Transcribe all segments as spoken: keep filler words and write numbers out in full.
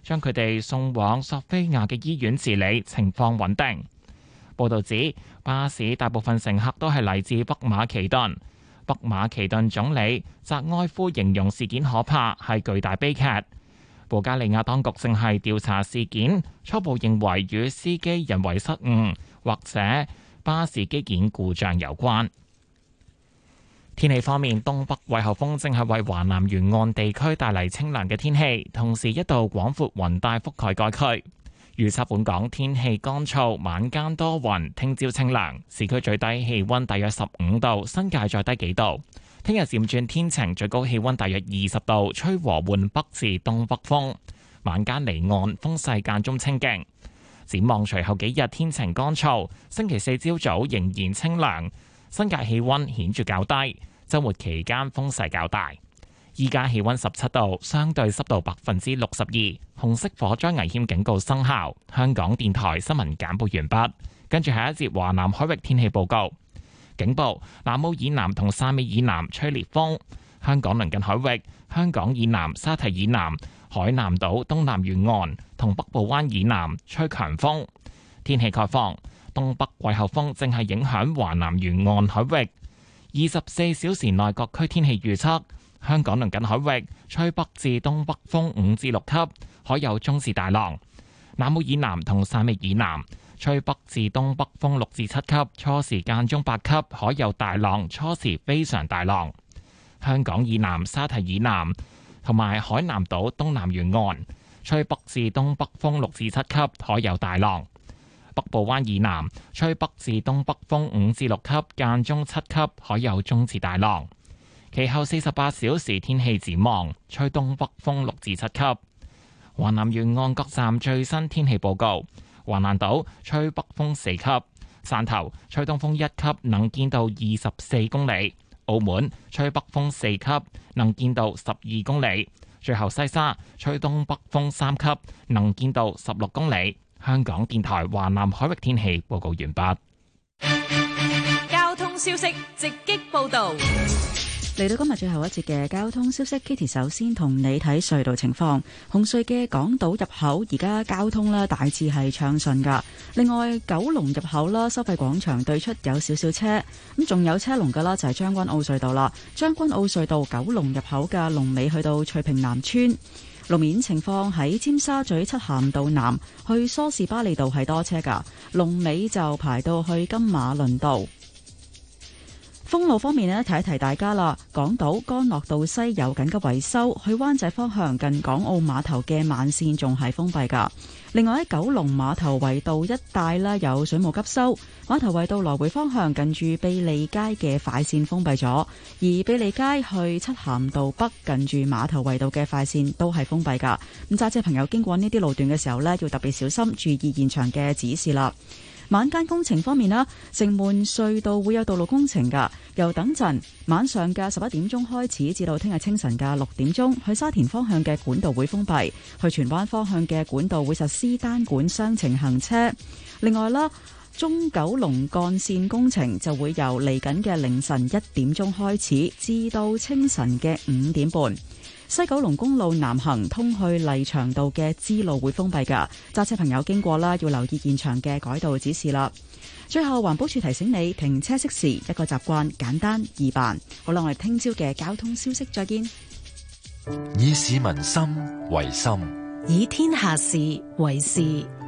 將佢哋送往索菲亞嘅醫院治理，情況穩定。報道指，巴士大部分乘客都係嚟自北馬其頓。北馬其頓總理扎埃夫形容事件可怕，係巨大悲劇。保加利亞當局正係調查事件，初步認為與司機人為失誤或者巴士機件故障有關。天氣方面，東北季候風正係為華南沿岸地區帶嚟清涼嘅天氣，同時一道廣闊雲帶覆蓋該區。預測本港天氣乾燥，晚間多雲，聽朝清涼，市區最低氣溫大約十五度，新界再低幾度。聽日漸轉天晴，最高氣溫大約二十度，吹和緩北至東北風。晚間離岸風勢間中清勁。展望隨後幾日天晴乾燥，星期四朝早仍然清涼，新界氣溫顯著較低。週末期間風勢較大。依家氣溫十七度，相對濕度百分之六十二，紅色火災危險警告生效。香港電台新聞簡報完畢，跟住下一節華南海域天氣報告。警報：南澳以南同汕尾以南吹烈風，香港鄰近海域、香港以南、沙堤以南、海南島東南沿岸同北部灣以南吹強風。天氣概況：東北季候風正係影響華南沿岸海域，二十四小時內各區天氣預測。香港鄰近海域吹北至東北風五至六級，海有中至大浪。南澳以南同汕尾以南吹北至東北風六至七級，初時間中八級，海有大浪，初時非常大浪。香港以南、沙堤以南同埋海南島東南沿岸吹北至東北風六至七級，海有大浪。北部灣以南吹北至東北風五至六級，間中七級，海有中至大浪。其後四十八小時天氣展望，吹東北風六至七級。華南沿岸各站最新天氣報告：華南島吹北風四級，汕頭吹東風一級，能見度二十四公里；澳門吹北風四級，能見度十二公里。最後西沙吹東北風三級，能見度十六公里。香港電台華南海域天氣報告完畢。 交通消息直擊報道。 嚟到今日最後一節嘅交通消息 ，Kitty 首先同你睇隧道情況。紅隧嘅港島入口而家交通咧大致係暢順噶。另外九龍入口啦，收費廣場對出有少少車，咁仲有車龍噶啦，就係將軍澳隧道啦。將軍澳隧道九龍入口嘅龍尾去到翠屏南村。路面情況喺尖沙咀漆咸道南去梳士巴利道係多車噶，龍尾就排到去金馬倫道。封路方面呢，提一提大家啦。港島干諾道西有緊急維修，去灣仔方向近港澳碼頭嘅慢線仲係封閉噶。另外喺九龍碼頭圍道一帶呢，有水務急修，碼頭圍道來回方向近住庇利街嘅快線封閉咗，而庇利街去漆咸道北近住碼頭圍道嘅快線都係封閉噶。咁揸車朋友經過呢啲路段嘅時候呢，要特別小心，注意現場嘅指示啦。晚間工程方面啦，城門隧道會有道路工程噶，由等陣晚上嘅十一點鐘開始，至到聽日清晨嘅六點鐘，去沙田方向嘅管道會封閉，去荃灣方向嘅管道會實施單管雙程行車。另外啦，中九龍幹線工程就會由嚟緊嘅凌晨一點鐘開始，至到清晨嘅五點半。西九龍公路南行通去麗翔道嘅支路會封閉噶，揸車朋友經過啦，要留意現場嘅改道指示啦。最後環保署提醒你，停車熄匙一個習慣，簡單易辦。好啦，我哋聽朝嘅交通消息再見。 以市民心為心， 以天下事為事。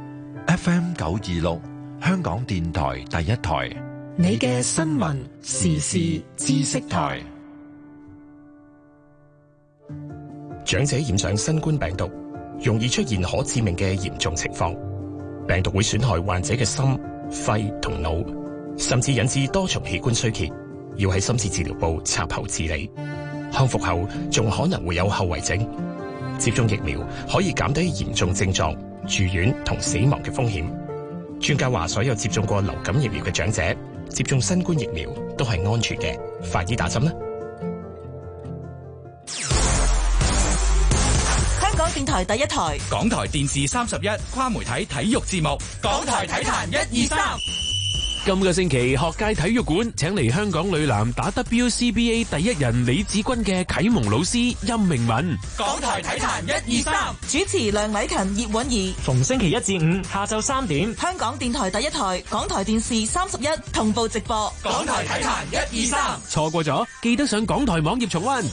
F M 九二六香港電台第一台， 你嘅新聞時事知識台。 長者染上新冠病毒，容易出現可致命嘅嚴重情況。病毒會損害患者嘅心、肺同腦，甚至引致多重器官衰竭，要喺深切治療部插喉治理。康復後仲可能會有後遺症。接種疫苗可以減低嚴重症狀、住院同死亡嘅風險。專家話，所有接種過流感疫苗嘅長者接種新冠疫苗都係安全嘅，快啲打針啦！ 電台第一台， 港台電視三十一跨媒體體育節目，港台體壇一二三。 今個星期學界體育館請嚟香港女籃打 W C B A 第一人李芷君嘅啟蒙老師任明文。 港台體壇一二三， 主持梁偉勤、葉韻儀， 逢星期一至五下晝三點， 香港電台第一台、港台電視三十一同步直播。 港台體壇一二三， 錯過咗記得上港台網頁重溫。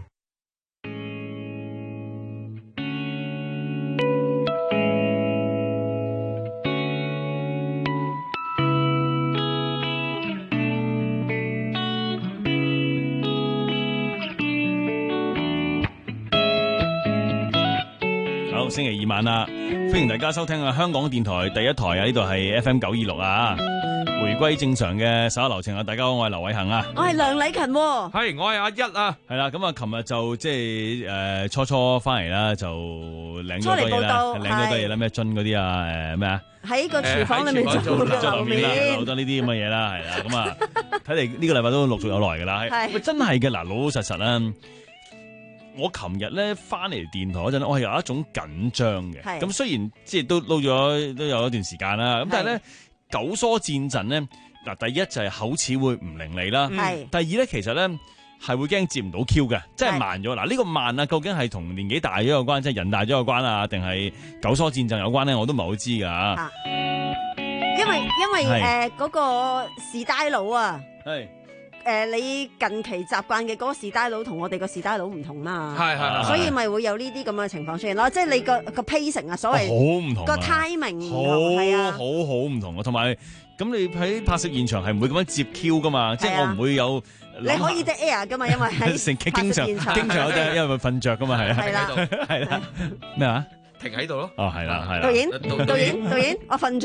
星期二晚啦，歡迎大家收聽啊！香港電台第一台啊，呢度係 F M 九二六啊，回歸正常嘅十一流程啊！大家好，我係劉偉恒啊， 我係梁禮勤， 係我係阿一啊， 係啦，咁啊，琴日就即係誒初初翻嚟啦，就領咗多嘢啦，領咗多嘢啦，咩樽嗰啲啊，誒咩啊？ 喺個廚房裏面做嘅樓面， 好多呢啲咁嘅嘢啦，係啦，咁啊，睇嚟呢個禮拜都陸續有來噶啦，係，真係嘅嗱，老老實實啦。我琴日咧翻嚟電台嗰陣，我係有一種緊張嘅。咁雖然即係都撈咗都有一段時間啦，咁但係咧九疏戰陣咧，嗱第一就係口齒會唔伶俐啦，第二咧其實咧係會驚接唔到 Q 嘅，即係慢咗。嗱呢個慢啊，究竟係同年紀大咗有關，即係人大咗有關啊，定係九疏戰陣有關咧？我都唔係好知㗎。 因為因為誒嗰個士大佬啊。係。誒、呃，你近期習慣嘅嗰個士大佬同我哋個士大佬唔同嘛，係係，所以咪會有呢啲咁嘅情況出現咯。即係你個個 pacing 啊，所謂好唔同，個 timing 唔同，係啊，好好唔同啊。 同埋咁你喺拍攝現場係唔會咁樣接 Q 噶嘛，即係我唔會有你可以 dead air 噶嘛，因為喺成經常經常有 dead，因為瞓着噶嘛，係啊，係啦，係啦，咩啊？ 停喺度咯。 哦，係啦，係啦。 導演，導演，導演，我瞓咗。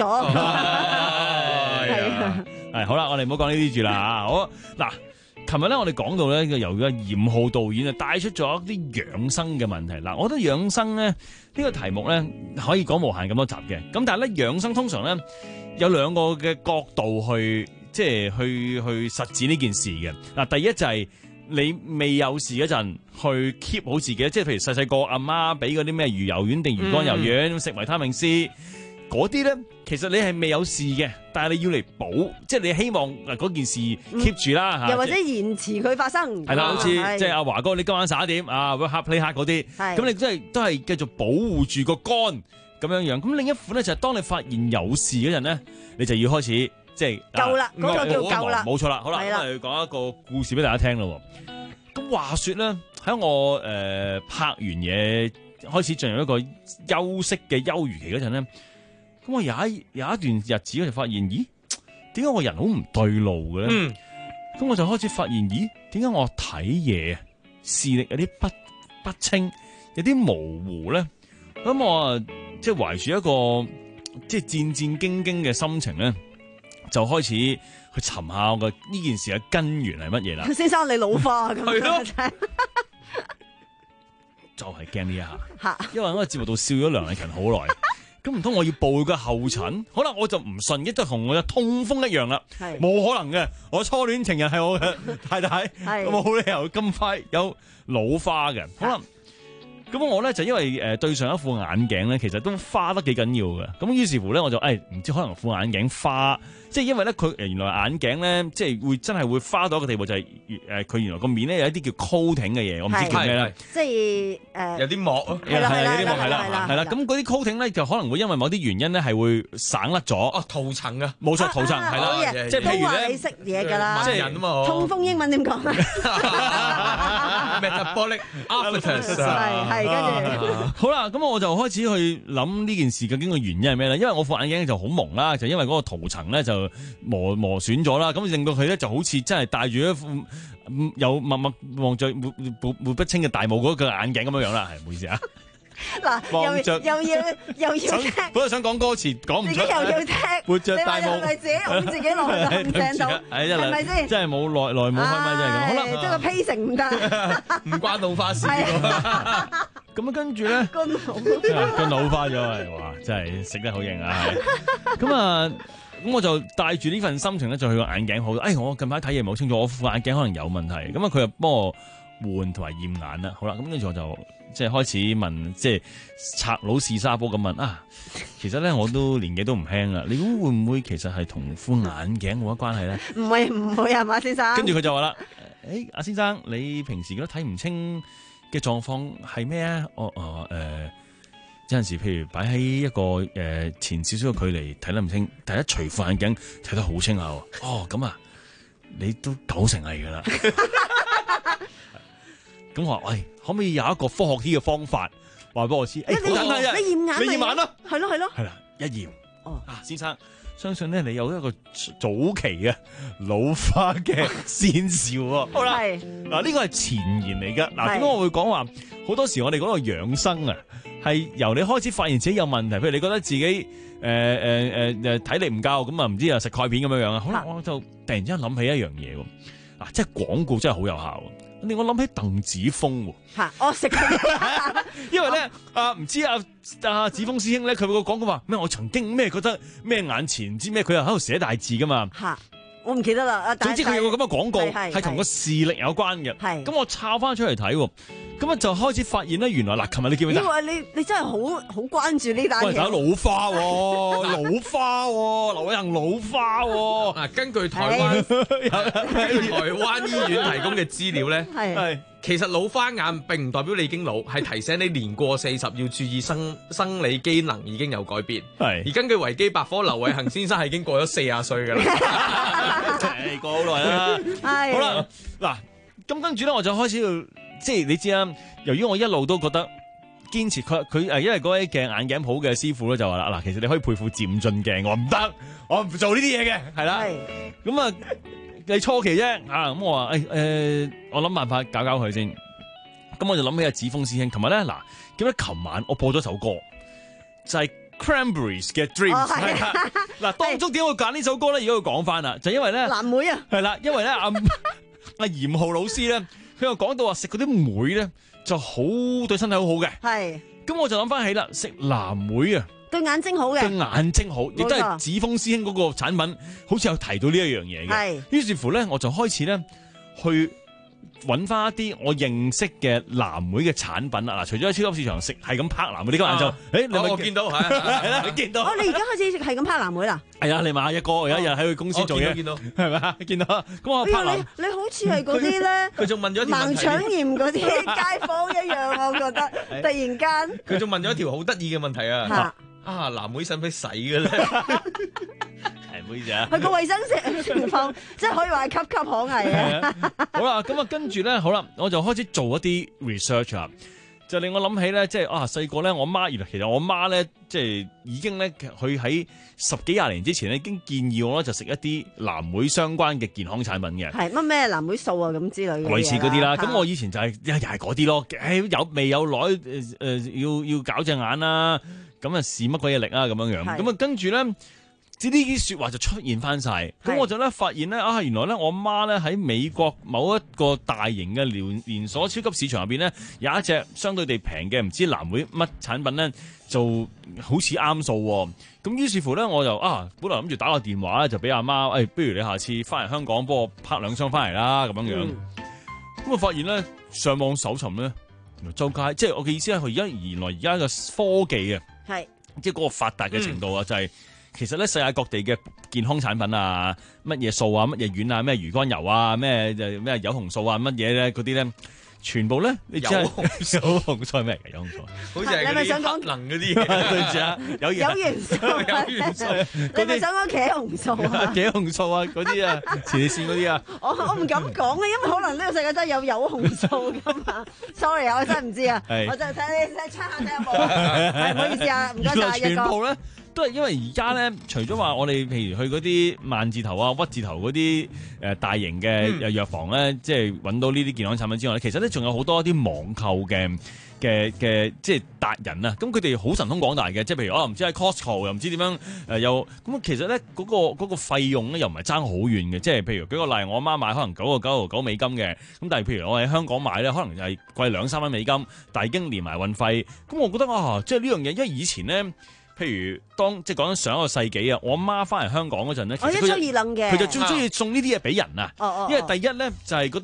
係啊，係好啦，我哋唔好講呢啲住啦吓。好嗱，琴日咧我哋講到咧，由個嚴浩導演啊帶出咗一啲養生嘅問題。嗱，我覺得養生咧呢個題目咧可以講無限咁多集嘅。咁但係咧養生通常咧有兩個嘅角度去即係去去實踐呢件事嘅。嗱，第一就係你未有事嗰陣去 keep 好自己，即係譬如細細個阿媽俾嗰啲咩魚油丸定魚肝油丸、嗯、食維他命 C。嗰啲咧，其實你係未有事嘅，但係你要嚟補，即係你希望嗰件事 keep 住啦嚇。 又或者延遲佢發生。 係啦，好似即係阿華哥，你今晚十一點啊 work hard play hard 嗰啲，咁你真係都係繼續保護住個肝咁樣樣。咁另一款咧就係當你發現有事嗰陣咧，你就要開始即係夠啦，嗰個叫夠啦。 冇錯啦，好啦，咁我哋講一個故事俾大家聽咯。咁話說咧，喺我誒拍完嘢開始進入一個休息嘅休漁期嗰陣咧。咁我有一有一段日子，我就發現，咦，點解我人好唔對路嘅咧？咁、嗯、我就開始發現，咦，點解我睇嘢視力有啲不不清，有啲模糊咧？咁我即係懷住一個即係戰戰兢兢嘅心情咧，就開始去尋下我嘅呢件事嘅根源係乜嘢啦。 先生，你老化咁樣， 就係驚呢一下，因為我喺節目度笑咗梁禮勤好耐。咁唔通我要報個後塵？可能我就唔信，一就同我嘅痛風一樣啦，冇可能嘅。我初戀情人係我嘅太太，咁冇理由咁快有老花嘅。可能咁我咧就因為誒對上一副眼鏡咧，其實都花得幾緊要嘅。咁於是乎咧，我就誒唔知可能副眼鏡花，即係因為咧佢誒原來眼鏡咧，即係會真係會花到一個地步，就係誒佢原來個面咧有一啲叫 coating 嘅嘢，我唔知叫咩咧， 即係誒有啲膜咯， 係啦係啦有啲膜係啦係啦。咁嗰啲 coating 咧就可能會因為某啲原因咧係會省甩咗。 哦，塗層啊， 冇錯塗層係啦，即係譬如咧， 你識嘢㗎啦， 即係痛風英文點講啊 ？Metabolic arthritis 係係跟住。 好啦，咁我就開始去諗呢件事究竟個原因係咩咧？因為我副眼鏡就好蒙啦，就因為嗰個塗層咧就磨磨損咗啦，咁令到佢咧就好似真係戴住一副有默默望着抹抹抹不清嘅大霧嗰個眼鏡咁樣樣啦，係唔好意思啊。 嗱，又又要又要聽， 本來想講歌詞講唔出， 自己又要聽， 活着大霧， 你咪自己㧬自己落去個陷阱度，係咪先？ 真係冇耐耐冇開咪真係咁。好啦， 即係個 pacing 唔得， 唔關老花事。 咁啊，跟住咧， 個腦個腦花咗係，哇！真係食得好型啊！咁啊，咁我就帶住呢份心情咧，就去個眼鏡鋪。誒，我近排睇嘢唔好清楚，我副眼鏡可能有問題。咁啊，佢又幫我換同埋驗眼啦。好啦，咁跟住我就即係開始問，即係拆佬試沙煲咁問啊， 其實咧我都年紀都唔輕啦，你估會唔會其實係同副眼鏡冇乜關係咧？ 唔會唔會啊，馬先生。 跟住佢就話啦，誒阿先生，你平時覺得睇唔清嘅狀況係咩啊？我哦誒。呃有陣時，譬如擺喺一個誒、呃、前少少嘅距離睇得唔清，但係一除副眼鏡睇得好清啊！哦，咁啊，你都九成係噶啦。咁我話喂，可唔可以有一個科學啲嘅方法話俾我知？誒、欸，好簡單啫， 你驗眼， 你驗眼啦， 係咯係咯， 係啦，一驗，哦，啊，先生，相信咧你有一個早期嘅老花嘅先兆喎。好啦，嗱呢個係前言嚟噶。嗱點解我會講話？好多時我哋講到養生啊。係由你開始發現自己有問題，譬如你覺得自己誒誒誒誒體力唔夠，咁啊唔知啊食鈣片咁樣樣啊，好啦，我就突然之間諗起一樣嘢喎，啊，即係廣告真係好有效，令我諗起鄧子峰喎， 嚇，我食佢， 因為咧啊唔知啊啊子峰師兄咧，佢個廣告話咩？我曾經咩覺得咩眼前唔知咩，佢又喺度寫大字噶嘛嚇，我唔記得啦。 總之佢有個咁嘅廣告係同個視力有關嘅，咁我抄翻出嚟睇喎。咁啊就開始發現咧，原來嗱，琴日你記唔記得？因為你你真係好好關注呢單嘢。 喂，睇老花喎、哦，老花喎、哦，劉偉恒老花喎、哦。 嗱，根據台灣根據台灣醫院提供嘅資料咧，係其實老花眼並唔代表你已經老，係提醒你年過四十要注意生生理機能已經有改變。係而根據維基百科，劉偉恒先生係已經過咗四十歲㗎啦， 係過好耐啦。係好啦，嗱，咁跟住咧，我就開始要。即係你知啦，由於我一路都覺得堅持佢佢誒，因為嗰位嘅眼鏡鋪嘅師傅咧就話啦，嗱，其實你可以配副漸進鏡，我唔得，我唔做呢啲嘢嘅，係啦。咁啊，你初期啫啊，咁我話誒誒，我諗辦法搞搞佢先。咁我就諗起阿子峰師兄，琴日咧嗱，記得琴晚我播咗首歌，就係 Cranberries 嘅 Dreams。嗱，當中點解會揀呢首歌咧？而家要講翻啦，就因為咧藍莓啊， 係啦，因為咧阿阿嚴浩老師咧。佢又講到話食嗰啲梅咧就好對身體好好嘅，係。咁我就諗翻起啦，食藍莓啊，對眼睛好嘅，對眼睛好，亦都係子峰師兄嗰個產品，好似有提到呢一樣嘢嘅。係。於是乎咧，我就開始咧去揾翻一啲我認識嘅藍莓嘅產品啦。嗱，除咗喺超級市場食係咁拍藍莓，呢個晏晝，誒，你咪我見到係係啦，你見到。 哦，你而家開始係咁拍藍莓啦？ 係啊，你問下一哥，有一日喺佢公司做嘢， 見到係咪啊？見到。咁我拍藍， 你好似係嗰啲咧， 佢仲問咗盲腸炎嗰啲街坊一樣，我覺得突然間。 佢仲問咗一條好得意嘅問題啊！啊，藍莓使唔使洗嘅咧？係唔好意思啊！ 佢個衛生情況即係可以話係岌岌可危啊！ 好啦，咁啊，跟住咧，好啦，我就開始做一啲 research 啊，就令我諗起咧，即係啊，細個咧，我媽原來其實我媽咧，即係已經咧，佢喺十幾廿年之前咧，已經建議我咧就食一啲藍莓相關嘅健康產品嘅，係乜咩藍莓素啊咁之類嘅， 類似嗰啲啦。咁我以前就係又係嗰啲咯，誒有未有耐誒誒要要搞隻眼啦。咁啊試乜鬼嘢力啊咁樣樣，咁啊跟住咧，即呢啲說話就出現翻晒，咁我就咧發現咧啊，原來咧我媽咧喺美國某一個大型嘅連連鎖超級市場入邊咧，有一隻相對地平嘅唔知藍莓乜產品咧，就好似啱數，咁於是乎咧我就啊，本來諗住打個電話咧就俾阿媽，誒、哎，不如你下次翻嚟香港幫我拍兩箱翻嚟啦，咁樣樣，咁、嗯、我發現咧上網搜尋咧，原來周街，即係我嘅意思係佢而家原來而家嘅科技啊。係，即係嗰個發達嘅程度啊，嗯、就係其實咧世界各地嘅健康產品啊，乜嘢素啊，乜嘢丸啊，咩魚肝油啊，咩就咩有紅素啊，乜嘢咧嗰啲咧，全部咧你知係有紅素係咩嚟嘅？有紅素，好似係嗰啲核能嗰啲嘢，對住啊，有有元素，有元素， 你咪想講茄紅素啊？ 茄紅素啊，嗰啲啊，前列腺嗰啲啊， 我我唔敢講啊，因為可能呢個世界真係有有紅素噶嘛。Sorry 啊，我真係唔知啊，我就睇你睇測下睇有冇，係唔好意思啊，唔該晒。 全部咧都係因為而家咧，除咗話我哋譬如去嗰啲萬字頭啊、屈字頭嗰啲誒大型嘅藥房咧，嗯、即係揾到呢啲健康產品之外咧，其實咧仲有好多啲網購嘅嘅嘅即係達人啊，咁佢哋好神通廣大嘅，即係譬如我唔知喺 Costco 又唔知點樣誒又咁，其實咧嗰、嗰個嗰、嗰個費用咧又唔係爭好遠嘅，即係譬如舉個例，我阿媽買可能九個九毫九美金嘅，咁但係譬如我喺香港買咧，可能就係貴兩三蚊美金，但係已經連埋運費，咁我覺得啊，即係呢樣嘢，因為以前咧，譬如當即係講緊上一個世紀啊，我阿媽翻嚟香港嗰陣咧，其實佢就中意送呢啲嘢俾人啊，哦哦哦因為第一咧就係、是、覺得。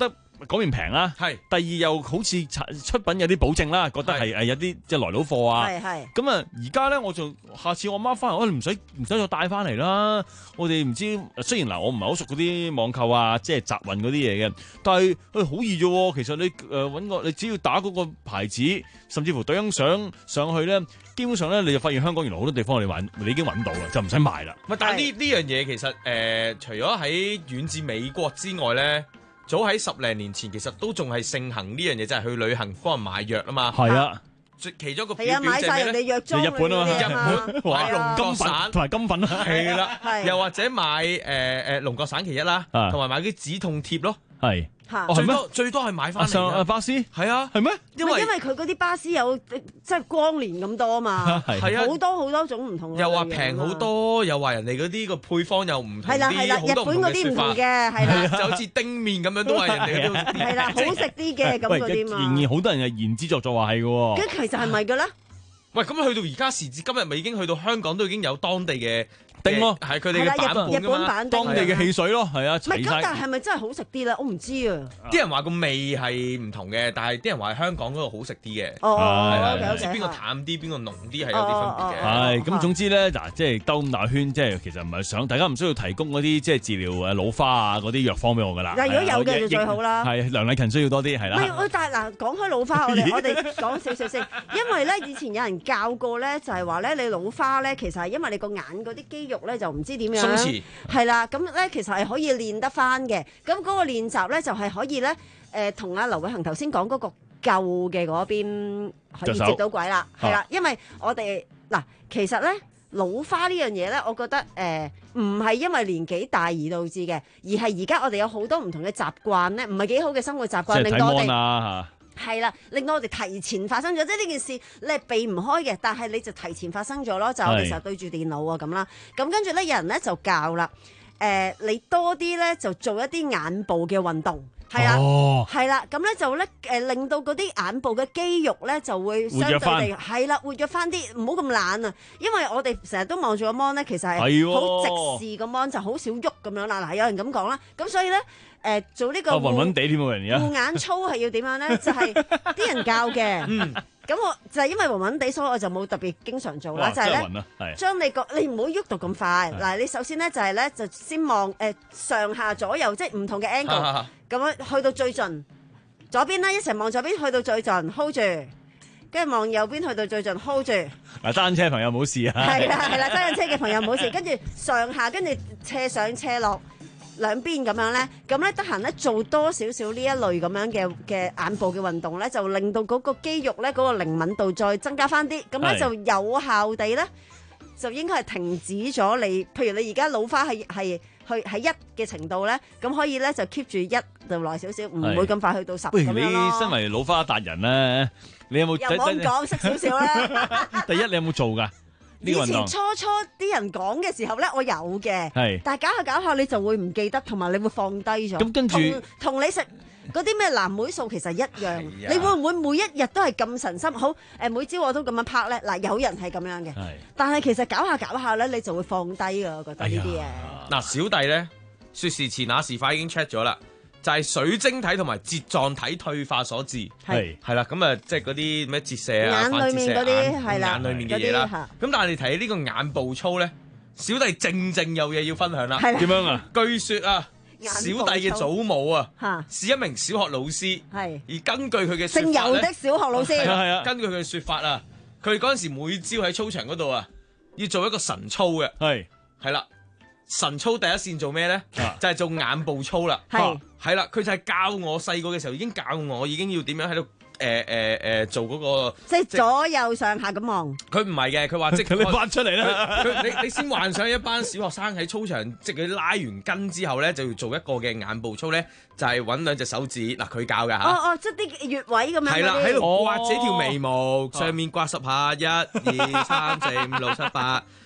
講完平啦，係。第二又好似出品有啲保證啦，覺得係誒有啲即係來佬貨啊。係係。咁啊，而家咧我就下次我媽翻嚟，我哋唔使唔使再帶翻嚟啦。我哋唔知雖然嗱，我唔係好熟嗰啲網購啊，即係集運嗰啲嘢嘅，但係誒好易啫。其實你誒揾個，你只要打嗰個牌子，甚至乎對張相上去咧，基本上咧你就發現香港原來好多地方你揾你已經揾到啦，就唔使賣啦。 但係呢呢樣嘢其實誒、呃，除咗喺遠至美國之外咧，早喺十零年前其實都仲係盛行呢樣嘢，就係、是、去旅行幫人買藥啊嘛。係啊。其中一個表表就係咩咧？ 日本啊嘛， 日本買龍角散同埋金粉啦， 係啦，又或者買誒誒龍角散其一啦，同埋買啲止痛貼咯，係。最多最多係買翻嚟啊！巴斯係啊， 係咩？ 因為因為佢嗰啲巴斯有即係光年咁多啊嘛，係啊，好多好多種唔同嘅。 又話平好多，又話人哋嗰啲個配方又唔同啲， 係啦係啦，日本嗰啲唔同嘅，係啦， 就好似丁麵咁樣都係人哋嗰啲， 係啦，好食啲嘅咁嗰啲嘛。 仍然好多人係言之鑿鑿話係嘅喎。 咁其實係咪嘅咧？ 喂，咁去到而家時至今日，咪已經去到香港都已經有當地嘅丁咯，係佢哋嘅版本日本版當地嘅汽水咯，係啊， 唔係咁，但係咪真係好食啲咧？我唔知啊。 啲人話個味係唔同嘅，但係啲人話香港嗰個好食啲嘅。 哦， 唔知邊個淡啲，邊個濃啲係有啲分別嘅。 係咁，總之咧嗱，即係兜咁大圈，即係其實唔係想大家唔需要提供嗰啲即係治療誒老花啊嗰啲藥方俾我㗎啦。 嗱，如果有嘅就最好啦。 係梁禮勤需要多啲係啦。 唔係，但係嗱，講開老花，我哋我哋講少少先，因為咧以前有人教過咧，就係話咧你老花咧，其實係因為你個眼嗰啲肌肉咧就唔知點。 鬆弛係啦，咁咧其實係可以練得翻嘅。咁嗰個練習咧就係可以咧，誒同阿劉偉恒頭先講嗰個舊嘅嗰邊可以接到軌啦，係啦。因為我哋嗱，其實咧老花呢樣嘢咧，我覺得誒唔係因為年紀大而導致嘅，而係而家我哋有好多唔同嘅習慣咧，唔係幾好嘅生活習慣，令到我哋係啦，令到我哋提前發生咗，即係呢件事你係避唔開嘅，但係你就提前發生咗咯，就我哋成日對住電腦啊咁啦，咁跟住咧有人咧就教啦，誒、呃、你多啲咧就做一啲眼部嘅運動，係啦，係啦、哦，咁咧就咧誒令到嗰啲眼部嘅肌肉咧就會相對地係啦活躍翻啲，唔好咁懶啊，因為我哋成日都望住個 mon 咧，其實係好直視個 mon 就好少喐咁樣啦，嗱有人咁講啦，咁所以咧。誒、呃、做呢個暈暈地添喎，人護眼操係要點樣咧？就係、是、啲人教嘅。嗯，咁我就係、是、因為暈暈地，所以我就冇特別經常做啦。就係咧，將你個你唔好喐到咁快。嗱，你首先咧就係、是、咧就先望誒、呃、上下左右，即係唔同嘅 angle，咁樣去到最盡。左邊咧一齊望左邊，去到最盡 hold 住，跟住望右邊去到最盡 hold 住。 嗱，單車朋友冇事啊。係啦係啦，單車嘅朋友冇事。跟住上下，跟住斜上斜落。兩邊咁樣咧，咁咧得閒咧做多少少呢一類咁樣嘅嘅眼部嘅運動咧，就令到嗰個肌肉咧嗰個靈敏度再增加翻啲，咁咧就有效地咧就應該係停止咗你，譬如你而家老花係係去喺一嘅程度咧，咁可以咧就 keep 住一就耐少少，唔會咁快去到十咁樣咯。你身為老花達人咧，你有冇？ 又冇咁講，識少少啦。 第一，你有冇做㗎？ 以前初初啲人講嘅時候咧，我有嘅，但係搞下搞下你就會唔記得，同埋你會放低咗。咁跟住同你食嗰啲咩藍莓素其實一樣，你會唔會每一日都係咁神心？好誒，每朝我都咁樣拍咧。嗱，有人係咁樣嘅，但係其實搞下搞下咧，你就會放低㗎。我覺得呢啲嘢。 嗱，小弟咧說時遲那時快已經 check 咗啦。就係水晶體同埋睫狀體退化所致，係係啦，咁啊，即係嗰啲咩折射啊、反折射眼係啦，眼裡面嘅嘢啦。咁但係你睇呢個眼部操咧，小弟正正有嘢要分享啦。 點樣啊？ 據說啊，小弟嘅祖母啊，是一名小學老師，係而根據佢嘅姓游的小學老師， 係啊，根據佢嘅説法啊，佢嗰陣時每朝喺操場嗰度啊，要做一個晨操嘅，係係啦。晨操第一線做咩咧？啊、就係做眼部操啦。係係啦，佢就係教我細個嘅時候已經教我，已經要點樣喺度誒誒誒做嗰、嗰個， 即係左右上下咁望。 佢唔係嘅，佢話即係你發出嚟啦。 你你先幻想一班小學生喺操場，即係佢拉完筋之後咧，就要做一個嘅眼部操咧，就係揾兩隻手指嗱，佢教㗎嚇。 哦哦，即係啲穴位咁樣。 係啦，喺度刮自己條眉毛，哦、上面刮十下，一二三四五六七八。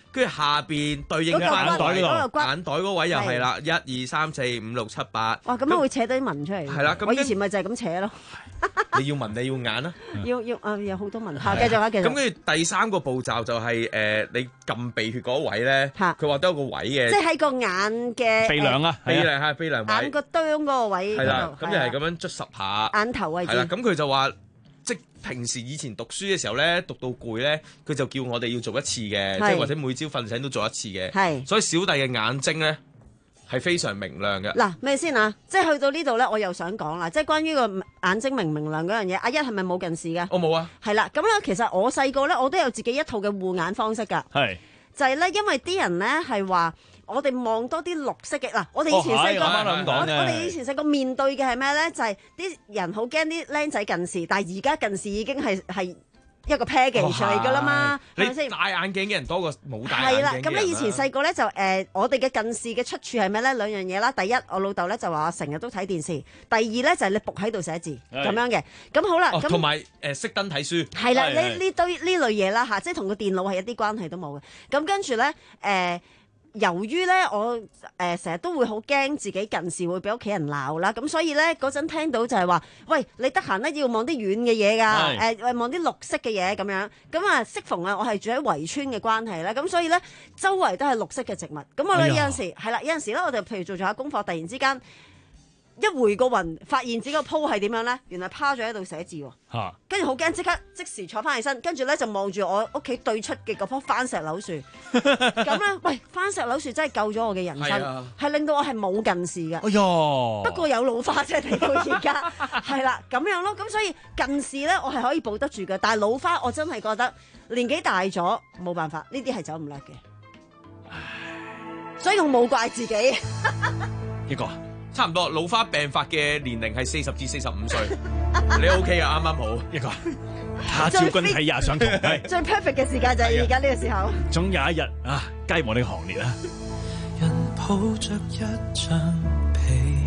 跟住下邊對應翻眼袋嗰度， 眼袋嗰位又係啦，一二三四五六七八。 哇！咁樣會扯到啲紋出嚟。 係啦， 我以前咪就係咁扯咯。 你要紋，你要眼啦。 要要啊！有好多紋。嚇，繼續啊，繼續。 咁跟住第三個步驟就係誒，你撳鼻血嗰位咧，佢話都有個位嘅。 即係喺個眼嘅鼻梁啊， 鼻梁係鼻梁位。 眼個啄嗰個位。 係啦，咁就係咁樣捽十下。 眼頭位置。 係啦，咁佢就話。即平時以前讀書嘅時候咧，讀到攰咧，佢就叫我哋要做一次嘅，即係或者每朝瞓醒都做一次嘅。係，所以小弟嘅眼睛咧係非常明亮嘅。 嗱，咩先啊？即係去到呢度咧，我又想講啦，即係關於個眼睛明唔明亮嗰樣嘢。阿一係咪冇近視嘅？ 我冇啊。 係啦，咁咧其實我細個咧，我都有自己一套嘅護眼方式㗎。係，就係咧，因為啲人咧係話。我哋望多啲綠色嘅嗱，我哋以前細個，我我哋以前細個面對嘅係咩咧？就係、是、啲人好驚啲僆仔近視，但係而家近視已經係係一個 package 嚟㗎啦嘛，係咪先？ 戴眼鏡嘅人多過冇戴眼鏡嘅人啦。係啦， 咁咧以前細個咧就誒、呃，我哋嘅近視嘅出處係咩咧？兩樣嘢啦。第一，我老豆咧就話我成日都睇電視；第二咧就係你伏喺度寫字咁樣嘅。咁好啦，咁同埋誒熄燈睇書。 係啦，呢呢堆呢類嘢啦嚇，即係同個電腦係一啲關係都冇嘅。咁跟住咧誒。呃由於咧，我誒成日都會好驚自己近視會俾屋企人鬧啦，咁所以咧嗰陣聽到就係話，喂，你得閒咧要望啲遠嘅嘢㗎，誒望啲綠色嘅嘢咁樣，咁啊適逢啊我係住喺圍村嘅關係咧，咁所以咧周圍都係綠色嘅植物，咁我咧有陣時係啦，有陣時咧我哋譬如做咗下功課，突然之間一回個雲，發現自己個鋪係點樣咧？原來趴咗喺度寫字喎，跟住好驚，即刻即時坐翻起身，跟住咧就望住我屋企對出嘅嗰棵番石榴樹，咁咧，喂，番石榴樹真係救咗我嘅人生，係、啊、令到我係冇近視嘅，哎呦，不過有老花啫，嚟到而家係啦，咁樣咯，咁所以近視咧我係可以保得住嘅，但係老花我真係覺得年紀大咗冇辦法，呢啲係走唔甩嘅，所以我冇怪自己。 一個。差唔多老花病發嘅年齡係四十至四十五歲，你 OK 啊？啱啱好一個。 他朝君體也相同， 最 perfect 嘅時間就係而家呢個時候。 總有一日啊，加入我哋行列啦。 人抱着一張被，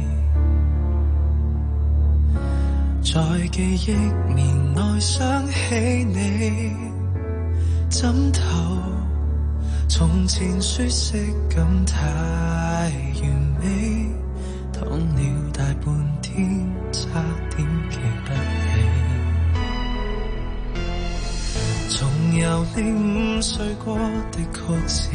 在記憶棉內想起你，枕頭從前舒適感太完美。躺了大半天，差點記不起，重遊你午睡過的曲線，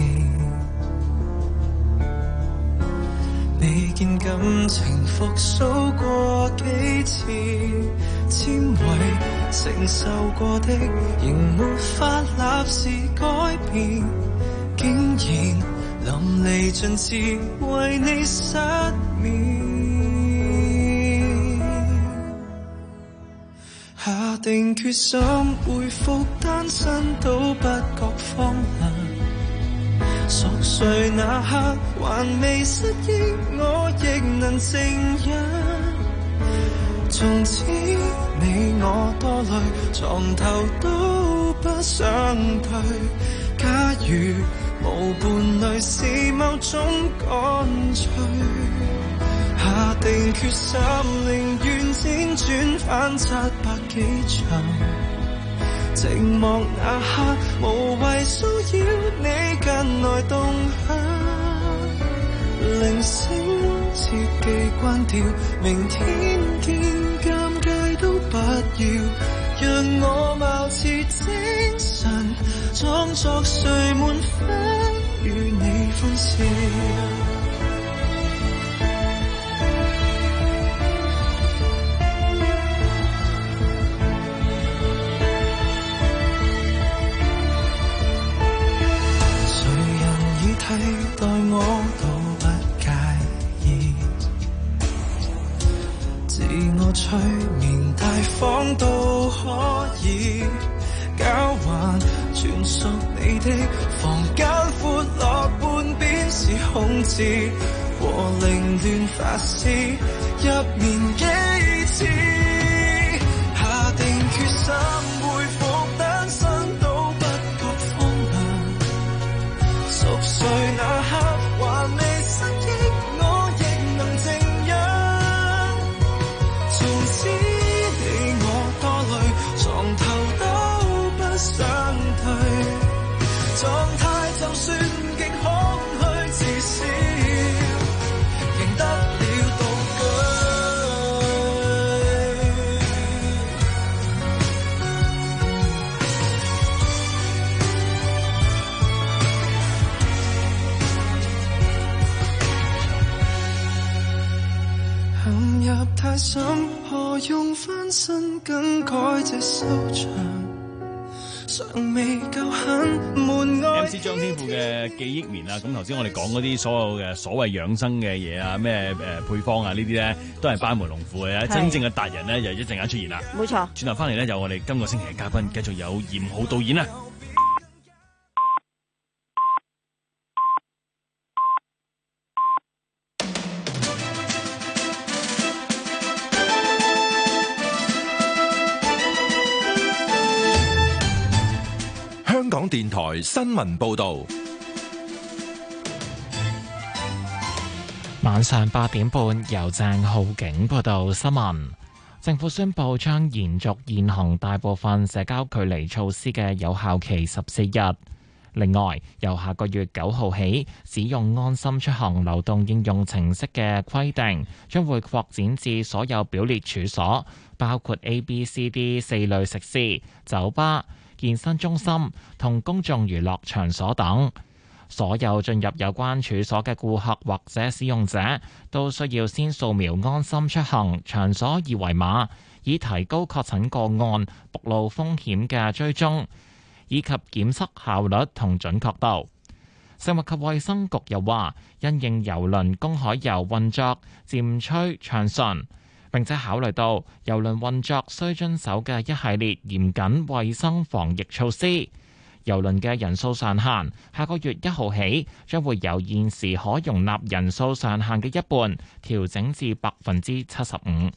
未見感情復甦過幾次，纖維承受過的，仍沒法立時改變，竟然淋漓盡致為你失眠，下定決心恢復單身都不覺荒涼，熟睡那刻還未失憶，我亦能靜忍。從此你我多累，床頭都不想退，假如無伴侶是某種乾脆，下定決心寧願輾轉反側百幾場，寂寞那刻無謂騷擾你近來動向，鈴聲切記關掉，明天見尷尬都不要，讓我貌似精神裝作睡滿分與你歡笑，誰人已替代我都不介意，自我催眠大方都可以交還，全屬你的房間闊落半邊是空置，和凌亂發洩入眠幾次，下定決心恢復單身都不覺荒涼，熟睡那刻還未失憶，我亦能靜忍，從此你我多累，床頭都不想退，狀態就算太深，何用翻身更改這收場？尚未夠狠，門外 M C 張天賦嘅記憶棉啊，咁頭先我哋講嗰啲所有嘅所謂養生嘅嘢啊，咩誒配方啊呢啲咧，都係班門弄斧嘅，真正嘅達人咧，就一陣間出現啦。 冇錯。 轉頭翻嚟咧，有我哋今個星期嘅嘉賓，繼續有嚴浩導演啊。 香港電台新聞報道， 晚上八點半由鄭浩景報道新聞。政府宣布將延續現行大部分社交距離措施嘅有效期十四日。另外，由下個月九號起，使用安心出行流動應用程式嘅規定將會擴展至所有表列處所，包括 A、B、C、D 四類食肆、酒吧、健身中心同公眾娛樂場所等。所有進入有關處所嘅顧客或者使用者都需要先掃描安心出行場所二維碼，以提高確診個案暴露風險嘅追蹤以及檢測效率同準確度。食物及衛生局又話，因應郵輪公海遊運作漸趨暢順，並且考慮到郵輪運作需遵守嘅一系列嚴謹衛生防疫措施，郵輪嘅人數上限下個月一號起將會由現時可容納人數上限嘅一半調整至百分之七十五。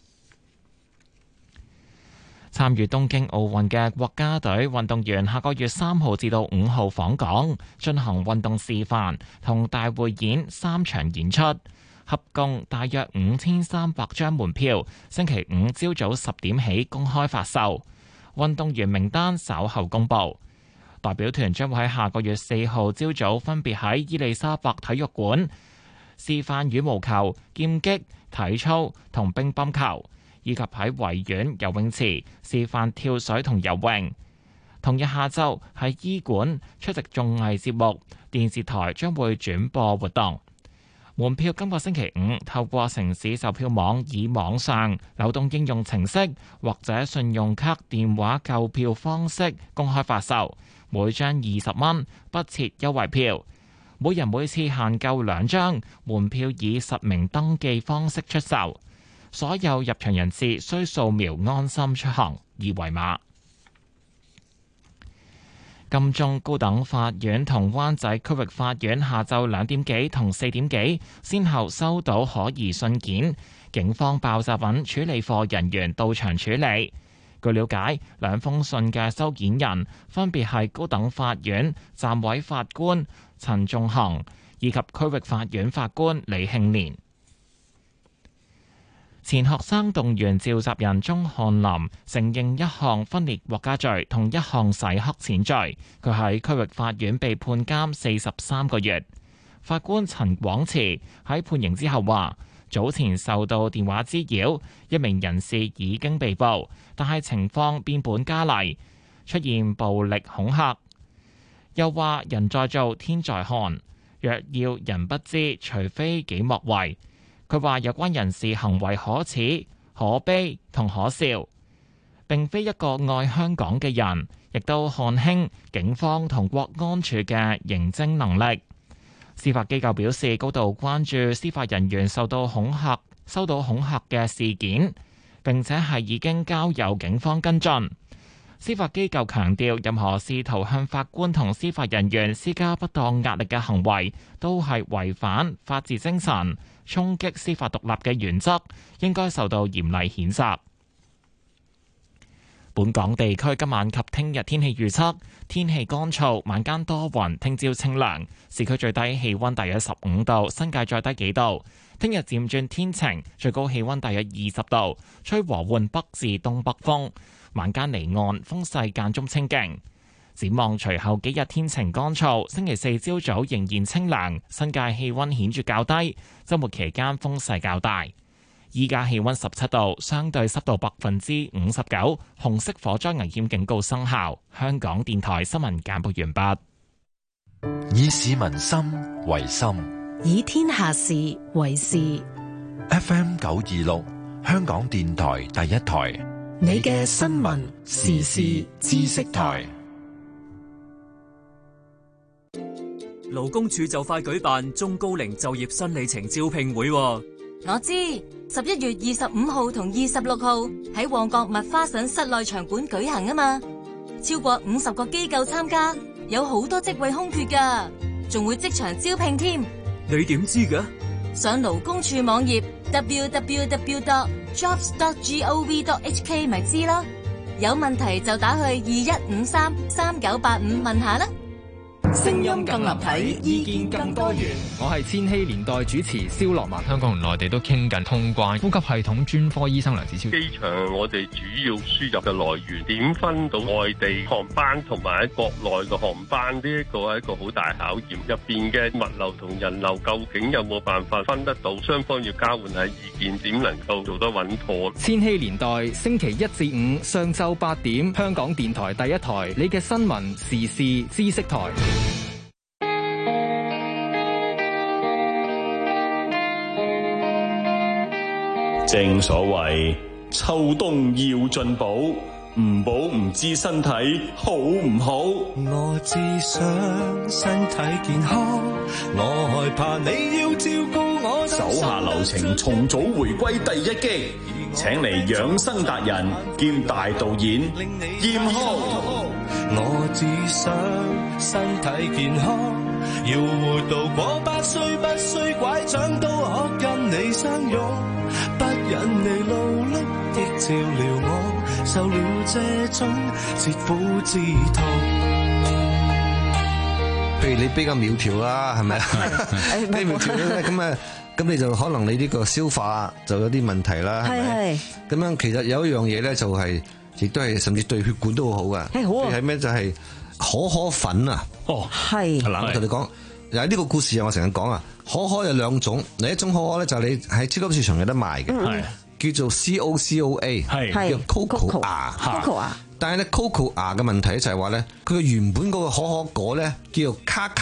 參與東京奧運嘅國家隊運動員下個月三號至到五號訪港，進行運動示範同大匯演三場演出，合共大約五千三百張門票，星期五朝早十點起公開發售。運動員名單稍後公布。代表團將會喺下個月四號朝早分別喺伊利沙伯體育館示範羽毛球、劍擊、體操同乒乓球，以及喺維園游泳池示範跳水同游泳。同日下晝喺醫館出席綜藝節目，電視台將會轉播活動。門票今個星期五透過城市售票網以網上流動應用程式或者信用卡電話購票方式公開發售，每張二十蚊，不設優惠票。每人每次限購兩張，門票以實名登記方式出售。所有入場人士需掃描安心出行二維碼。金鐘高等法院同灣仔區域法院下晝兩點幾同四點幾，先後收到可疑信件，警方爆炸品處理課人員到場處理。據了解，兩封信嘅收件人分別係高等法院暫委法官陳仲衡以及區域法院法官李慶年。前學生動員召集人鍾翰林承認一項分裂國家罪同一項洗黑錢罪，佢喺區域法院被判監四十三個月。法官陳廣慈喺判刑之後話，早前受到電話滋擾，一名人士已經被捕，但係情況變本加厲，出現暴力恐嚇。又話人在做天在看，若要人不知，除非己莫為。佢話有關人士行為可恥、可悲同可笑，並非一個愛香港嘅人，亦都看輕警方同國安處嘅刑偵能力。司法機構表示高度關注司法人員受到恐嚇、收到恐嚇嘅事件，並且係已經交由警方跟進。司法機構強調，任何試圖向法官同司法人員施加不當壓力嘅行為，都係違反法治精神，衝擊司法獨立嘅原則，應該受到嚴厲譴責。本港地區今晚及聽日天氣預測：天氣乾燥，晚間多雲，聽朝清涼，市區最低氣溫大約十五度，新界再低幾度。聽日漸轉天晴，最高氣溫大約二十度，吹和緩北至東北風。晚間離岸風勢間中清勁。展望隨後幾日天晴乾燥，星期四朝早仍然清涼，新界氣溫顯著較低。周末期間風勢較大。依家氣溫十七度，相對濕度百分之五十九，紅色火災危險警告生效。香港電台新聞簡報完畢。 以市民心為心， 以天下事為事。 F M 九二六。 香港電台第一台， 你嘅新聞時事知識台。 勞工處就快舉辦中高齡就業新里程招聘會。 我知十一月二十五號同二十六號喺旺角麥花臣室內場館舉行啊嘛，超過五十個機構參加，有好多職位空缺噶，仲會即場招聘添。 你點知㗎？ 上勞工處網頁 double-u double-u double-u dot jobs dot gov dot h k 咪知咯，有問題就打去二一五三三九八五問下啦。 聲音更立體，意見更多元。我係千禧年代主持蕭樂文。香港同內地都傾緊通關，呼吸系統專科醫生梁子超。 機場我哋主要輸入嘅來源點分到外地航班同埋喺國內嘅航班，呢一個係一個好大考驗。入邊嘅物流同人流究竟有冇辦法分得到？雙方要交換下意見，點能夠做得穩妥？ 千禧年代星期一至五上晝八點，香港電台第一台，你嘅新聞時事知識台。 正所謂秋冬要進補，唔補唔知身體好唔好。 我只想身體健康，我害怕你要照顧我。 手下留情，重組回歸第一擊，請嚟養生達人兼大導演嚴浩。 我只想身體健康，要活到過百歲，不需拐杖都可跟你相擁。不忍你勞碌的照料我，受了這種切膚之痛。 譬如你比較苗條啦，係咪？你苗條咧，咁啊，咁你就可能你呢個消化就有啲問題啦，係咪？咁樣其實有一樣嘢咧，就係亦都係甚至對血管都好好噶。係好啊！係咩？就係可可粉啊！哦，係。嗱，我同你講。有呢個故事啊，我成日講啊，可可有兩種，另一種可可咧就係你喺超級市場有得賣嘅，係叫做 C O C O A， 係叫 cocoa 芽，cocoa 芽。但係咧 cocoa 芽嘅問題咧就係話咧，佢嘅原本嗰個可可果咧叫做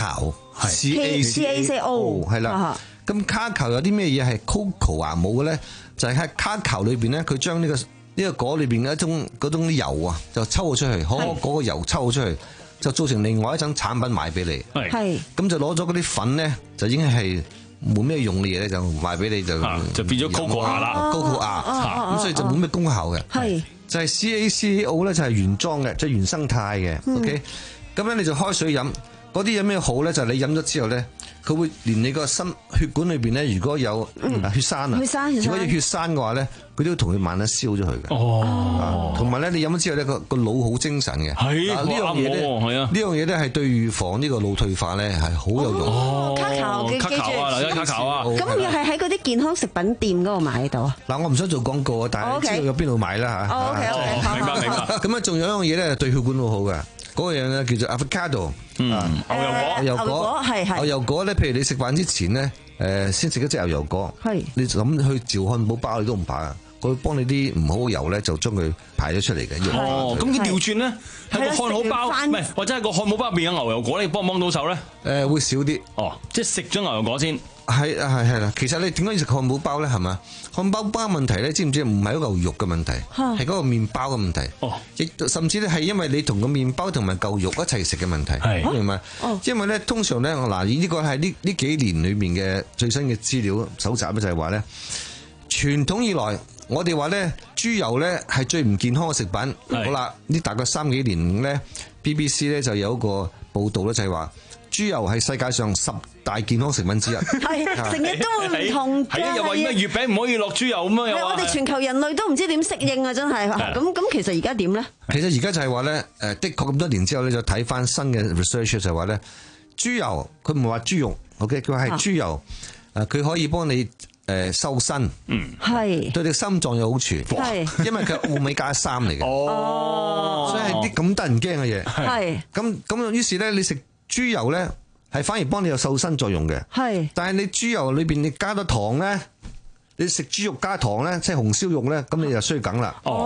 cacao，C A C O， 係啦。咁 cacao 有啲咩嘢係 cocoa 芽冇嘅咧？就係喺 cacao 裏邊咧，佢將呢個呢個果裏邊嘅一種嗰種油啊，就抽咗出去，可可果個油抽咗出去。就造成另外一種產品賣俾你，係咁就攞咗嗰啲粉咧，就已經係冇咩用嘅嘢咧，就賣俾你就就變咗 cocoa 芽啦 ，cocoa 芽，咁所以就冇咩功效嘅，係就係 C A C O 咧就係原裝嘅，即係原生態嘅 ，OK，咁咧你就開水飲，嗰啲有咩好咧？就係你飲咗之後咧，佢會連你個心血管裏邊咧，如果有血栓啊，如果有血栓嘅話咧，佢都同佢慢慢燒咗佢嘅。哦，同埋咧，你飲咗之後咧，個個腦好精神嘅。係呢樣嘢咧，係啊，呢樣嘢咧係對預防呢個腦退化咧係好有用。 哦，卡卡記記住， 啊，卡卡啊。 咁要係喺嗰啲健康食品店嗰度買到啊？ 嗱，我唔想做廣告啊，但係知道有邊度買啦嚇。 哦 ，OK OK， 明白明白。 咁啊，仲有一樣嘢咧，對血管好好嘅。嗰個樣咧叫做 avocado， 嗯，牛油果， 牛油果係係牛油果咧，譬如你食飯之前咧，誒先食一隻牛油果，係你諗去嚼漢堡包你都唔怕啊，佢會幫你啲唔好嘅油咧就將佢排咗出嚟嘅。 哦，咁佢調轉咧，喺個漢堡包唔係，或者係個漢堡包入邊有牛油果，你幫唔幫到手咧？ 誒會少啲， 哦，即係食咗牛油果先。 係啊係係啦，其實你點解要食漢堡包咧？係嘛，漢堡包問題咧，知唔知唔係嗰嚿肉嘅問題，係嗰個麵包嘅問題。哦，亦甚至咧係因為你同個麵包同埋嚿肉一齊食嘅問題。係，明白？哦，因為咧通常咧，嗱呢個係呢呢幾年裏面嘅最新嘅資料搜集咧，就係話咧，傳統以來我哋話咧豬油咧係最唔健康嘅食品。好啦，呢大概三幾年咧 ，B B C 咧就有一個報導咧，就係話豬油係世界上十大健康食品之一， 係成日都會唔同嘅。 係啊，又話咩月餅唔可以落豬油咁樣又話。 我哋全球人類都唔知點適應啊！真係咁咁，其實而家點咧？ 其實而家就係話咧，誒的確咁多年之後咧，就睇翻新嘅 research 就係話咧，豬油佢唔係話豬肉 ，OK， 佢係豬油，誒佢可以幫你誒瘦身，嗯，係對你心臟有好處，係因為佢係奧美加三嚟嘅，哦，所以係啲咁得人驚嘅嘢，係咁咁，於是咧你食豬油咧。係反而幫你有瘦身作用嘅，係。但係你豬油裏邊你加咗糖咧，你食豬肉加糖咧，即係紅燒肉咧，咁你就衰梗啦。哦，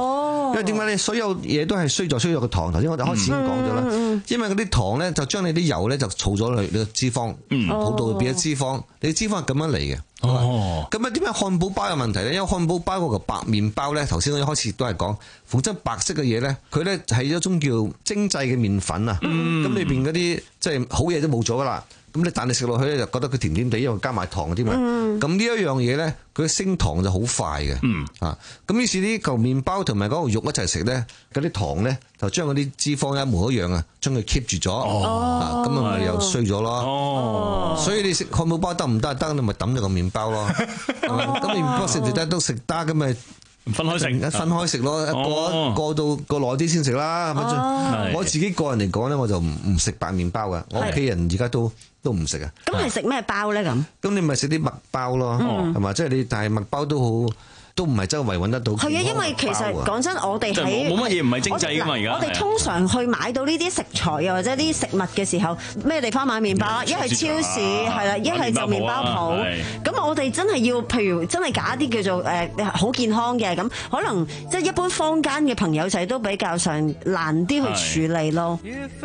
因為點解咧？所有嘢都係衰在衰在個糖。頭先我哋開始已經講咗啦，嗯、因為嗰啲糖咧就將你啲油咧就儲咗你你脂肪，好到變咗脂肪。你脂肪係咁樣嚟嘅。哦，咁啊點解漢堡包有問題咧？因為漢堡包嗰個白麵包咧，頭先我一開始都係講，逢真白色嘅嘢咧，佢咧係一種叫精製嘅麵粉啊。咁裏邊嗰啲即係好嘢都冇咗噶啦。咁你但你食落去咧就覺得佢甜甜地，因為加埋糖啲嘛。咁呢一樣嘢咧，佢升糖就好快嘅。嗯、啊，咁於是呢嚿麵包同埋嗰個肉一齊食咧，嗰啲糖咧就將嗰啲脂肪一模一樣啊，將佢 keep 住咗。哦，咁啊咪又衰咗咯。哦，所以你食漢堡包得唔得？得你咪抌咗個麵包咯。咁麵包食唔食得都食得，咁咪分開食， 分開食咯。過、哦、過到過耐啲先食啦。哦、我自己個人嚟講咧，我就唔唔食白麵包噶。我屋企人而家都。都唔食啊！ 咁係食咩包咧？咁咁你咪食啲麥包咯，係嘛？即係你，但係麥包都好，都唔係周圍揾得到。 係啊，因為其實講真，我哋喺冇乜嘢唔係精製噶嘛。而家我哋通常去買到呢啲食材啊，或者啲食物嘅時候，咩地方買麵包啊？一係超市係啦，一係就麵包鋪。咁我哋真係要，譬如真係揀一啲叫做誒好健康嘅，咁可能即係一般坊間嘅朋友仔都比較上難啲去處理咯。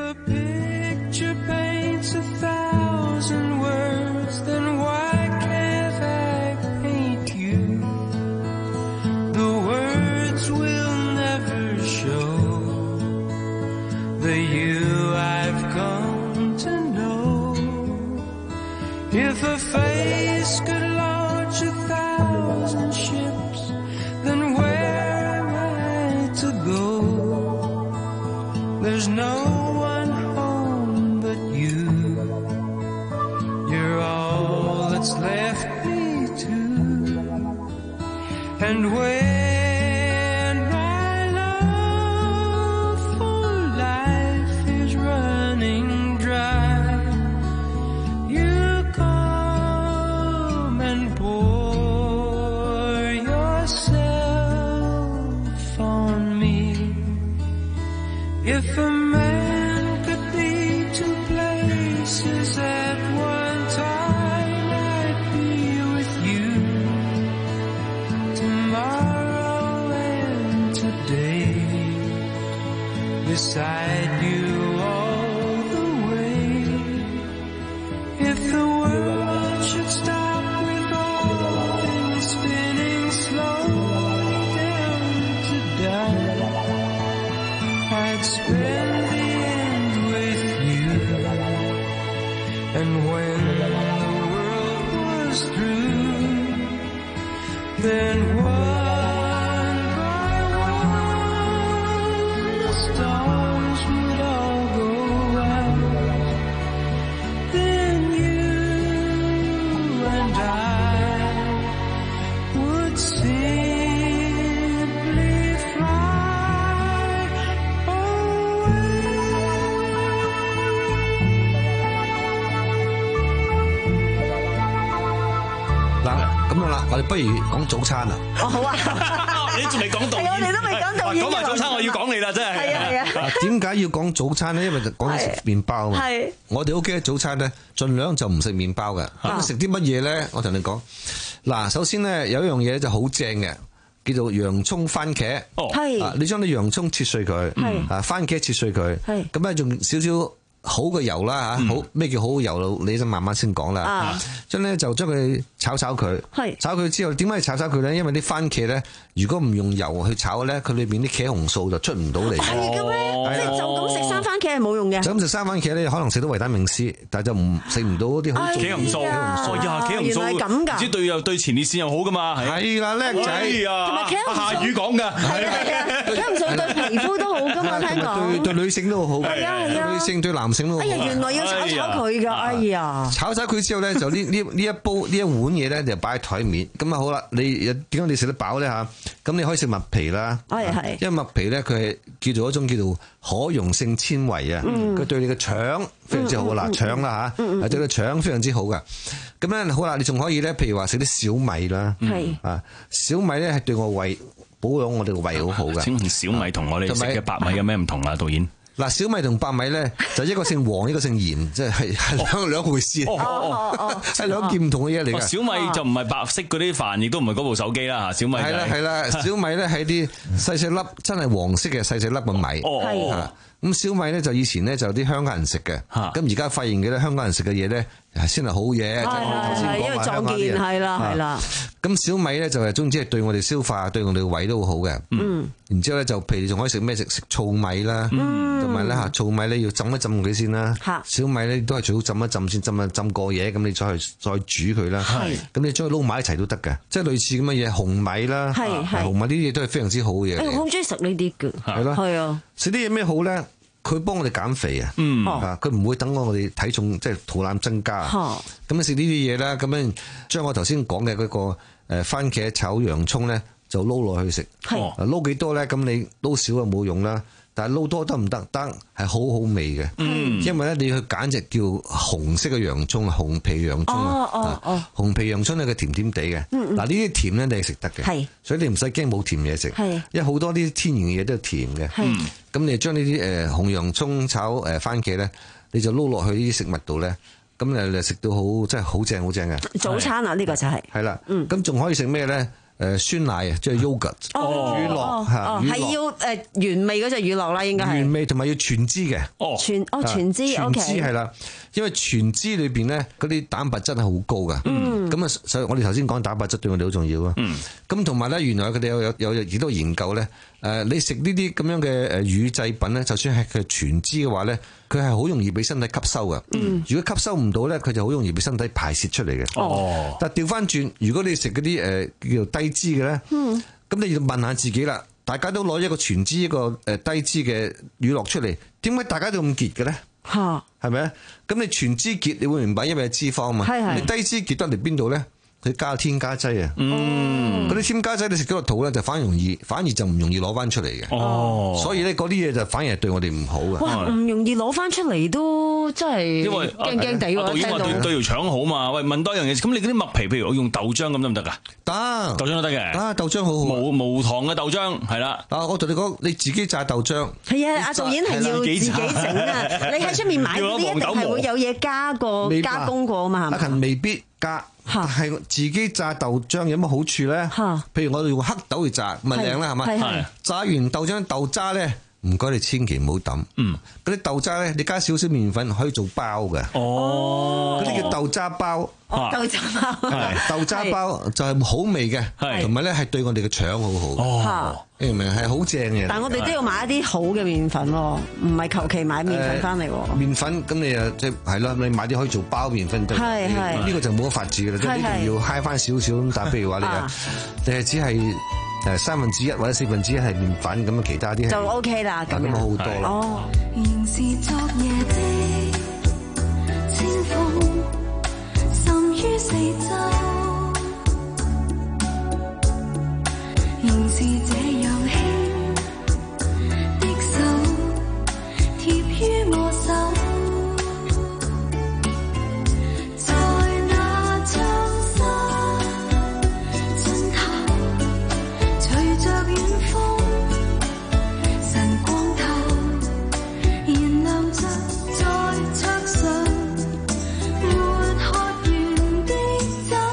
Thousand words, then why can't I paint you? The words will never show the you I've come to know. If a face could launch a thousand ships, then where am I to go? There's no left me to, and when my love for life is running dry, you come and pour yourself on me. If a man could be two places at one time, beside you all the way. If the world should stop with all things spinning slow down to die, I'd spend the end with you. And when the world was through, then what? 我哋不如講早餐啊！ 哦，好啊！ 你仲未講到， 我哋都未講到。 講埋早餐，我要講你啦，真係。 係啊係啊。 點解要講早餐咧？因為就講緊食麵包啊嘛。 係。 我哋屋企嘅早餐咧，盡量就唔食麵包嘅。咁食啲乜嘢咧？我同你講。嗱，首先咧有一樣嘢就好正嘅，叫做洋葱番茄。 哦。係。 你將啲洋葱切碎佢，啊番茄切碎佢，咁咧仲少少好嘅油啦嚇，好咩叫好嘅油？你就慢慢先講啦。將咧就將佢炒炒佢，炒佢之後點解要炒炒佢咧？因為啲番茄咧，如果唔用油去炒咧，佢裏邊啲茄紅素就出唔到嚟。 係嘅咩？即係就咁食生番茄係冇用嘅。 就咁食生番茄咧，可能食到維他命 C， 但係就唔食唔到啲好茄紅素。茄紅素呀，茄紅素原來咁㗎， 唔知對又對前列腺又好㗎嘛？ 係啦，叻仔。 同埋茄紅素夏雨講㗎， 係啊，茄紅素對皮膚都好㗎嘛，聽講。 對對女性都好。 係啊係啊。 女性對男性都好。 哎呀，原來要炒炒佢㗎，哎呀！ 炒炒佢之後咧，就呢呢呢一煲呢一碗嘢咧，就擺喺台面。咁啊好啦，你點解你食得飽咧嚇？咁你可以食麥皮啦， 係係。 因為麥皮咧，佢係叫做一種叫做可溶性纖維啊，佢對你嘅腸非常之好啦，腸啦嚇，係對個腸非常之好噶。咁咧好啦，你仲可以咧，譬如話食啲小米啦，係啊，小米咧係對我胃保養我哋個胃好好噶。 請問小米同我哋食嘅白米有咩唔同啊？導演？ 嗱，小米同白米咧，就一個姓黃，一個姓嚴，即係係兩兩回事。 哦哦哦， 係兩件唔同嘅嘢嚟㗎。 小米就唔係白色嗰啲飯，亦都唔係嗰部手機啦嚇。小米係啦係啦，小米咧係啲細細粒，真係黃色嘅細細粒嘅米。 哦， 咁小米咧就以前咧就啲香港人食嘅，咁而家發現嘅咧香港人食嘅嘢咧先係好嘢。 係因為壯健係啦係啦。 咁小米咧就係總之係對我哋消化、對我哋個胃都好好嘅。嗯。然之後咧就譬如你仲可以食咩？食食糙米啦，同埋咧嚇糙米咧要浸一浸佢先啦。小米咧都係最好浸一浸先，浸一浸過夜，咁你再去再煮佢啦。係。咁你將佢撈埋一齊都得嘅，即係類似咁嘅嘢。紅米啦，係係紅米呢啲嘢都係非常之好嘅嘢。 我好中意食呢啲嘅。 係咯。係啊。食啲嘢咩好咧？佢幫我哋減肥啊，啊佢唔會等我哋體重即係肚腩增加。咁你食呢啲嘢啦，咁樣將我頭先講嘅嗰個誒番茄炒洋葱咧，就撈落去食。撈幾多咧？咁你撈少就冇用啦。但係撈多得唔得？得，係好好味嘅。嗯，因為咧你去揀隻叫紅色嘅洋葱啊，紅皮洋葱啊。哦哦哦。紅皮洋葱咧，佢甜甜地嘅。嗯嗯。嗱呢啲甜咧，你係食得嘅。係。所以你唔使驚冇甜嘢食。係。因為好多啲天然嘅嘢都係甜嘅。係。咁你將呢啲誒紅洋葱炒誒番茄咧，你就撈落去呢啲食物度咧，咁誒你食到好真係好正好正嘅。 早餐啊，呢個就係。 係啦。嗯。咁仲可以食咩咧？誒酸奶啊，即係 yogurt，乳酪嚇， 係要誒原味嗰隻乳酪啦，應該係原味同埋要全脂嘅。 哦，全哦全脂， 全脂係啦，因為全脂裏邊咧嗰啲蛋白質係好高噶。嗯，咁啊，所以我哋頭先講蛋白質對我哋好重要啊。嗯，咁同埋咧，原來佢哋有有有幾多研究咧？誒，你食呢啲咁樣嘅誒乳製品咧，就算係佢全脂嘅話咧，佢係好容易俾身體吸收嘅。嗯，如果吸收唔到咧，佢就好容易俾身體排泄出嚟嘅。哦，但係調翻轉，如果你食嗰啲誒叫做低脂嘅咧，嗯，咁你要問下自己啦。大家都攞一個全脂一個誒低脂嘅乳酪出嚟，點解大家都咁結嘅咧？嚇，係咪啊？咁你全脂結，你會明白，因為係脂肪嘛。係係。你低脂結得嚟邊度咧？佢加添加劑啊，嗰啲添加劑你食咗個肚咧，就反而容易，反而就唔容易攞翻出嚟嘅。哦，所以咧嗰啲嘢就反而係對我哋唔好嘅。 哇，唔容易攞翻出嚟都真係，因為驚驚地喎。 導演話對對條腸好嘛？喂，問多樣嘢，咁你嗰啲麥皮，譬如我用豆漿咁得唔得㗎？ 得， 豆漿都得嘅。 啊，豆漿好好。 無無糖嘅豆漿係啦。 啊，我同你講，你自己榨豆漿。 係啊，阿導演係要自己整啊。你喺出面買嗰啲一定係會有嘢加過、加工過啊嘛，係咪？ 阿勤未必加。但係自己榨豆漿有乜好處咧？譬如我哋用黑豆去榨，咪靚啦，係嘛？榨完豆漿豆渣咧，唔該你千祈唔好抌。嗯，嗰啲豆渣咧，你加少少麵粉可以做包嘅。哦，嗰啲叫豆渣包。 豆渣包， 豆渣包就係好味嘅，同埋咧係對我哋嘅腸好好。哦，你明唔明？係好正嘅。 但係我哋都要買一啲好嘅麵粉喎，唔係求其買麵粉翻嚟喎。 麵粉咁你啊即係係咯，你買啲可以做包麵粉得。係係。呢個就冇乜法子嘅啦，即係一定要揩翻少少咁。但係譬如話你啊，你係只係誒三分之一或者四分之一係麵粉咁啊，其他啲就 OK 啦。咁咁好多啦。哦。 於四周，仍是這樣輕的手貼於我手，在那窗紗盡頭，隨着遠風晨光透，燃亮着在桌上。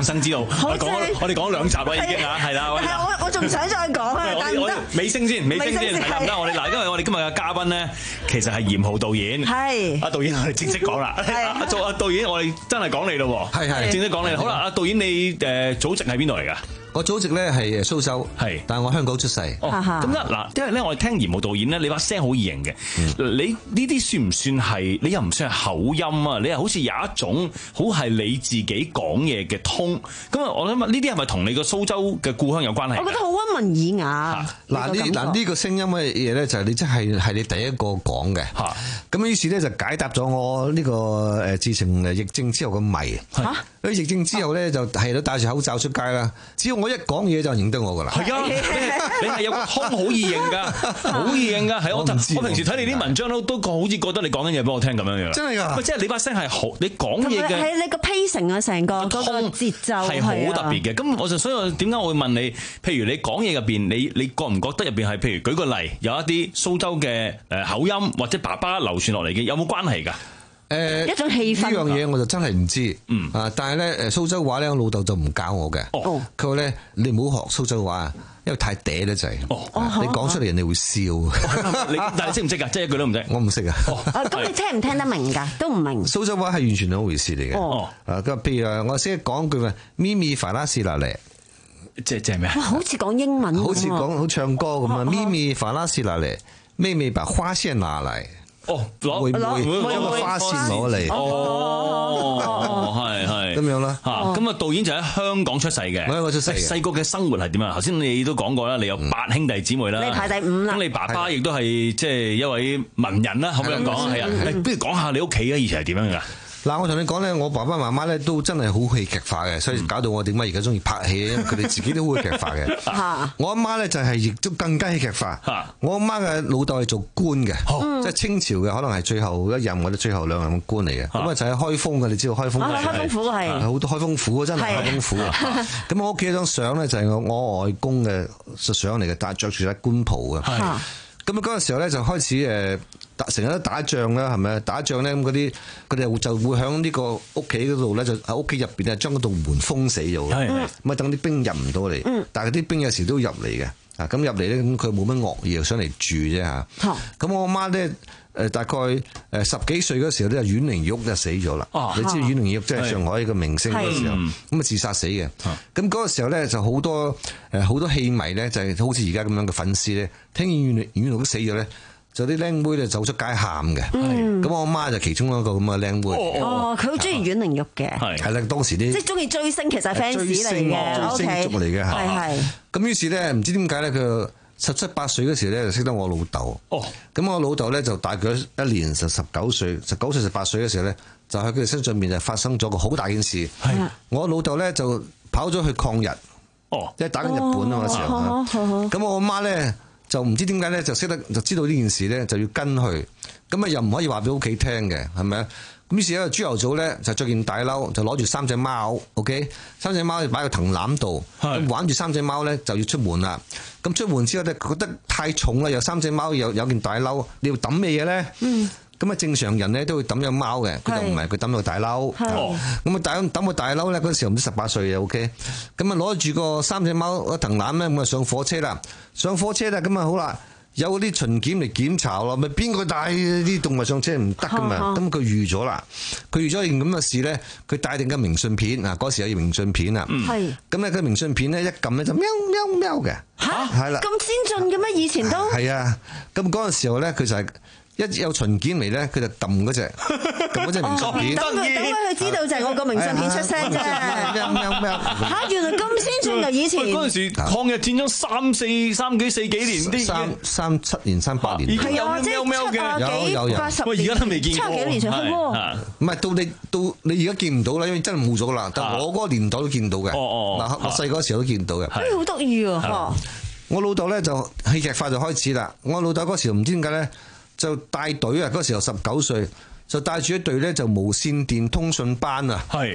生之道，我講我哋講兩集啦已經啊，係啦， 我我仲想再講啊，但係唔得。 尾聲先，尾聲先，係唔得？我哋嗱，因為我哋今日嘅嘉賓咧，其實係嚴浩導演，係阿導演，我哋正式講啦，阿做阿導演，我哋真係講你咯，係係正式講你。好啦，阿導演你誒祖籍喺邊度嚟㗎？ 我祖籍咧係蘇州，係，但係我香港出世。 哦，咁啦嗱，因為咧我哋聽嚴浩導演咧，你把聲好易認嘅，你呢啲算唔算係？你又唔算係口音啊？你係好似有一種好係你自己講嘢嘅通。咁啊，我諗呢啲係咪同你個蘇州嘅故鄉有關係？ 我覺得好溫文爾雅。 嗱呢嗱呢個聲音嘅嘢咧，就係你真係係你第一個講嘅。嚇，咁於是咧就解答咗我呢個誒自從誒疫症之後嘅謎。嚇，喺疫症之後咧就係都戴住口罩出街啦。只要我一講嘢就認得我噶啦，係啊，你係有個腔好易認噶，好易認噶，係我我平時睇你啲文章都都好似覺得你講緊嘢俾我聽咁樣樣，真係噶，即係你把聲係好，你講嘢嘅係你個 pacing 啊，成個嗰個節奏係好特別嘅。咁我就所以點解我會問你？譬如你講嘢入邊，你你覺唔覺得入邊係譬如舉個例，有一啲蘇州嘅誒口音或者爸爸流傳落嚟嘅，有冇關係㗎？ 誒一種氣氛， 呢樣嘢我就真係唔知，嗯啊，但係咧誒蘇州話咧，我老豆就唔教我嘅。哦，佢話咧你唔好學蘇州話，因為太嗲咧就係。哦，你講出嚟人哋會笑。 你但係你識唔識㗎？即係一句都唔識。 我唔識啊。 啊，咁你聽唔聽得明㗎？都唔明。 蘇州話係完全兩回事嚟嘅。哦。啊，咁譬如啊，我識講句話，咪咪法拉斯拿嚟， 即係即係咩啊？ 哇，好似講英文。 好似講好唱歌咁啊！咪咪法拉斯拿嚟，妹妹把花線拿嚟。 哦， 攞攞將個花線攞嚟， 哦，係係咁樣啦。 嚇，咁啊導演就喺香港出世嘅， 喺香港出世嘅。 細個嘅生活係點啊？頭先你都講過啦，你有八兄弟姊妹啦， 你排第五啦。 咁你爸爸亦都係即係一位文人啦，可唔可以咁講？係啊，不如講下你屋企啊，以前係點樣㗎？ 嗱，我同你講咧，我爸爸媽媽咧都真係好戲劇化嘅，所以搞到我點解而家中意拍戲，因為佢哋自己都好戲劇化嘅。我阿媽咧就係亦都更加戲劇化。我阿媽嘅老豆係做官嘅，即係清朝嘅，可能係最後一任或者最後兩任嘅官嚟嘅。咁啊就係開封嘅，你知道開封？ 開封府係好多開封府，真係開封府啊！咁我屋企一張相咧就係我外公嘅相嚟嘅，但係着住一官袍嘅。咁嗰個時候咧就開始誒。成日都打仗啦，係咪？打仗咧咁嗰啲，佢哋就會喺呢個屋企嗰度咧，就喺屋企入邊咧，將嗰道門封死咗。係咁啊，等啲兵入唔到嚟。嗯。但係啲兵有時都入嚟嘅。啊，咁入嚟咧，咁佢冇乜惡意，想嚟住啫嚇。咁、嗯、我阿媽咧，誒大概誒十幾歲嗰時候咧，阮玲玉就死咗啦。哦。你知阮玲玉即係上海一個明星嗰時候，咁啊自殺死嘅。咁嗰、嗯、個時候咧，就好多誒好多戲迷咧，就係好似而家咁樣嘅粉絲咧，聽見阮玲阮玲玉死咗咧。就啲靚妹咧走出街喊嘅，咁我阿媽就其中一個咁嘅靚妹。 哦，佢好中意阮玲玉嘅， 係啦，當時啲即係中意追星，其實係 fans 嚟嘅， 追星族嚟嘅，係係。咁於是咧，唔知點解咧，佢十七八歲嗰時咧就識得我老豆。哦，咁我老豆咧就大概一年就十九歲，十九歲十八歲嘅時候咧，就喺佢哋身上面就發生咗個好大件事。係，我老豆咧就跑咗去抗日。哦，即係打緊日本啊嗰時候。咁我阿媽咧。就唔知點解咧，就識得就知道呢件事咧，就要跟去。咁啊，又唔可以話俾屋企聽嘅，係咪啊？咁於是咧，朝頭早咧就着件大褸，就攞住三隻貓 ，OK， 三隻貓就擺喺個藤籃度，玩住三隻貓咧就要出門啦。咁出門之後咧，覺得太重啦，有三隻貓，有有件大褸，你要抌咩嘢咧？嗯。咁啊，正常人咧都會抌隻貓嘅，佢就唔係，佢抌個大褸。咁啊，大抌個大褸咧，嗰時候唔知十八歲嘅 OK。咁啊，攞住個三隻貓個藤籃咧，咁啊上火車啦，上火車啦，咁啊好啦，有嗰啲巡檢嚟檢查咯，咪邊個帶啲動物上車唔得噶嘛？咁佢預咗啦，佢預咗件咁嘅事咧，佢帶定個明信片啊，嗰時有明信片啊。係。咁咧個明信片咧一撳咧就喵喵喵嘅。嚇！係啦。咁先進嘅咩？以前都。 係啊，咁嗰陣時候咧，佢就係。一有巡檢嚟咧，佢就揼嗰隻揼嗰隻明信片， 等佢等佢知道就係我個明信片出聲啫。嚇！原來咁先進㗎，以前嗰陣時抗日戰爭三四三幾四幾年啲三三七年三八年， 係啊，即係七啊幾八十年， 喂，而家都未見過， 七幾年上去喎。 唔係到你到你而家見唔到啦，因為真係冇咗啦。但係我嗰個年代都見到嘅。哦哦，嗱，我細個時候都見到嘅。 誒，好得意啊！ 我老豆咧就戲劇化就開始啦。我老豆嗰時唔知點解咧。就帶隊啊！嗰時候十九歲，就帶住一隊咧就無線電通訊班啊。係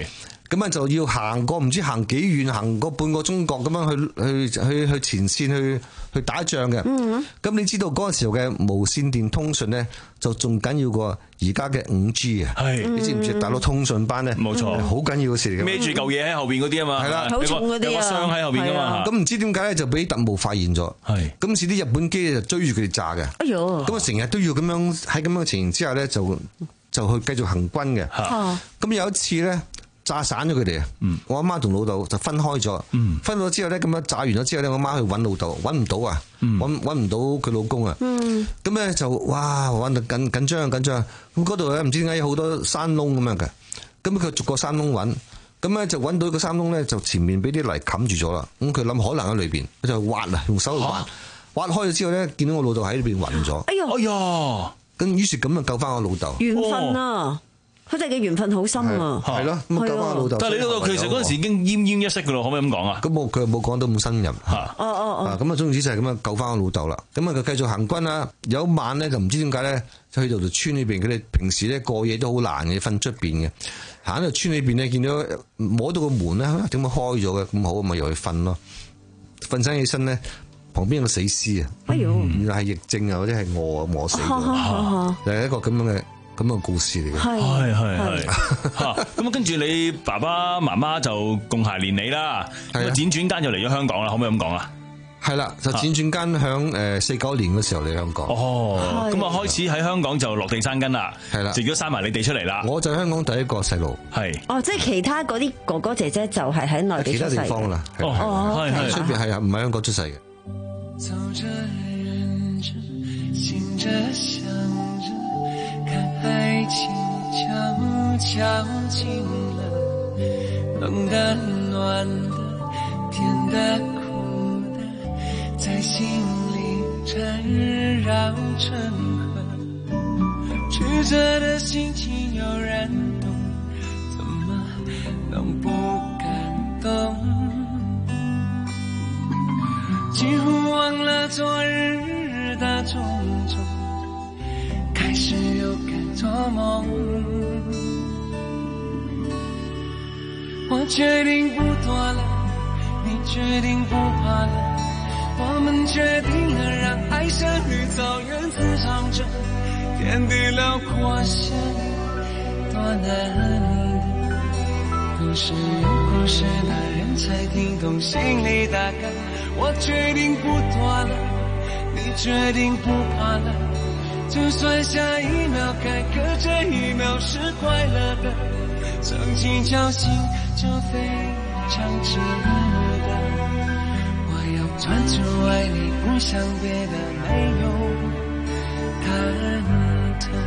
咁啊就要行過唔知行幾遠，行過半個中國咁樣去去去去前線去去打仗嘅。咁、嗯、你知道嗰個時候嘅無線電通訊咧，就仲緊要過而家嘅五 G 啊！係你知唔知大陸通訊班咧？冇錯，好緊要嘅事嚟嘅。 孭住嚿嘢喺後邊嗰啲啊嘛，係啦， 好重嗰啲啊， 有個箱喺後邊噶嘛。 咁唔知點解咧就俾特務發現咗。係咁時啲日本機就追住佢哋炸嘅。哎呦！咁啊成日都要咁樣喺咁樣嘅情形之下咧，就就去繼續行軍嘅。咁有一次咧。炸散咗佢哋啊！我阿媽同老豆就分開咗，嗯、分咗之後咧，咁樣炸完咗之後咧，我媽去揾老豆，揾唔到啊，揾揾唔到佢老公啊，咁咧、嗯、就哇揾到緊緊張緊張，咁嗰度咧唔知點解有好多山窿咁樣嘅，咁佢逐個山窿揾，咁咧就揾到個山窿咧就前面俾啲泥冚住咗啦，咁佢諗可能喺裏邊，佢就挖啊，用手去挖，挖開咗之後咧，見到我老豆喺呢邊暈咗，哎呀，哎呀，咁於是咁啊救翻我老豆， 緣分啊！佢哋嘅緣分好深啊， 係咯，咁救翻我老豆。 但係你老豆其實嗰陣時已經奄奄一息噶咯，可唔可以咁講啊？ 咁我佢又冇講到咁深入。 哦哦哦。 咁啊，總之就係咁樣救翻我老豆啦。咁啊，佢繼續行軍啦。有一晚咧，就唔知點解咧，去到條村裏邊，佢哋平時咧過夜都好難嘅，瞓出邊嘅。行到村裏邊咧，見到摸到個門咧，點解開咗嘅？咁好，咪入去瞓咯。瞓醒起身咧，旁邊有個死屍啊！哎呦，原來係疫症啊，或者係餓餓死嘅，就係一個咁樣嘅。咁嘅故事嚟嘅， 係係係嚇。咁啊，跟住你爸爸媽媽就共諧連理啦。咁啊，輾轉間就嚟咗香港啦，可唔可以咁講啊？ 係啦，就輾轉間響誒四九年嗰時候嚟香港。 哦，咁啊開始喺香港就落地生根啦。係啦，就如果生埋你哋出嚟啦。 我就係香港第一個細路。係。 哦，即係其他嗰啲哥哥姐姐就係喺內地出世。 其他地方啦。 哦， 係係。出邊係啊，唔係香港出世嘅。 走着忍着醒着想着看愛情悄悄近了，冷的暖的甜的苦的在心裏纏繞成河，曲折的心情有人懂，怎麼能不感動，幾乎忘了昨日的種種，開始又該做夢，我決定不躲了，你決定不怕了，我們決定了讓愛像綠草原滋長着，天地遼闊相遇多難得，都是有故事的人才聽懂心裡大概，我決定不躲了，你決定不怕了，就算下一秒該隔這一秒是快樂的，曾經僥倖就非常值得，我要專注愛你，不想別的，沒有忐忑。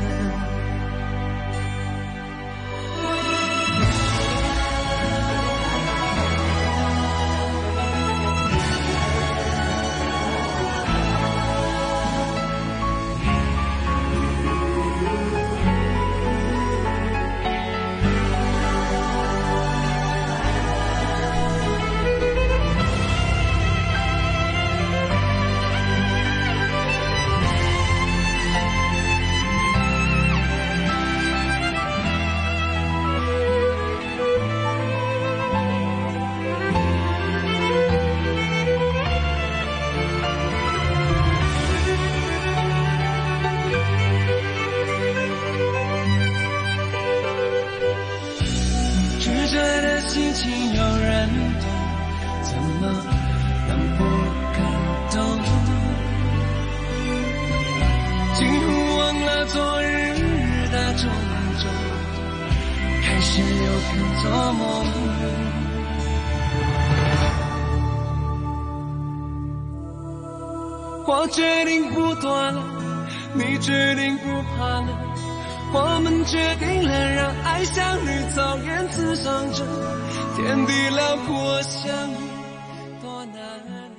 我決定不躲了，你決定不怕了，我們決定了讓愛像綠草原滋長着，天地遼闊相遇多難。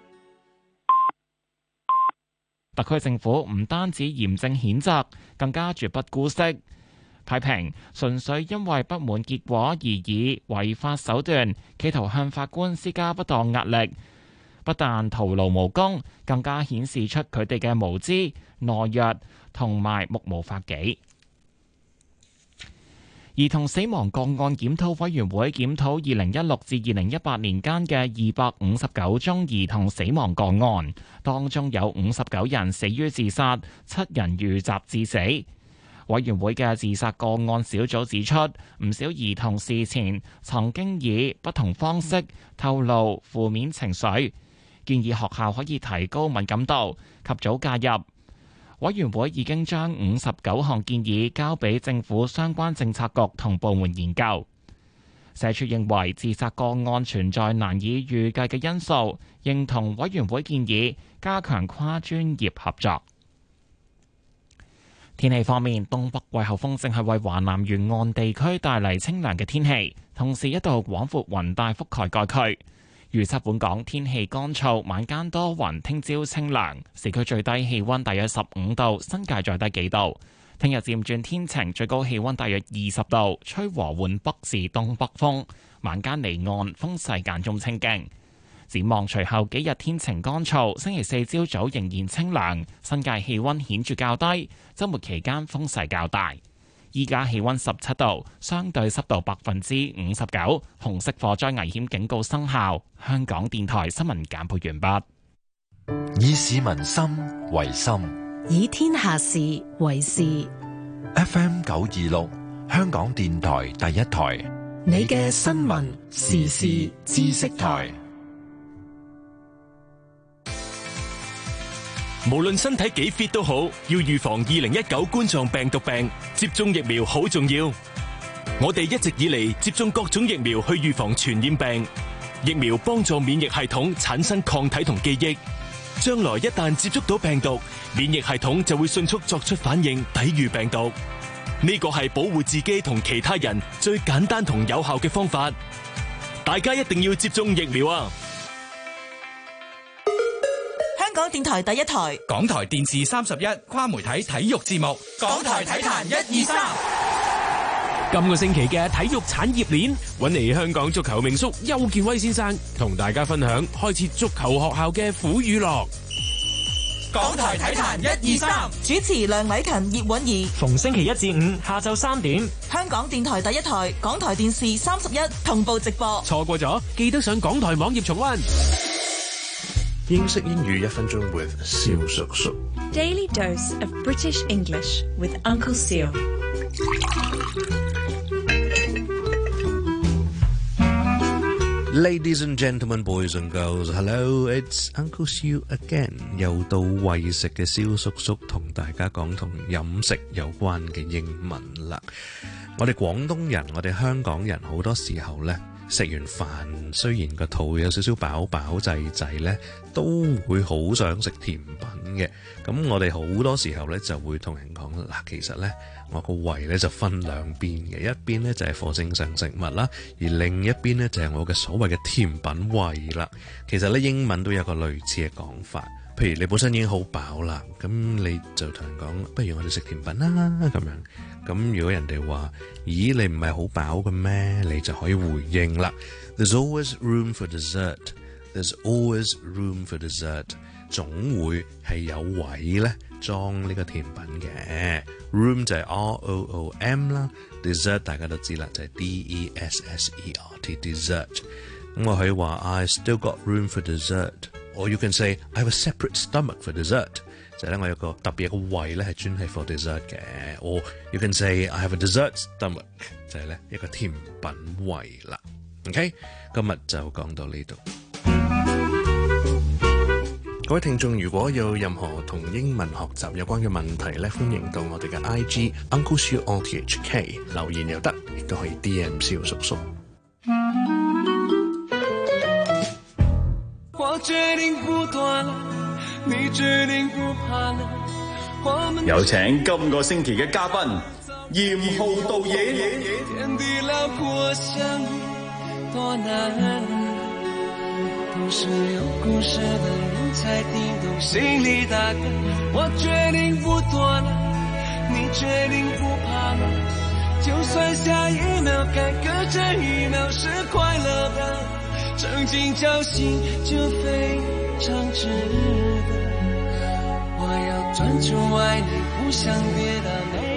特區政府唔單止嚴正譴責，更加絕不姑息，批評純粹因為不滿結果而以違法手段企圖向法官施加不當壓力，不但徒勞無功，更加顯示出佢哋嘅無知、懦弱同埋目無法紀。 兒童死亡個案檢討委員會檢討二零一六至二零一八年間嘅二百五十九宗兒童死亡個案，當中有五十九人死於自殺，七人遇襲致死。委員會嘅自殺個案小組指出，唔少兒童事前曾經以不同方式透露負面情緒，建議學校可以提高敏感度，及早介入。委員會已經將五十九項建議交俾政府相關政策局同部門研究。社署認為自殺個案存在難以預計嘅因素，認同委員會建議加強跨專業合作。天氣方面，東北季候風正係為華南沿岸地區帶嚟清涼嘅天氣，同時一道廣闊雲帶覆蓋該區。預測本港天氣乾燥，晚間多雲，聽朝清涼，市區最低氣溫大約十五度，新界再低幾度。聽日漸轉天晴，最高氣溫大約二十度，吹和緩北至東北風，晚間離岸風勢間中清勁。展望隨後幾日天晴乾燥，星期四朝早仍然清涼，新界氣溫顯著較低，周末期間風勢較大。依家氣溫十七度，相對濕度百分之五十九，紅色火災危險警告生效。香港電台新聞簡報完畢。 以市民心為心， 以天下事為事。 F M 九二六，香港電台第一台， 你嘅新聞時事知識台。 無論身體幾 fit 都好，要預防二零一九冠狀病毒病，接種疫苗好重要。我哋一直以嚟接種各種疫苗去預防傳染病，疫苗幫助免疫系統產生抗體同記憶，將來一旦接觸到病毒，免疫系統就會迅速作出反應，抵禦病毒。呢個係保護自己同其他人最簡單同有效嘅方法。大家一定要接種疫苗啊！ 香港電台第一台， 港台電視三十一跨媒體體育節目，港台體壇一二三。 今個星期嘅體育產業鏈，搵嚟香港足球名宿邱建威先生，同大家分享開設足球學校嘅苦與樂。 港台體壇一二三， 主持梁偉勤、葉韻儀， 逢星期一至五下晝三點， 香港電台第一台，港台電視三十一同步直播。 錯過咗，記得上港台網頁重溫。 英式英語一分鐘 with 蕭叔叔。 Daily dose of British English with Uncle Seal。 Ladies and gentlemen, boys and girls, hello, it's Uncle Siu again。又到餵食嘅蕭叔叔同大家講同飲食有關嘅英文啦。我哋廣東人，我哋香港人好多時候呢，食完飯雖然個肚有少少飽飽滯滯呢，都會好想食甜品嘅。咁我哋好多時候呢，就會同人講嗱，其實呢，我個胃呢就分兩邊嘅，一邊呢就係課正常食物啦，而另一邊呢就係我嘅所謂嘅甜品胃啦。其實呢，英文都有個類似嘅講法，譬如你本身已經好飽啦，咁你就同人講，不如我哋食甜品啦咁樣。咁如果人哋話，咦，你唔係好飽嘅咩？你就可以回應啦。There's always room for dessert. There's always room for dessert. 總會係有位咧裝呢個甜品嘅。Room 就係 R O O M 啦 ，dessert 大家都知啦，就係 D E S S E R T dessert。咁我可以話 I still got room for dessert，or you can say I have a separate stomach for dessert。就係咧，我有個特別嘅胃咧，係專係 for dessert 嘅。Or you can say I have a dessert stomach， 就係咧一個甜品胃啦。OK， 今日就講到呢度。各位聽眾，如果有任何同英文學習有關嘅問題咧，歡迎到我哋嘅 I G Uncle Siu O T H K 留言又得，亦都可以 D M 蕭叔叔。 我決定不斷了，你決定不怕了。 有請今個星期嘅嘉賓嚴浩導演。 天地辽闊相遇多難，都是有故事的人才聽懂心裏大歌。我決定不躲了，你決定不怕了。就算下一秒改革，這一秒是快樂的，曾經侥幸就非常值得。我要專注愛你，不想別的，沒有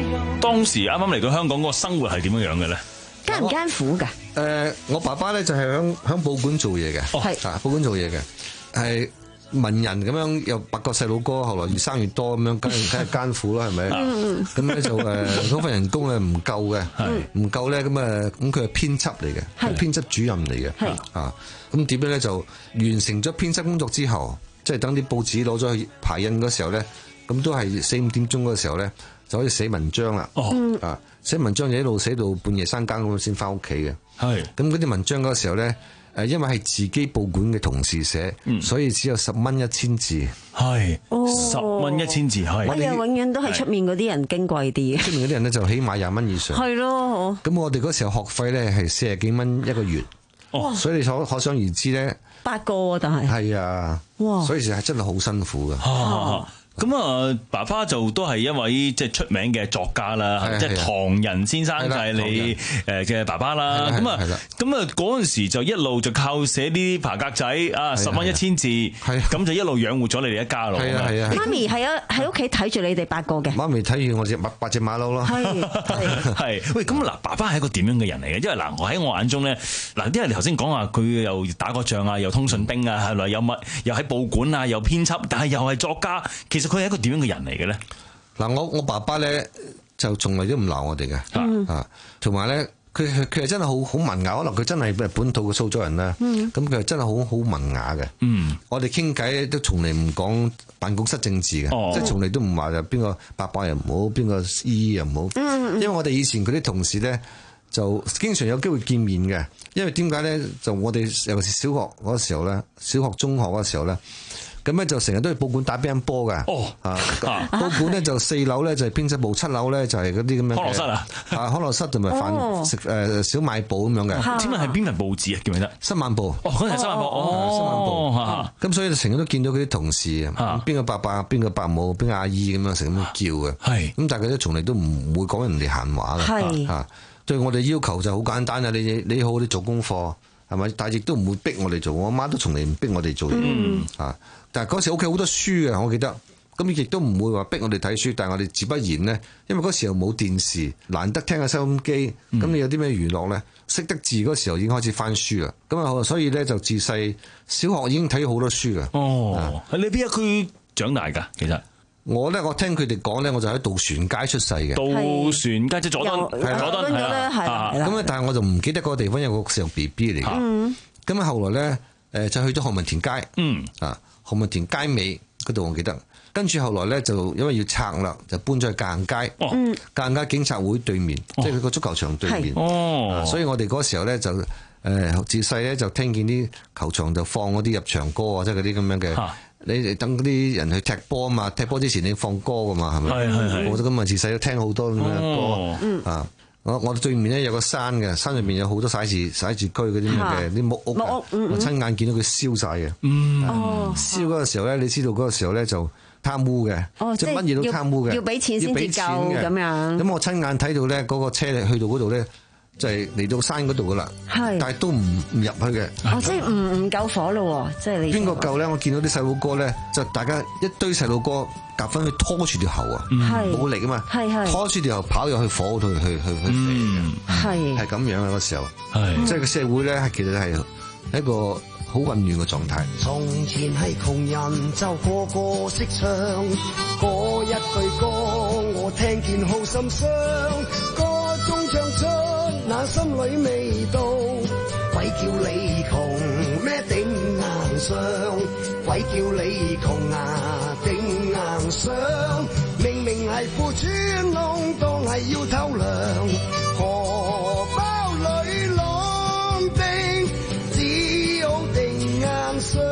當時啱啱嚟到香港嗰個生活係點樣樣嘅咧？ 艱唔艱苦㗎？ 誒，我爸爸咧就係響響報館做嘢嘅，係啊，報館做嘢嘅，係文人咁樣，有八個細佬哥，後來越生越多咁樣，梗係梗係艱苦啦，係咪？咁咧就誒，嗰份人工咧唔夠嘅，唔夠咧咁誒，咁佢係編輯嚟嘅，係編輯主任嚟嘅，啊，咁點樣咧就完成咗編輯工作之後，即係等啲報紙攞咗去排印嗰時候咧，咁都係四五點鐘嗰時候咧，就可以寫文章啦，啊，寫文章就一路寫到半夜三更咁先翻屋企嘅，係，咁嗰啲文章嗰時候咧。誒，因為係自己報館嘅同事寫，嗯、所以只有十蚊一千字，係十蚊一千字，係。 我哋永遠都係出面嗰啲人矜貴啲， 出面嗰啲人咧就起碼廿蚊以上，係咯。咁我哋嗰時候學費咧係四十幾蚊一個月，哦，所以你可可想而知咧， 八個但係係啊，哇，所以就係真係好辛苦噶。啊咁啊，爸爸就都係一位即係出名嘅作家啦，即係唐人先生就係你誒嘅爸爸啦。咁啊，咁啊嗰陣時就一路就靠寫啲爬格仔啊，十蚊一千字，咁就一路養活咗你哋一家咯。係啊係啊， 媽咪係啊喺屋企睇住你哋八個嘅。 媽咪睇住我隻八八隻馬騮咯。係係，喂，咁嗱，爸爸係一個點樣嘅人嚟嘅？因為嗱，我喺我眼中咧，嗱，因為你頭先講話佢又打過仗啊，又通訊兵啊，係咪？又乜又喺報館啊，又編輯，但係又係作家，其實佢係一個點樣嘅人嚟嘅咧？ 嗱，我我爸爸咧就從來都唔鬧我哋嘅，嗯、啊，同埋咧佢佢係真係好好文雅，可能佢真係本土嘅蘇州人啦，咁佢係真係好好文雅嘅。嗯，我哋傾偈都從嚟唔講辦公室政治嘅，哦、即係從嚟都唔話就邊個伯伯又唔好，邊個姨又唔好。嗯、因為我哋以前嗰啲同事咧就經常有機會見面嘅，因為點解咧？就我哋尤其是小學嗰時候咧，小學中學嗰時候咧。咁咧就成日都係報館打乒乓波㗎。哦，啊，報館咧就四樓咧就係編輯部，七樓咧就係嗰啲咁樣康樂室啊， 啊康樂室同埋飯食誒小賣部咁樣嘅。 請問係邊份報紙啊？記唔記得？ 新晚報。 哦，嗰陣係新晚報。 哦，新晚報。咁所以成日都見到嗰啲同事啊，邊個伯伯、邊個伯母、邊個阿姨咁樣成日咁叫嘅。係。咁但係佢都從嚟都唔會講人哋閒話嘅。係。嚇，對我哋要求就好簡單啊！你你好，你做功課係咪？但係亦都唔會逼我哋做。我阿媽都從嚟唔逼我哋做嘢。嗯。嚇。但係嗰時屋企好多書嘅，我記得，咁亦都唔會話逼我哋睇書，但係我哋自不然咧，因為嗰時候冇電視，難得聽下收音機，咁、嗯、你有啲咩娛樂咧？識得字嗰時候已經開始翻書啦，咁啊，所以咧就自細小學已經睇好多書嘅。 哦，喺你邊一區長大㗎？其實我咧，我聽佢哋講咧，我就喺渡船街出世嘅。 渡船街即係佐敦，係佐敦係啦。 咁啊，但係我就唔記得嗰個地方，因為我時候 B B 嚟嘅。咁啊、嗯，後來咧，誒就去咗何文田街。嗯啊。何文田街尾嗰度我記得，跟住後來咧就因為要拆啦，就搬咗去界限街。哦，界限街警察會對面，哦、即係佢個足球場對面。哦，所以我哋嗰時候咧就誒自細咧就聽見啲球場就放嗰啲入場歌啊，即係嗰啲咁樣嘅。哈你哋等嗰啲人去踢波啊嘛，踢波之前你放歌噶嘛，係咪？係係係。我都咁啊，自細都聽好多咁嘅歌。嗯、哦、啊。我我對面咧有個山嘅，山入面有好多徙置徙置區嗰啲嘅啲木屋，木屋嗯嗯我親眼見到佢燒晒嘅。嗯，哦，燒嗰個時候咧，你知道嗰個時候咧就貪污嘅，哦、即係乜嘢都貪污嘅， 要俾錢先至夠咁樣。 咁我親眼睇到咧，嗰個車去到嗰度咧。就係嚟到山嗰度噶啦，但係都唔唔入去嘅。 哦，即係唔唔夠火咯，即係你邊個夠咧？我見到啲細路哥咧，就大家一堆細路哥夾翻去拖住條喉啊，冇力啊嘛，拖住條喉跑入去火度去去去去飛嘅，係係咁樣啊！嗰時候，即係個社會咧，其實係一個好混亂嘅狀態。 從前係窮人就個個識唱，嗰一句歌我聽見好心傷，歌中唱出那心裏味道，鬼叫你窮咩頂硬上，鬼叫你窮啊頂硬上，明明係褲穿窿，當係要偷糧，荷包裏浪定，只好頂硬上。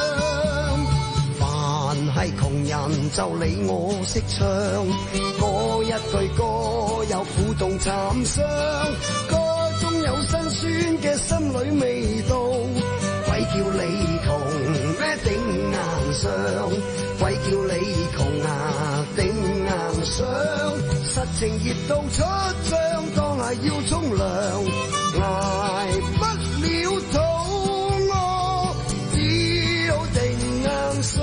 凡係窮人就理我識唱，嗰一句歌有苦痛慘傷，歌中有辛酸嘅心裏味道，鬼叫你窮咩頂硬上，鬼叫你窮啊頂硬上，實情熱到出脹，當係要沖涼，捱不了肚餓，只好頂硬上。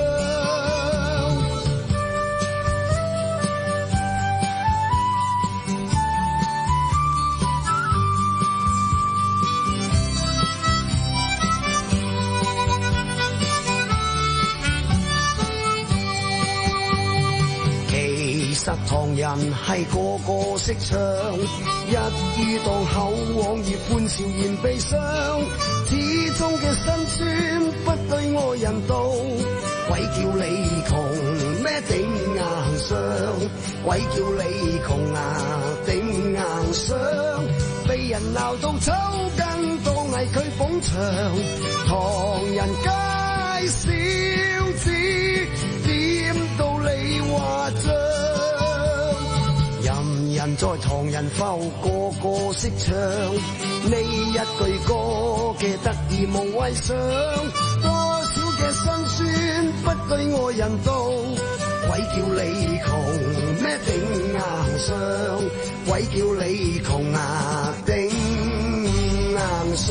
實唐人係個個識唱，一於當口往月歡笑言悲傷，始終嘅辛酸不對愛人道，鬼叫你窮咩頂硬上，鬼叫你窮啊頂硬上，被人鬧到抽筋當係佢捧場，唐人街小子點道理話帳，人人在唐人埠個個識唱，呢一句歌嘅得意無謂想，多少嘅辛酸不對愛人道，鬼叫你窮咩頂硬上，鬼叫你窮啊頂硬上。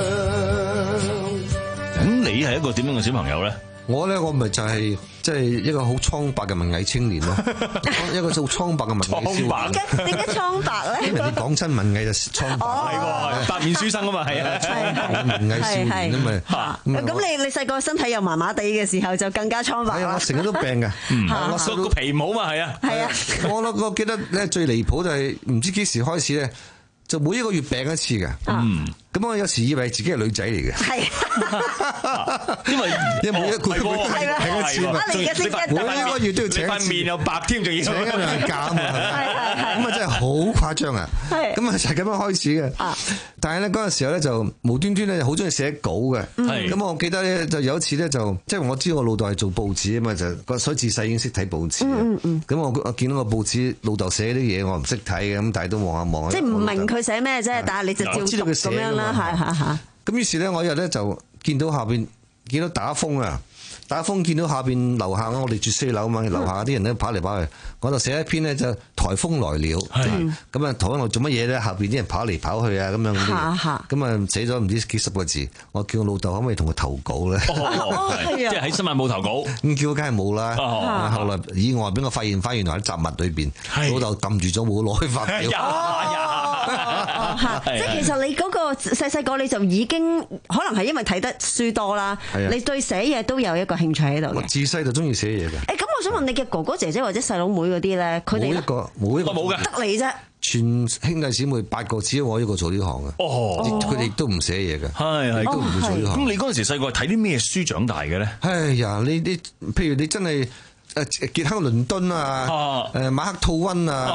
咁你係一個點樣嘅小朋友咧？ 我咧，我咪就係即係一個好蒼白嘅文藝青年咯，一個好蒼白嘅文藝少年。 點解蒼白咧？ 因為你講真文藝就蒼白， 係白面書生啊嘛，係啊， 文藝少年啊嘛。 咁你你細個身體又麻麻地嘅時候就更加蒼白啦。 我成日都病嘅， 我受個皮唔好嘛，係啊。 係啊， 我我記得咧最離譜就係唔知幾時開始咧，就每一個月病一次嘅。嗯。咁我有時以為自己係女仔嚟嘅，係，因為因為每一個月都請一次嘛，每一個月都要請一次， 塊面又白添，仲要請一兩假啊嘛，咁啊真係好誇張啊，咁啊就係咁樣開始嘅。但係咧嗰陣時候咧就無端端咧好中意寫稿嘅，咁我記得咧就有一次咧就即係我知我老豆係做報紙啊嘛，就所以自細已經識睇報紙嘅，咁我我見到個報紙老豆寫啲嘢我唔識睇嘅，咁但係都望下望下， 即係唔明佢寫咩啫，但係你就照知道佢寫咁樣。 係係係。 咁於是咧，我一日咧就見到下邊見到打風啊，打風見到下邊樓下我哋住四樓啊嘛，樓下啲人咧跑嚟跑去，我就寫一篇咧就颱風來了，咁啊台灣我做乜嘢咧？下邊啲人跑嚟跑去啊，咁樣咁啊寫咗唔知幾十個字，我叫我老豆可唔可以同佢投稿咧？ 即係喺新聞冇投稿， 咁叫梗係冇啦。後來意外俾我發現，發現原來喺雜物裏邊，老豆撳住咗冇攞去發表。 即係其實你嗰個細細個你就已經可能係因為睇得書多啦，你對寫嘢都有一個興趣喺度嘅。 我自細就中意寫嘢嘅。 誒，咁我想問你嘅哥哥姐姐或者細佬妹嗰啲咧，佢哋冇一個冇一個冇嘅， 得你啫。 全兄弟姊妹八個，只有我一個做呢行嘅。哦，佢哋都唔寫嘢嘅， 係係都唔會做呢行。 咁你嗰陣時細個睇啲咩書長大嘅咧？ 哎呀，你啲譬如你真係。誒傑克倫敦啊，誒馬克吐溫啊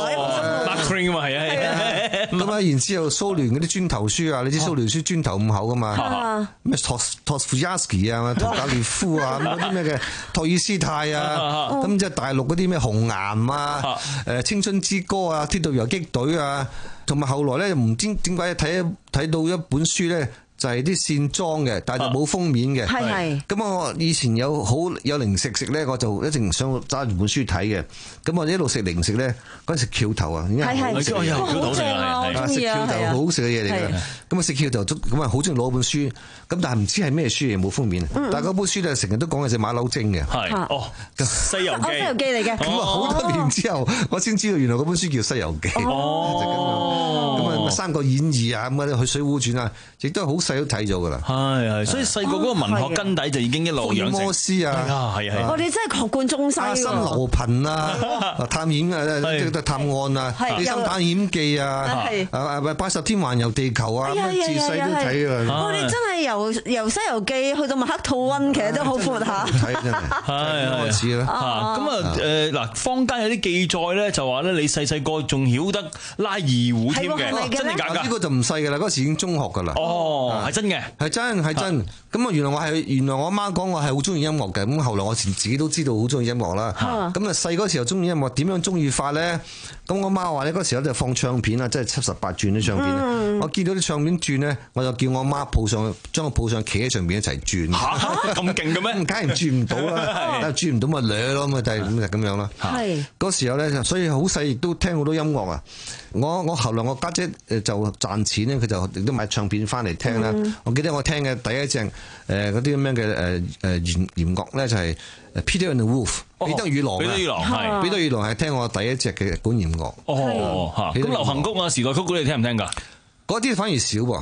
，Mark Twain 嘛係啊， 咁啊，然之後蘇聯嗰啲磚頭書啊，你知蘇聯書磚頭咁厚噶嘛？咩托托夫亞斯基啊、托格列夫啊，咁嗰啲咩嘅托爾斯泰啊，咁即係大陸嗰啲咩紅岩啊、誒青春之歌啊、鐵道游擊隊啊，同埋後來咧唔知點解睇睇到一本書咧。就係啲線裝嘅，但係就冇封面嘅。係係。咁我以前有好有零食食咧，我就一直想揸住本書睇嘅。咁我一路食零食咧，嗰陣食橋頭啊，係係。 係係。好正啊！我中意啊！ 食橋頭好好食嘅嘢嚟嘅。咁啊食橋頭咁啊好中意攞本書，咁但係唔知係咩書嚟，冇封面。但係嗰本書咧成日都講嘅隻馬騮精嘅。係。哦。 西遊記。 西遊記嚟嘅。 咁啊好多年之後，我先知道原來嗰本書叫西遊記。哦。咁啊《三國演義》啊，咁啊去《水滸傳》啊，亦都好。都睇咗噶啦， 係係，所以細個嗰個文學根底就已經一路養成。福爾摩斯啊，係係， 我哋真係學貫中西喎。阿森羅蘋啊，探險啊，探案啊，《神探險記》啊，啊啊八十天環遊地球啊，自細都睇啊。 我哋真係由由西遊記去到馬克吐溫，其實都好闊下。 睇真係，係開始啦。 咁啊誒嗱，坊間有啲記載咧，就話咧你細細個仲曉得拉二胡添嘅，真定假㗎？ 呢個就唔細㗎啦，嗰時已經中學㗎啦。 哦。係真嘅， 係真係真。咁啊，原來我係原來我阿媽講我係好中意音樂嘅。咁後來我自己都知道好中意音樂啦。咁啊細嗰時候中意音樂，點樣中意法咧？咁我媽話咧嗰時候就放唱片啊，即係七十八轉啲唱片。嗯、我見到啲唱片轉咧，我就叫我媽抱上，將我抱上企喺上邊一齊轉。 嚇咁勁嘅咩？ 梗係轉唔到啦，但係轉唔到咪掠咯，咪就係咁就咁樣啦。係嗰時候咧，所以好細亦都聽好多音樂啊。我我後來我家姐誒就賺錢咧，佢就亦都買唱片翻嚟聽啦。嗯、我記得我聽嘅第一隻誒嗰啲咁樣嘅誒誒弦弦樂咧就係 Peter and the Wolf， 彼得與狼。彼得與狼係彼得與狼係聽我第一隻嘅管弦樂。哦，嚇！咁流行曲啊、時代曲嗰啲你聽唔聽㗎？嗰啲反而少喎。哦。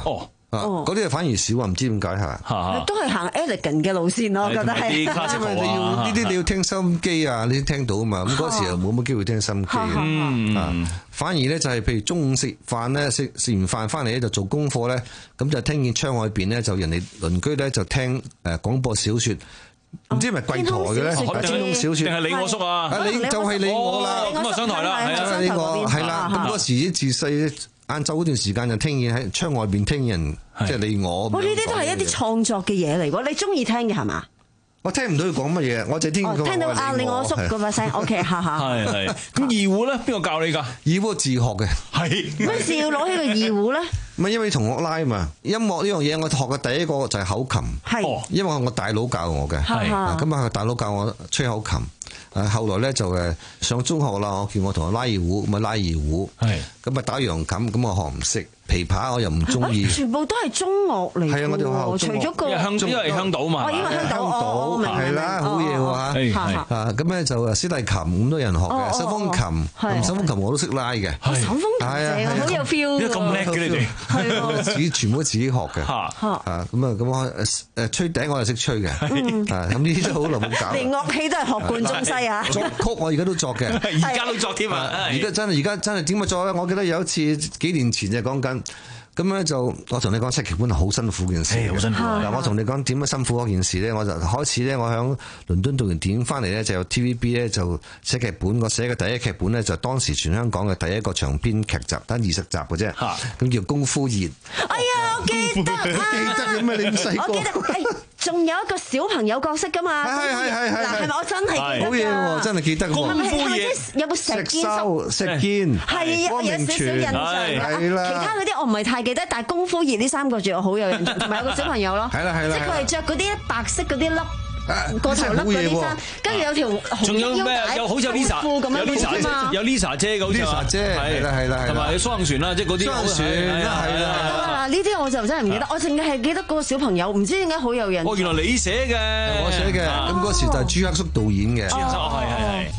嗰啲反而少啊，唔知點解嚇。 都係行 elegant 嘅路線咯，我覺得係。 因為你要呢啲你要聽收音機啊，你聽到啊嘛。咁嗰時又冇乜機會聽收音機啊。反而咧就係譬如中午食飯咧，食食完飯翻嚟咧就做功課咧，咁就聽見窗外邊咧就人哋鄰居咧就聽誒廣播小説。唔知係咪貴台嘅咧？天空小説定係你我叔啊？ 啊，你就係你我啦。 咁啊上台啦，係啊，你我係啦。咁嗰時自細晏晝嗰段時間就聽見喺窗外邊聽人，即係你我。 我呢啲都係一啲創作嘅嘢嚟喎，你中意聽嘅係嘛？ 我聽唔到佢講乜嘢，我就聽聽到啊你我叔嗰把聲 OK 哈哈。 係係。咁二胡咧，邊個教你㗎？ 二胡自學嘅。係。 咩事要攞起個二胡咧？ 唔係因為同學拉嘛，音樂呢樣嘢我學嘅第一個就係口琴。係。因為我大佬教我嘅。係。咁啊，大佬教我吹口琴。誒，後來咧就誒上中學啦，我叫我同佢拉二胡，咁啊拉二胡。係。咁啊打揚琴，咁我學唔識。琵琶我又唔中意， 全部都係中樂嚟。係啊，我哋學校除咗個香，因為香島嘛， 哦，因為香島， 係啦，好嘢喎嚇。啊，咁咧就小提琴咁多人學嘅，手風琴，手風琴我都識拉嘅。 手風琴正，好有 feel。 點解咁叻嘅你哋？ 係自己全部都自己學嘅。啊，咁啊，咁我誒吹笛我又識吹嘅。啊，咁呢啲都好耐冇搞。 連樂器都係學貫中西啊！ 作曲我而家都作嘅， 而家都作添啊！ 而家真係而家真係點樣作咧？我記得有一次幾年前就講緊。咁咧就我同你講，寫劇本係好辛苦件事，好辛苦。嗱，我同你講點樣辛苦嗰件事咧，我就開始咧，我喺倫敦讀完電影翻嚟咧，就有 T V B 咧就寫劇本。我寫嘅第一劇本咧就當時全香港嘅第一個長篇劇集，得二十集嘅啫。咁叫《功夫熱》。 哎呀，我記得， 我記得咁啊！你咁細個。 我記得，誒，仲有一個小朋友角色㗎嘛？ 係係係係。 嗱，係咪我真係記得？ 好嘢喎，真係記得喎。 功夫熱有冇石堅叔？ 石堅。 係啊，我有少少印象。係啦。其他嗰啲我唔係太記得，但係功夫熱呢三個字我好有印象，同埋有個小朋友咯。 係啦係啦。 即係佢係着嗰啲白色嗰啲粒個頭粒嗰啲衫，跟住有條紅腰帶， 有好似有 Lisa 咁樣有 Lisa 姐，有 Lisa 姐嘅好似 Lisa 姐係啦係啦， 同埋雙船啦，即係嗰啲雙船啦係啦。 呢啲我就真係唔記得，我淨係記得嗰個小朋友，唔知點解好有印象。 哦，原來你寫嘅， 我寫嘅，咁嗰時就係朱克叔導演嘅。 朱克叔係係係。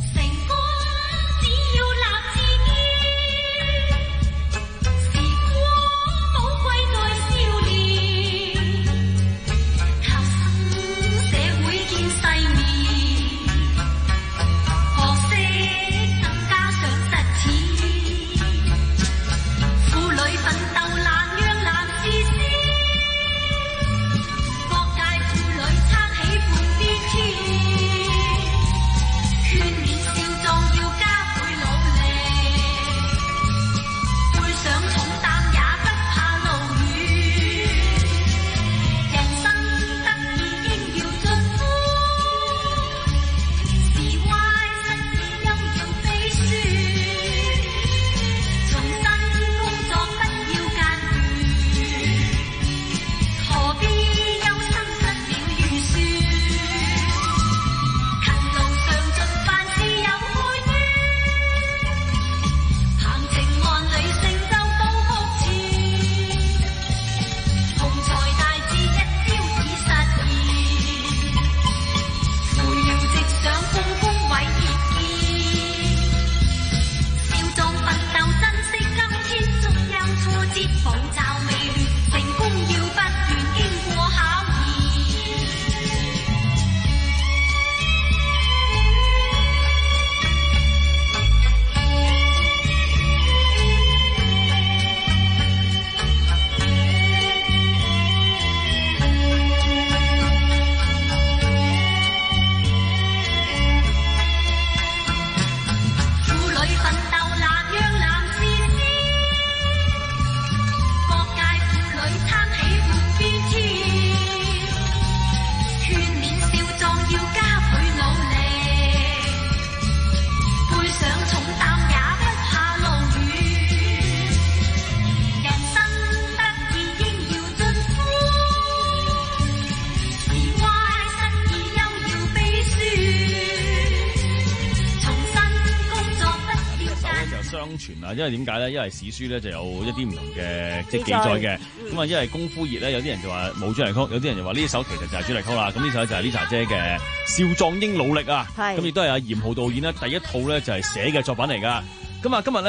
因為點解咧？因為史書咧就有一啲唔同嘅即係記載嘅。咁啊，因為功夫熱咧，有啲人就話冇主題曲，有啲人就話呢首其實就係主題曲啦。咁呢首就係 Lisa 姐嘅《少壯英努力》啊。咁亦都係阿嚴浩導演咧第一套咧就係寫嘅作品嚟噶。咁啊，今日咧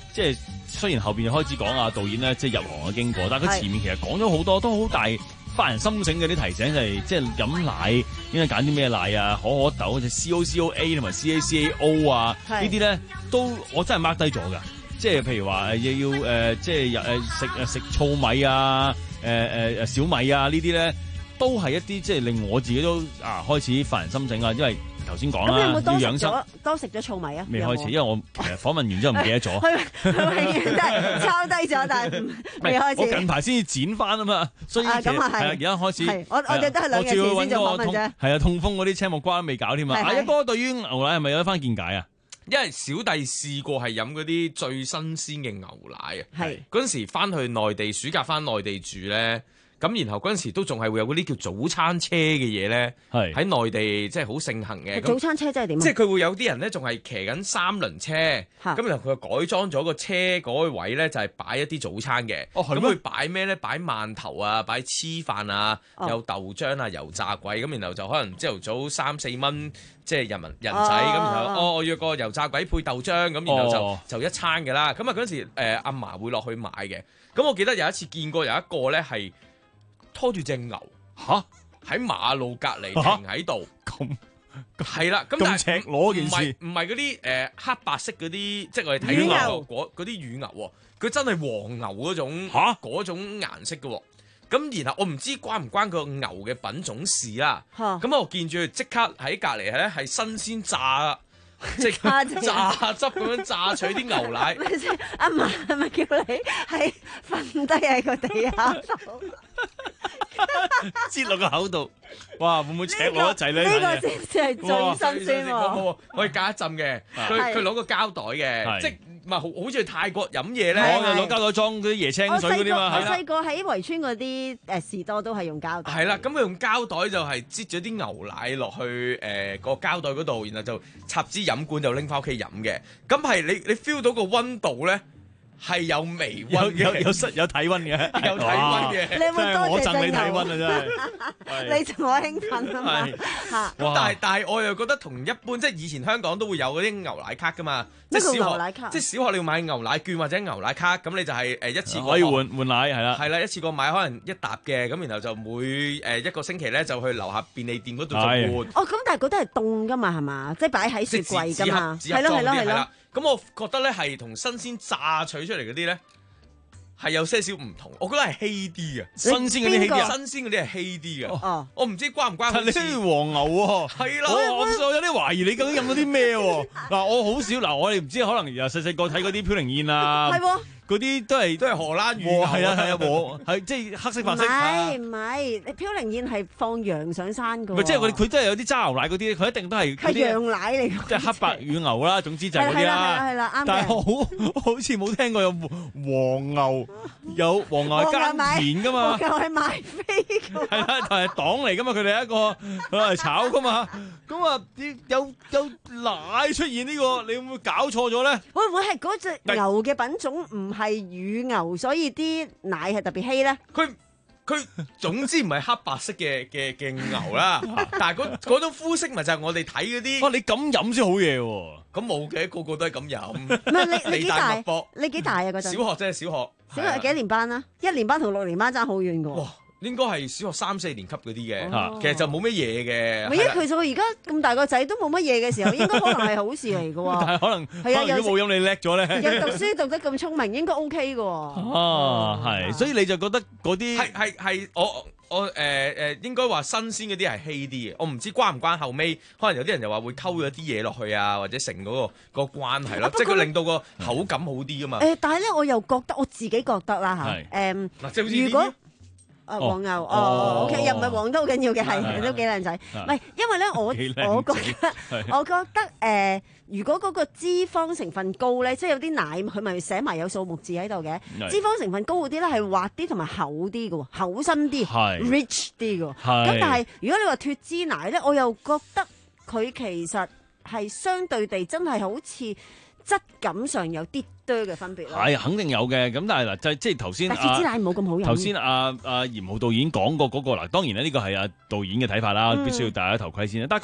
即係雖然後邊開始講啊導演咧即係入行嘅經過，但係佢前面其實講咗好多都好大發人心醒嘅啲提醒，就係即係飲奶應該揀啲咩奶啊，可可豆好似 C O C O A 同埋 C A C A O 啊呢啲咧都我真係 mark 低咗㗎。即係譬如話誒要誒即係誒食誒食糙米啊誒誒誒小米啊呢啲咧都係一啲即係令我自己都啊開始發人心醒啊，因為頭先講啦， 咁你有冇多食要養生咗多食咗糙米啊？ 未開始，因為我其實訪問完之後唔記得咗， 係咪永遠都係抄低咗，但係未開始。 我近排先至剪翻啊嘛，所以其實係啊而家開始。 我我哋都係兩日前先做訪問啫。 係啊，痛風嗰啲青木瓜都未搞添啊！阿一哥對於牛奶係咪有一番見解啊？ 因為小弟試過係飲嗰啲最新鮮嘅牛奶啊， 係嗰陣時翻去內地暑假翻內地住咧，咁然後嗰陣時都仲係會有嗰啲叫早餐車嘅嘢咧， 係喺內地即係好盛行嘅。 早餐車即係點啊？ 即係佢會有啲人咧仲係騎緊三輪車，咁然後佢改裝咗個車嗰個位咧就係擺一啲早餐嘅。 哦，係咁佢擺咩咧？擺饅頭啊，擺黐飯啊， 哦有豆漿啊，油炸鬼咁，然後就可能朝頭早三四蚊。即係人民人仔咁，然後哦，我約個油炸鬼配豆漿咁，然後就、哦、就一餐嘅啦。咁啊嗰陣時，誒阿嫲會落去買嘅。咁我記得有一次見過有一個咧係拖住隻牛嚇喺馬路隔離停喺度，咁係啦。咁但係赤裸件事， 唔係唔係嗰啲誒黑白色嗰啲，即係我哋睇到牛嗰嗰啲乳牛喎，佢真係黃牛嗰種嚇嗰種顏色嘅喎。咁然後我唔知關唔關個牛嘅品種事啦。咁我見住佢即刻喺隔離咧係新鮮炸，即係榨汁咁樣榨取啲牛奶。 阿嫲係咪叫你喺瞓低喺個地下度， 擠落個口度？哇！會唔會赤裸一滯咧？ 呢個先至係最新鮮喎。 我哋隔一浸嘅，佢佢攞個膠袋嘅，即係唔係好好似去泰國飲嘢咧？我攞膠袋裝嗰啲椰青水嗰啲嘛。 我細個喺圍村嗰啲誒士多都係用膠袋。 係啦，咁佢用膠袋就係擠咗啲牛奶落去誒個膠袋嗰度，然後就插支飲管就拎翻屋企飲嘅。咁係你你 feel 到個溫度咧？係有微溫嘅， 有有室有體溫嘅， 有體溫嘅。 你有冇多謝謝你體溫啊？真係，你同我興奮啊嘛嚇！ 咁但係但係我又覺得同一般，即係以前香港都會有嗰啲牛奶卡噶嘛。 即係牛奶卡。 即係小學你要買牛奶券或者牛奶卡，咁你就係誒一次過可以換換奶係啦。 係啦，一次過買可能一沓嘅，咁然後就每誒一個星期咧就去樓下便利店嗰度就換。 哦，咁但係嗰啲係凍噶嘛係嘛？即係擺喺雪櫃噶嘛？係咯係咯係咯。 咁我覺得咧係同新鮮榨取出嚟嗰啲咧係有些少唔同，我覺得係稀啲嘅。 新鮮嗰啲稀啲， 新鮮嗰啲係稀啲嘅。 哦， 我唔知關唔關。 你啲黃牛喎， 係啦。 我我有啲懷疑你究竟飲咗啲咩喎？嗱，我好少嗱，我哋唔知可能由細細個睇嗰啲飄零燕啊。 係喎。 嗰啲都係都係荷蘭魚， 係啊係啊，和係即係黑色白色。 唔係唔係，你飄零燕係放羊上山㗎。 唔係即係佢佢真係有啲揸牛奶嗰啲，佢一定都係係羊奶嚟㗎。 即係黑白乳牛啦，總之就係嗰啲啦。 係啦係啦啱嘅。 但係好好似冇聽過有黃牛有黃牛係耕田㗎嘛？ 黃牛係賣飛㗎。 係啦，但係黨嚟㗎嘛，佢哋係一個佢係炒㗎嘛。咁啊，有有奶出現呢個，你會唔會搞錯咗咧？ 會唔會係嗰隻牛嘅品種唔係乳牛，所以啲奶係特別稀咧？ 佢佢總之唔係黑白色嘅嘅嘅牛啦，但係嗰嗰種膚色咪就係我哋睇嗰啲。 哇！你咁飲先好嘢喎！ 咁冇嘅，個個都係咁飲。 唔係你你幾大？你幾大啊？嗰陣小學啫，小學。 小學幾年班啊？一年班同六年班爭好遠㗎喎。 應該係小學三四年級嗰啲嘅，哦、其實就冇乜嘢嘅。 唔係啊，其實我而家咁大個仔都冇乜嘢嘅時候，應該可能係好事嚟嘅喎。 但係可能係啊，如果冇飲你叻咗咧， 又讀書讀得咁聰明，應該 OK 嘅喎。 啊，係，所以你就覺得嗰啲係係係我我誒誒、呃、應該話新鮮嗰啲係稀啲嘅。我唔知關唔關後尾，可能有啲人又話會溝咗啲嘢落去啊，或者成嗰、嗰個、嗰個關係咯，啊、即係佢令到個口感好啲啊嘛。誒、 呃，但係咧，我又覺得我自己覺得啦嚇，誒，嗱，即係好似如果。啊黃牛哦 ，OK，又唔係黃都好緊要嘅，係都幾靚仔。唔係，因為咧我我覺得我覺得誒，如果嗰個脂肪成分高咧，即係有啲奶佢咪寫埋有數目字喺度嘅，脂肪成分高嗰啲咧係滑啲同埋厚啲嘅，厚身啲，rich 啲嘅。咁但係如果你話脫脂奶咧，我又覺得佢其實係相對地真係好似質感上有啲多嘅分別咯。 係肯定有嘅，咁但係嗱，就即係頭先， 但係脫脂奶冇咁好飲。 頭先阿阿嚴浩導演講過嗰個嗱，當然咧呢個係阿導演嘅睇法啦，必須要戴咗頭盔先啦。但係佢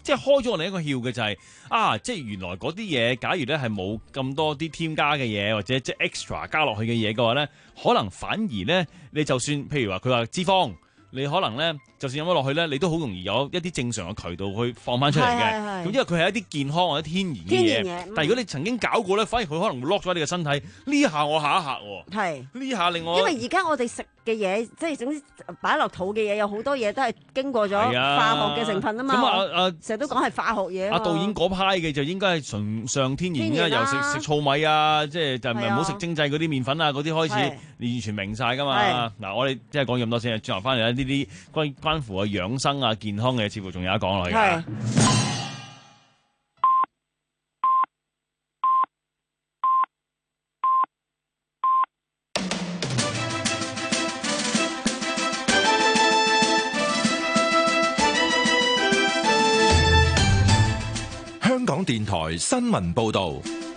即係開咗我哋一個竅嘅就係、是、啊，即係原來嗰啲嘢，假如咧係冇咁多啲添加嘅嘢，或者即係 extra 加落去嘅嘢嘅話咧，可能反而咧你就算譬如話佢話脂肪。你可能咧，就算飲咗落去咧，你都好容易有一啲正常嘅渠道去放翻出嚟嘅。咁因為佢係一啲健康或者天然嘅嘢。但係如果你曾經搞過咧，反而佢可能會 lock 咗你嘅身體。呢下我嚇一嚇喎。係。呢下令我。因為而家我哋食嘅嘢，即係總之擺落肚嘅嘢，有好多嘢都係經過咗化學嘅成分啊嘛。咁啊啊，成日都講係化學嘢。阿導演嗰派嘅就應該係純上天然嘅，由食食糙米啊，即係就唔係唔好食精製嗰啲麵粉啊嗰啲開始，你完全明晒㗎嘛。嗱，我哋即係講咁多先，轉頭翻嚟咧。呢啲關關乎啊養生啊健康嘅，似乎仲有一講落去嘅。 香港電台新聞報導。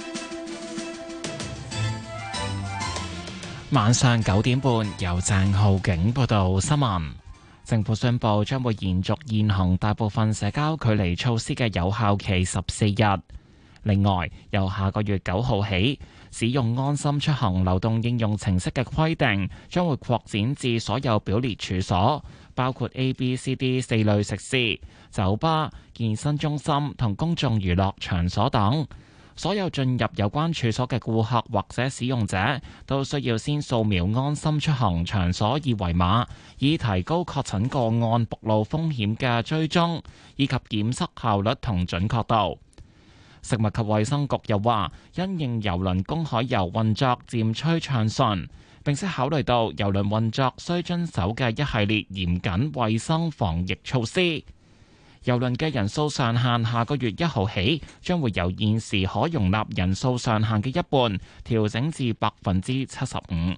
晚上九點半，由鄭浩景報道新聞。政府宣布將會延續現行大部分社交距離措施嘅有效期十四日。另外，由下個月九號起，使用安心出行流動應用程式嘅規定將會擴展至所有表列處所，包括 A、B、C、D 四類食肆、酒吧、健身中心同公眾娛樂場所等。所有進入有關處所嘅顧客或者使用者都需要先掃描安心出行場所二維碼，以提高確診個案暴露風險嘅追蹤以及檢測效率同準確度。食物及衛生局又話，因應郵輪公海遊運作漸趨暢順，並且考慮到郵輪運作需遵守嘅一系列嚴謹衛生防疫措施。郵輪嘅人數上限下個月一號起將會由現時可容納人數上限嘅一半調整至百分之七十五。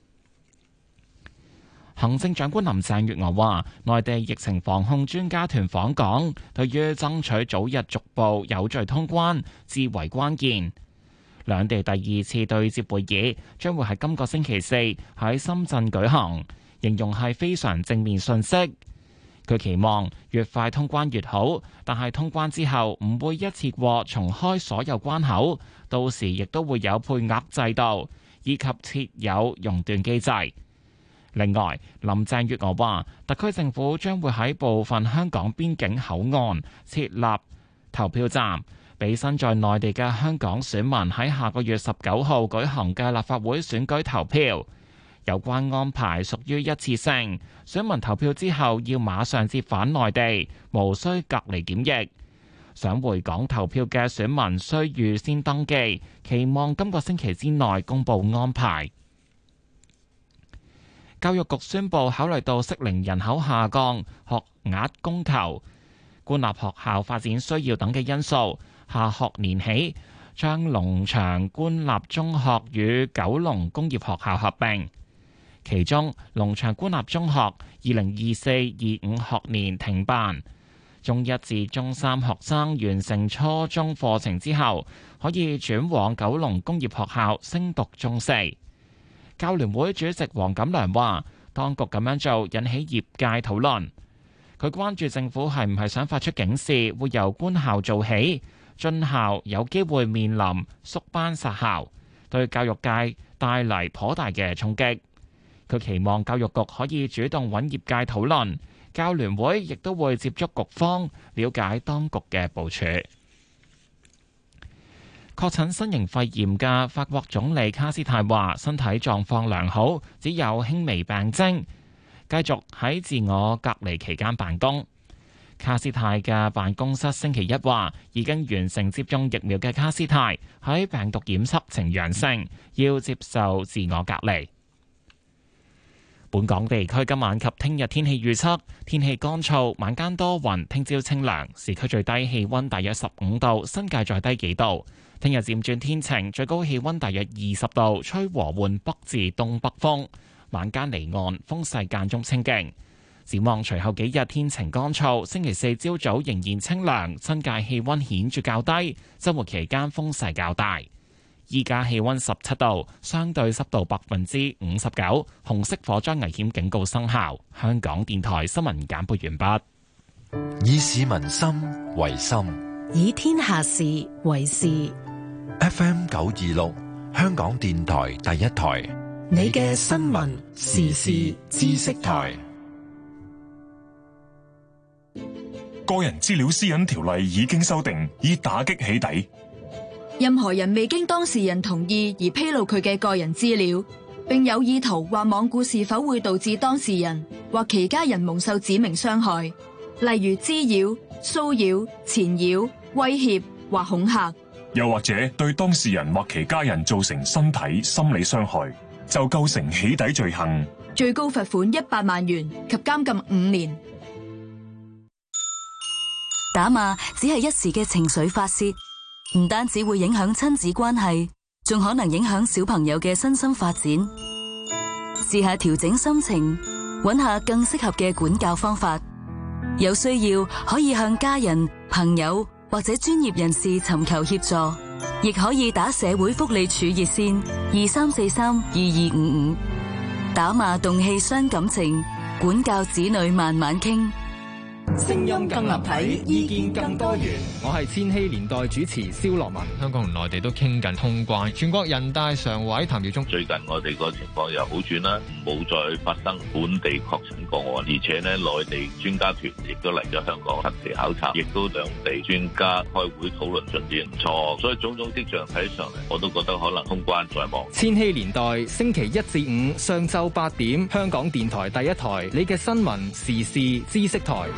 行政長官林鄭月娥話，內地疫情防控專家團訪港，對於爭取早日逐步有序通關至為關鍵。兩地第二次對接會議將會喺今個星期四喺深圳舉行，形容係非常正面訊息。佢期望越快通關越好，但係通關之後唔會一次過重開所有關口，到時亦都會有配額制度，以及設有熔斷機制。另外，林鄭月娥話，特區政府將會喺部分香港邊境口岸設立投票站，俾身在內地嘅香港選民喺下個月十九號舉行嘅立法會選舉投票。有關安排屬於一次性，選民投票之後要馬上折返內地，無需隔離檢疫。想回港投票嘅選民需預先登記，期望今個星期之內公布安排。教育局宣布，考慮到適齡人口下降、學額供求、官立學校發展需要等嘅因素，下學年起將龍翔官立中學與九龍工業學校合併。其中，龍翔官立中學二零二四二五學年停辦，中一至中三學生完成初中課程之後，可以轉往九龍工業學校升讀中四。教聯會主席黃錦良話，當局咁樣做引起業界討論。佢關注政府係唔係想發出警示，會由官校做起，津校有機會面臨縮班殺校，對教育界帶嚟頗大嘅衝擊。佢期望教育局可以主動揾業界討論，教聯會亦都會接觸局方，了解當局嘅部署。確診新型肺炎嘅法國總理卡斯泰話，身體狀況良好，只有輕微病徵，繼續喺自我隔離期間辦公。卡斯泰嘅辦公室星期一話，已經完成接種疫苗嘅卡斯泰喺病毒檢測呈陽性，要接受自我隔離。本港地區今晚及聽日天氣預測，天氣乾燥，晚間多雲，聽朝清涼，市區最低氣溫大約十五度，新界再低幾度。聽日漸轉天晴，最高氣溫大約二十度，吹和緩北至東北風，晚間離岸風勢間中清勁。展望隨後幾日天晴乾燥，星期四朝早仍然清涼，新界氣溫顯著較低，周末期間風勢較大。依家氣溫十七度，相對濕度百分之五十九，紅色火災危險警告生效。香港電台新聞簡報完畢。 以市民心為心， 以天下事為事。 F M 九二六，香港電台第一台， 你嘅新聞時事知識台。 個人資料私隱條例已經修訂，以打擊起底。 任何人未經當事人同意而披露佢嘅個人資料，並有意圖或罔顧是否會導致當事人或其家人蒙受指明傷害，例如滋擾、騷擾、纏擾、威脅或恐嚇， 又或者對當事人或其家人造成身體、心理傷害，就構成起底罪行， 最高罰款一百萬元及監禁五年。 打罵只係一時嘅情緒發洩，唔單止會影響親子關係，仲可能影響小朋友嘅身心發展。試下調整心情，揾下更適合嘅管教方法。有需要可以向家人、朋友或者專業人士尋求協助，亦可以打社會福利署熱線二三四三二二五五。打罵動氣傷感情，管教子女慢慢傾。 聲音更立體，意見更多元。 我係千禧年代主持蕭樂文。香港同內地都傾緊通關。全國人大常委譚耀宗， 最近我哋個情況又好轉啦，唔好再發生本地確診個案，而且呢內地專家團亦都嚟咗香港實地考察，亦都兩地專家開會討論進展唔錯，所以種種跡象睇上嚟，我都覺得可能通關在望。 千禧年代星期一至五上晝八點，香港電台第一台，你嘅新聞時事知識台。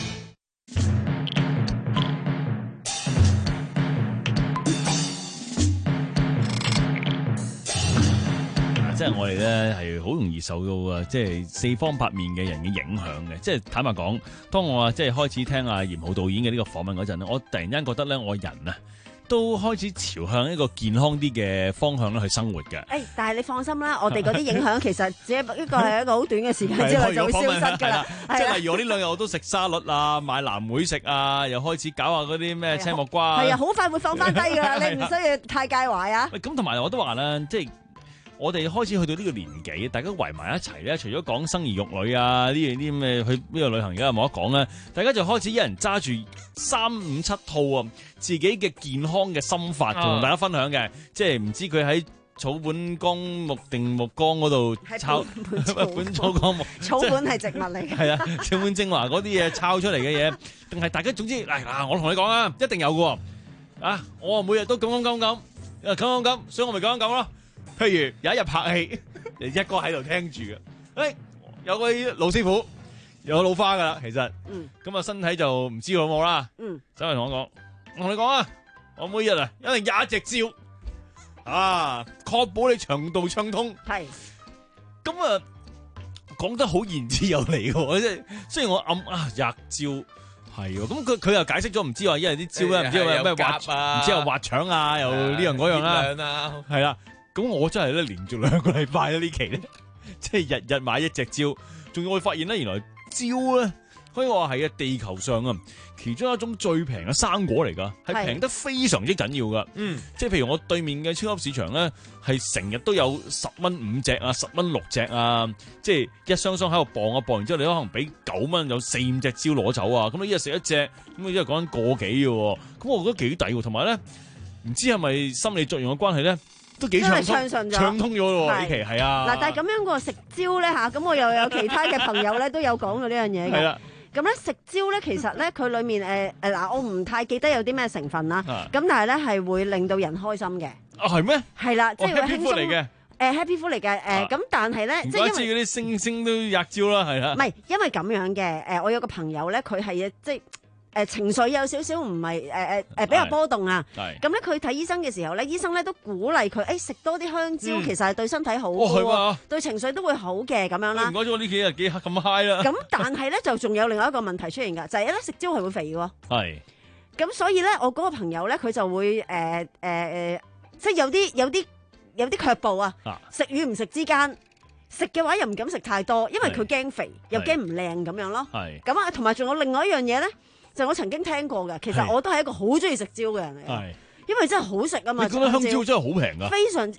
即係我哋咧係好容易受到啊，即係四方八面嘅人嘅影響嘅。即係坦白講，當我啊即係開始聽阿嚴浩導演嘅呢個訪問嗰陣咧，我突然間覺得咧，我人啊都開始朝向一個健康啲嘅方向咧去生活嘅。誒、 欸，但係你放心啦，我哋嗰啲影響其實只係呢個係一個好短嘅時間之內就會消失㗎啦。 即係例如我呢兩日我都食沙律啊，買藍莓食啊，又開始搞下嗰啲咩青木瓜。係啊， 好快會放翻低㗎啦，你唔需要太介懷啊。 咁同埋我都話咧，即係。我哋開始去到呢個年紀，大家圍埋一齊咧，除咗講生兒育女啊，呢樣啲咩去呢個旅行而家冇得講咧，大家就開始一人揸住三五七套啊，自己嘅健康嘅心法同大家分享嘅，啊、即係唔知佢喺草本綱目定目綱嗰度抄本草綱目， 草本係植物嚟嘅， 係啊，草本精華嗰啲嘢抄出嚟嘅嘢，定係大家總之嗱嗱，我同你講啊，一定有嘅，啊，我每日都咁咁咁咁，咁咁咁，所以我咪咁咁咁咯。譬如有一日拍戲，一個喺度聽住嘅，誒、哎，有位老師傅有老花噶啦，其實，咁、嗯、啊身體就唔知好冇啦，嗯，走嚟同我講，我同你講啊，我每日啊一定廿隻照，啊，確保你腸道暢通，係，咁啊講得好言之有理嘅，即係雖然我暗啊廿照。係喎，咁佢佢又解釋咗，唔知話因為啲招咧，唔知有咩滑啊，唔知又滑腸啊，又呢樣嗰樣啦，係啦。咁我真係咧連續兩個禮拜咧呢期咧，即係日日買一隻蕉，仲要我發現咧原來蕉咧可以話係啊地球上啊其中一種最平嘅生果嚟㗎，係平得非常之緊要㗎。嗯，即係譬如我對面嘅超級市場咧，係成日都有十蚊五隻啊，十蚊六隻啊，即係一箱箱喺度磅啊磅，然之後你可能俾九蚊有四五隻蕉攞走啊，咁你一日食一隻，咁啊一日講緊個幾嘅喎，咁我覺得幾抵喎，同埋咧唔知係咪心理作用嘅關係咧？都幾暢通，暢通咗咯呢期係啊！嗱， 但係咁樣個食蕉咧嚇，咁我又有其他嘅朋友咧都有講過呢樣嘢嘅。係啦，咁咧食蕉咧其實咧佢裡面誒誒嗱，我唔太記得有啲咩成分啦。咁但係咧係會令到人開心嘅。啊係咩？係啦，即係會輕鬆嚟嘅。誒 happy food 嚟嘅誒，咁但係咧，即係因為嗰啲星星都吔蕉啦，係啦。 唔係因為咁樣嘅誒，我有個朋友咧，佢係即係。誒、呃、情緒有少少唔係誒誒誒比較波動啊，咁咧佢睇醫生嘅時候咧，醫生咧都鼓勵佢誒食多啲香蕉，嗯、其實係對身體好嘅、哦啊，對情緒都會好嘅咁樣啦。 唔該咗呢幾日幾咁 high 啦。 咁但係咧就仲有另外一個問題出現㗎，就係咧食蕉係會肥嘅。 係。 咁所以咧，我嗰個朋友咧佢就會誒誒誒，即係有啲有啲有啲卻步啊，食與唔食之間。食嘅話又唔敢食太多，因為佢驚肥又驚唔靚咁樣咯。係。咁啊，同埋仲有另外一樣嘢咧。就我曾經聽過嘅，其實我都係一個好中意食蕉嘅人嚟嘅，因為真係好食啊嘛！ 你覺得香蕉真係好平㗎？ 非常誒、呃，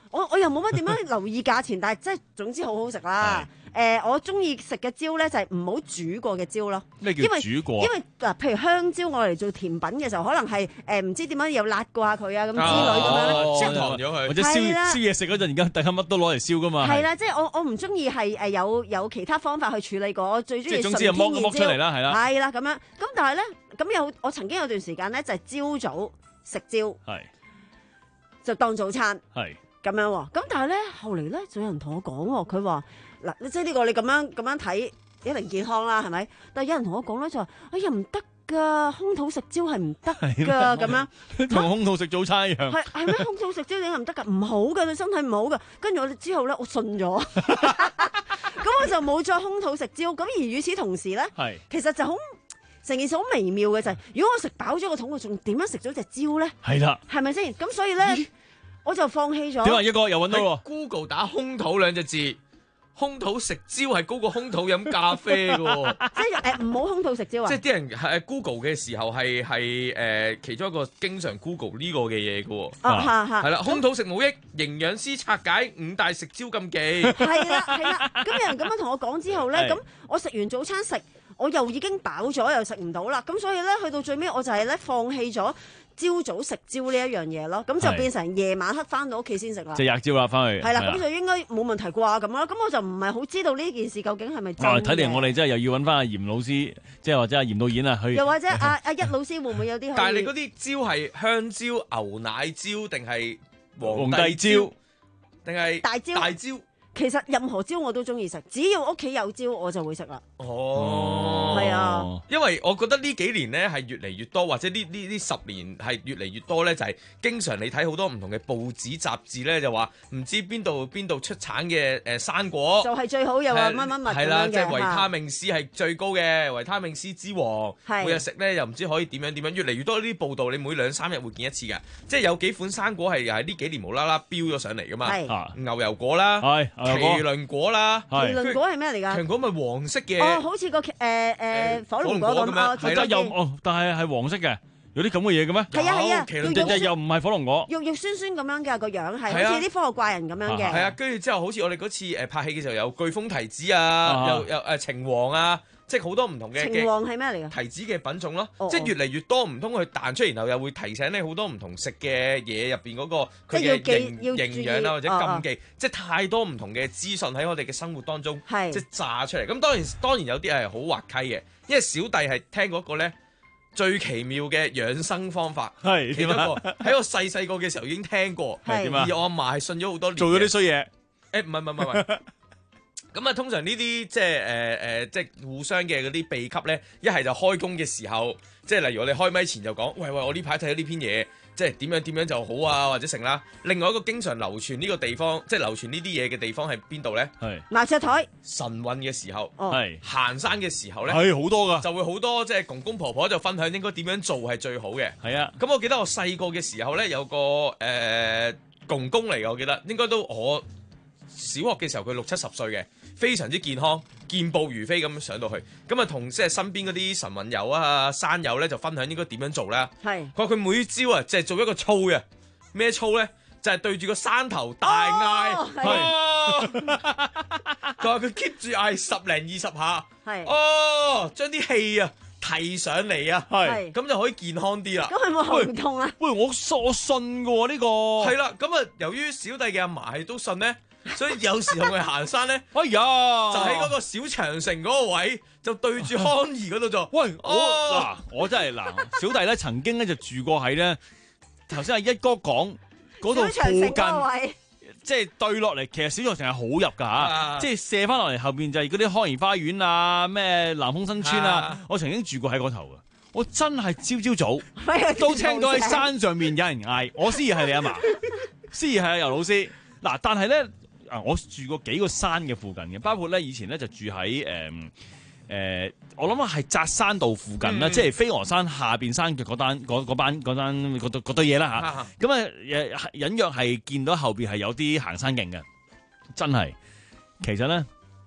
我我又冇乜點樣留意價錢，但係即係總之好好食啦。誒、呃，我中意食嘅椒咧就係唔好煮過嘅椒咯。 咩叫煮過？ 因為嗱，譬如香蕉我嚟做甜品嘅時候，可能係誒唔知點樣又辣過下佢啊咁之類咁樣咧， 燒糖咗佢， 或者燒燒嘢食嗰陣，而家大家乜都攞嚟燒噶嘛。 係啦，即係我我唔中意係誒有有其他方法去處理過，我最中意純天然椒。剝出嚟啦，係啦。 係啦，咁樣咁，但係咧咁有我曾經有段時間咧就係朝早食蕉，係就當早餐，係咁樣喎。咁但係咧後嚟咧就有人同我講，佢話嗱，即係呢個你咁樣咁樣睇一定健康啦，係咪？但係有人同我講咧就話，哎呀唔得㗎，空肚食蕉係唔得㗎，咁樣同空肚食早餐一樣。 係係咩？空肚食蕉點解唔得㗎？唔好㗎，對身體唔好㗎。跟住我之後咧，我信咗，咁我就冇再空肚食蕉。咁而與此同時咧，係其實就好。成件事好微妙嘅就係，如果我食飽咗個肚，我仲點樣食咗隻蕉咧？係啦，係咪先？咁所以咧，我就放棄咗。 點啊？一個又揾到喎 Google 打空肚兩隻字，空肚食蕉係高過空肚飲咖啡嘅喎。 即係誒唔好空肚食蕉啊！ 即係啲人係 Google 嘅時候係係誒其中一個經常 Google 呢個嘅嘢嘅喎。 啊嚇係啦，空肚食冇益，營養師拆解五大食蕉禁忌。 係啦係啦，咁有人咁樣同我講之後咧，咁我食完早餐食。我又已經飽咗，又食唔到啦，咁所以咧去到最尾我就係咧放棄咗朝早食蕉呢一樣嘢咯，咁就變成夜晚黑翻到屋企先食啦。 即係吔蕉啦，翻去。 係啦，咁就應該冇問題啩咁啦，咁我就唔係好知道呢件事究竟係咪真嘅。 睇嚟我哋真係又要揾翻阿嚴老師，即係或者阿嚴導演啊去。 又或者阿阿一老師會唔會有啲？ 但係你嗰啲蕉係香蕉、牛奶蕉定係皇帝蕉，定係大蕉？大蕉。其實任何蕉我都中意食，只要屋企有蕉我就會食啦。 哦， 係啊， 因為我覺得呢幾年咧係越嚟越多，或者呢呢呢十年係越嚟越多咧，就係經常你睇好多唔同嘅報紙雜誌咧，就話唔知邊度邊度出產嘅誒生果就係最好，又話乜乜乜係啦，即係維他命 C 係最高嘅，維他命 C 之王，每日食咧又唔知可以點樣點樣，越嚟越多呢啲報道，你每兩三日會見一次嘅，即係有幾款生果係又係呢幾年無啦啦飆咗上嚟噶嘛，牛油果啦，係。麒麟果啦， 麒麟果係咩嚟㗎？ 麒麟果咪黃色嘅， 哦，好似個誒誒火龍果咁啊， 係啦，又哦，但係係黃色嘅，有啲咁嘅嘢嘅咩？ 係啊係啊， 又又唔係火龍果， 肉肉酸酸咁樣嘅個樣，係好似啲科學怪人咁樣嘅。 係啊，跟住之後好似我哋嗰次誒拍戲嘅時候有巨峰提子啊，又又誒橙黃啊。即係好多唔同嘅橙黃係咩嚟㗎？ 提子嘅品種咯， 哦、 即係越嚟越多，唔通佢彈出，然後又會提醒你好多唔同食嘅嘢入邊嗰個佢嘅營營養啊，或者禁忌，哦、即係太多唔同嘅資訊喺我哋嘅生活當中，即係炸出嚟。咁當然當然有啲係好滑稽嘅，因為小弟係聽嗰個咧最奇妙嘅養生方法，係其中一個喺我細細個嘅時候已經聽過，而我阿嫲係信咗好多年， 做咗啲衰嘢。 誒唔係唔係唔係。咁啊，通常呢啲即係誒誒，即係互相嘅嗰啲秘笈咧，一係就開工嘅時候，即係例如我哋開咪前就講，喂喂，我呢排睇咗呢篇嘢，即係點樣點樣就好啊，或者成啦。另外一個經常流傳呢個地方，即係流傳呢啲嘢嘅地方係邊度咧？係麻雀台。 晨運嘅時候， 係行山嘅時候咧， 係好多噶， 就會好多即係公公婆婆就分享應該點樣做係最好嘅。 係啊， 咁我記得我細個嘅時候咧，有個誒、呃、公公嚟嘅，我記得應該都我小學嘅時候佢六七十歲嘅。非常之健康，健步如飛咁上到去，咁啊同即係身邊嗰啲晨運友啊、山友咧就分享應該點樣做咧。係佢話佢每朝啊，即係做一個操嘅，咩操咧？就係、是、對住個山頭大嗌。佢話佢 keep 住嗌十零二十下。係哦，將啲氣啊提上嚟啊，係咁就可以健康啲啦。 咁係冇喉痛啊？ 喂，我我信嘅喎呢個。 係啦，咁啊由於小弟嘅阿嫲係都信咧。所以有時同佢行山咧， 哎呀， 就喺嗰個小長城嗰個位，就對住康怡嗰度做。 喂，我嗱，我真係嗱，小弟咧曾經咧就住過喺咧，頭先阿一哥講嗰度附近，即係對落嚟，其實小長城係好入㗎嚇，啊、即係射翻落嚟後邊就係嗰啲康怡花園啊，咩南豐新村啊，啊我曾經住過喺嗰頭嘅，我真係朝朝早都聽到喺山上面有人嗌，我思疑係你阿嫲，思疑係阿游老師。嗱，但係咧。啊！我住過幾個山嘅附近嘅，包括咧以前咧就住喺誒誒，我諗啊係扎山道附近啦，嗯、即係飛鵝山下邊山嘅嗰單嗰嗰班嗰單嗰堆嗰堆嘢啦嚇。咁啊誒隱約係見到後邊係有啲行山徑嘅，真係其實咧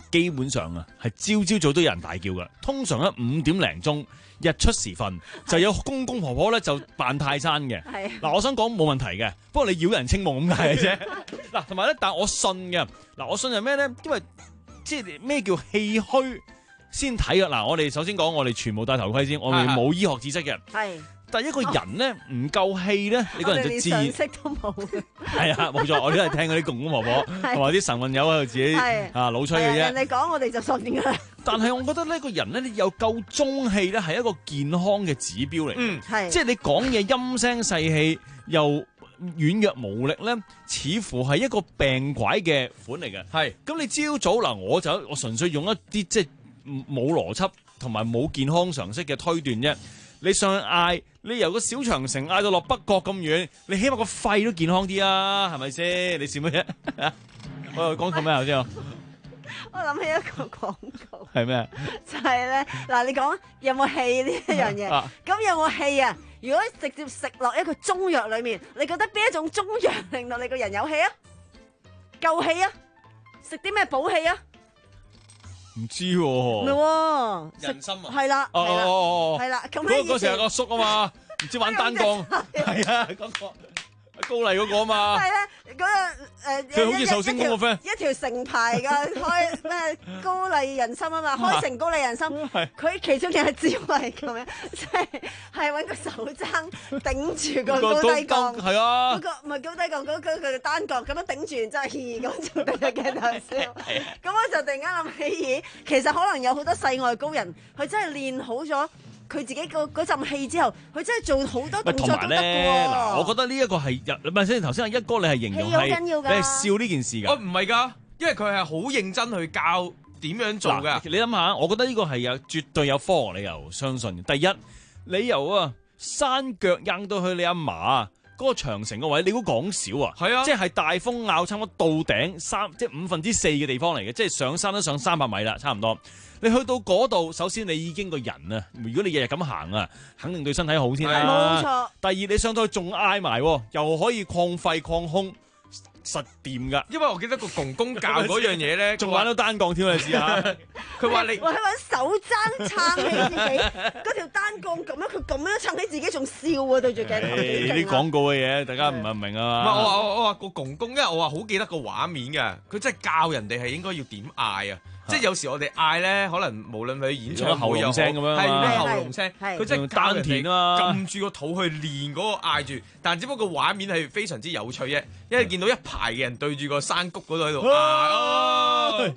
基本上啊係朝朝早都有人大叫㗎。通常咧五點零鐘日出時分就有公公婆婆咧就扮泰山嘅。嗱，我想講冇問題嘅，不過你擾人清夢咁解嘅啫。嗱，同埋咧，但係我信嘅。嗱，我信係咩咧？因為即係咩叫氣虛先睇㗎。嗱，我哋首先講，我哋全部戴頭盔先，我哋冇醫學知識嘅。係。但係一個人咧唔夠氣咧，你個人就自然。我哋連常識都冇。係啊，冇錯，我哋都係聽嗰啲公公婆婆同埋啲神運友喺度自己啊老吹嘅啫。人哋講我哋就信㗎啦。但係我覺得呢個人咧，你有夠中氣咧，係一個健康嘅指標嚟。嗯，係。即係你講嘢陰聲細氣又軟弱無力咧，似乎係一個病鬼嘅款嚟嘅。係。咁你朝早嗱，我就我純粹用一啲即係冇邏輯同埋冇健康常識嘅推斷啫。你上去嗌，你由個小長城嗌到落北角咁遠，你起碼個肺都健康啲啊，係咪先？你笑乜啫？我又講緊咩頭先啊？ 我諗起一個廣告。 係咩？ 就係咧，嗱，你講有冇氣呢一樣嘢？咁有冇氣啊？如果直接食落一個中藥裏面，你覺得邊一種中藥令到你個人有氣啊？夠氣啊？食啲咩補氣啊？ 唔知喎， 唔係喎， 人參啊， 係啦， 哦哦哦， 係啦，咁嗰嗰時係個叔啊嘛，唔知玩單槓，係啊，嗰個高麗嗰個啊嘛，係咧，嗰個誒，佢好似壽星公個 friend，一條成牌嘅開咩高麗人參啊嘛，開成高麗人參，佢其中有一招係咁樣，即係係揾個手踭頂住個高低槓，係啊，嗰個唔係高低槓，嗰個佢嘅單槓咁樣頂住，然之後嘻咁就對住鏡頭笑，咁我就突然間諗起，咦，其實可能有好多世外高人，佢真係練好咗。佢自己個嗰陣氣之後，佢真係做好多動作都得嘅喎。嗱，我覺得呢一個係唔係先頭先阿一哥你係形容係你係笑呢件事㗎。 哦，唔係㗎，因為佢係好認真去教點樣做㗎。 你諗下，我覺得呢個係有絕對有科學理由相信。第一，你由啊山腳硬到去你阿嫲嗰個長城個位，你估講少啊？係啊，即係大風拗差唔多到頂三，即係五分之四嘅地方嚟嘅，即係上山都上三百米啦，差唔多。你去到嗰度，首先你已經個人啊，如果你日日咁行啊，肯定對身體好先啦。冇錯。第二，你上到去仲挨埋，又可以擴肺擴胸，實掂噶。 因為我記得個公公教嗰樣嘢咧， 仲玩到單槓添啊！試下。 佢話你， 我喺揾手踭撐起自己，嗰條單槓咁樣，佢咁樣撐起自己，仲笑啊！對住鏡頭。 呢啲廣告嘅嘢，大家唔係唔明啊嘛。 唔係我話我話個公公，因為我話好記得個畫面嘅，佢真係教人哋係應該要點嗌啊！即係有時我哋嗌咧，可能無論佢演唱會又好，係咩喉嚨聲，佢真係丹田啊，撳住個肚去練嗰個嗌住。但只不過畫面係非常之有趣啫，因為見到一排嘅人對住個山谷嗰度喺度嗌。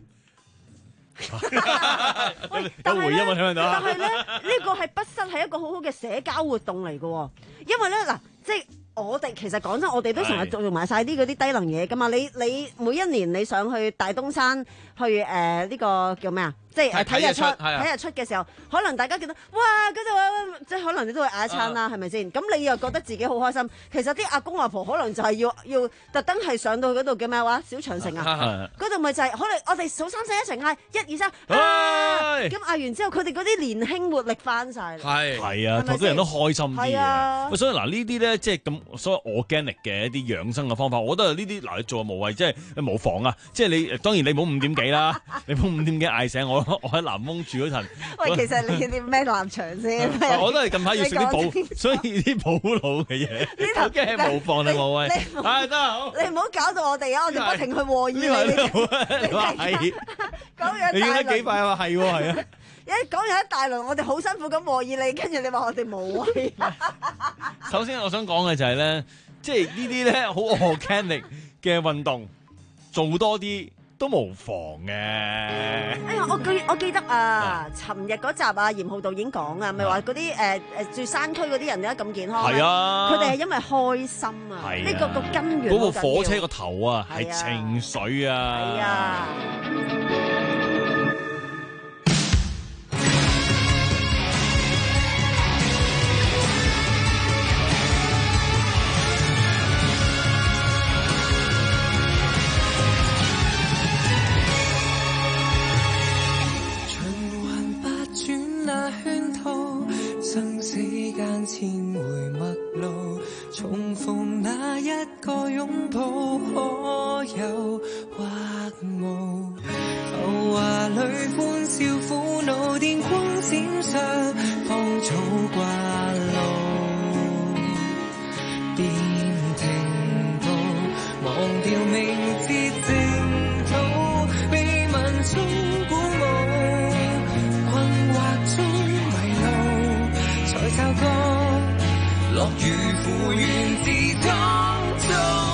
有回音啊！聽唔聽到？但係咧，呢個係不失係一個好好嘅社交活動嚟嘅，因為咧嗱，即係。我哋其實講真，我哋都成日做埋晒啲嗰啲低能嘢噶嘛。你你每一年你上去大東山去誒呢、呃呢個叫咩啊？即係睇日出睇日出嘅時候，可能大家見到哇嗰度即係可能你都會嗌一餐啦，係咪先？咁你又覺得自己好開心。其實啲阿公阿婆可能就係要要特登係上到嗰度叫咩話小長城啊？嗰度咪就係、是、可能我哋數三聲一齊嗌一二三，咁嗌完之後，佢哋嗰啲年輕活力翻晒。 係係啊，好多人都開心啲嘅。所以嗱呢啲咧，即係咁所謂 organic 嘅一啲養生嘅方法，我覺得呢啲嗱你做無謂，即係無妨啊！即係你當然你唔好五點幾啦，你唔好五點幾嗌醒我。我喺南豐住嗰陣，喂， 其實你啲咩立場先？ 我都係近排要食啲補，所以啲補腦嘅嘢。呢頭驚係無妨定無謂？係得好。你唔好搞到我哋啊！我哋不停去和議你。你話係講嘢，你講得幾快啊？係喎，係啊！ 一講完一大輪，我哋好辛苦咁和議你，跟住你話我哋無謂。 首先我想講嘅就係咧，即係呢啲咧好 organic 嘅運動，做多啲。都無妨嘅。 哎呀，我記我記得啊，尋日嗰集啊，嚴浩導演講啊，咪話嗰啲誒誒住山區嗰啲人點解咁健康？係啊，佢哋係因為開心啊，呢個個根源。嗰部火車個頭啊，係情緒啊。係啊。 生死間千回陌路，重逢那一個擁抱，可有或無？浮華裏歡笑苦惱，電光閃爍，芳草掛路，便停步，忘掉明節淨土，被民眾鼓舞，困惑中迷路，才察覺樂與苦源自當中。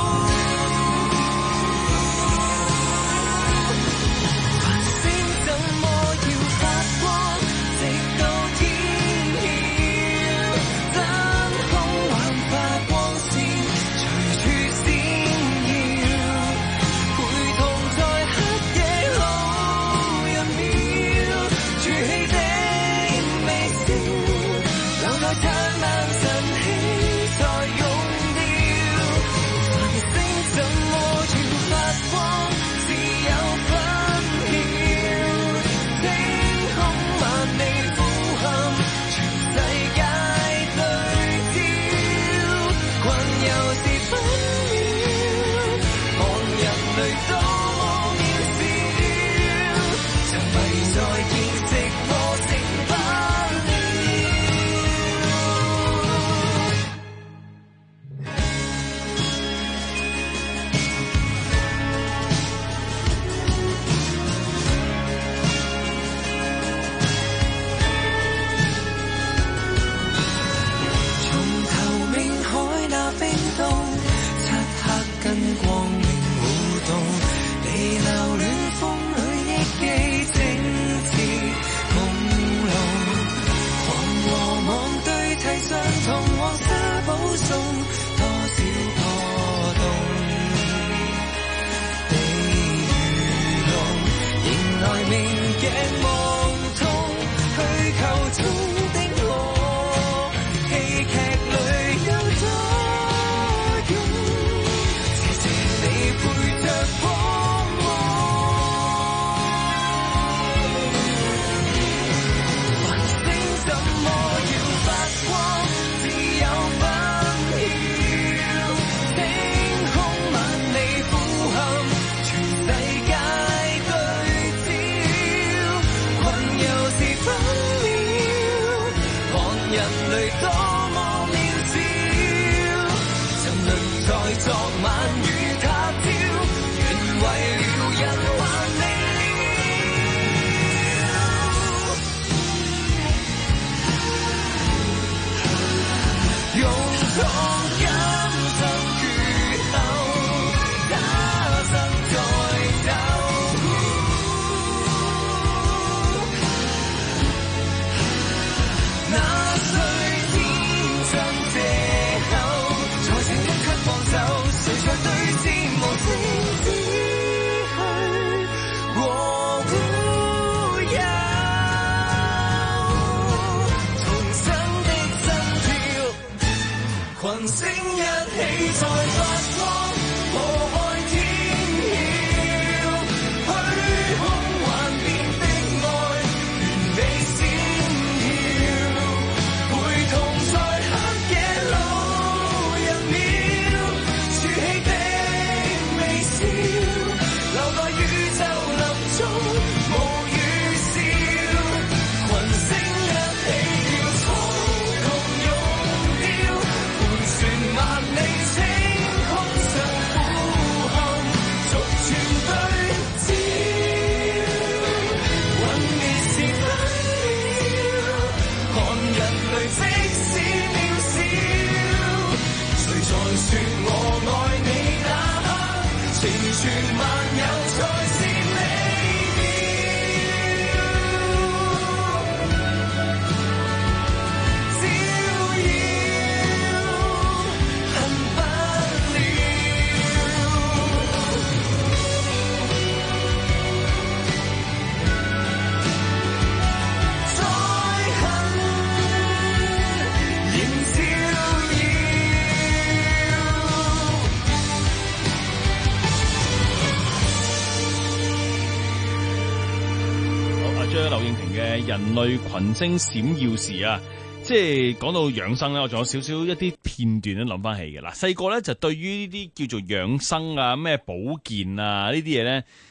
人類群星閃耀時啊，即係講到養生咧，我仲有少少一啲片段咧諗翻起嘅啦。細個咧就對於呢啲叫做養生啊、咩保健啊呢啲嘢咧，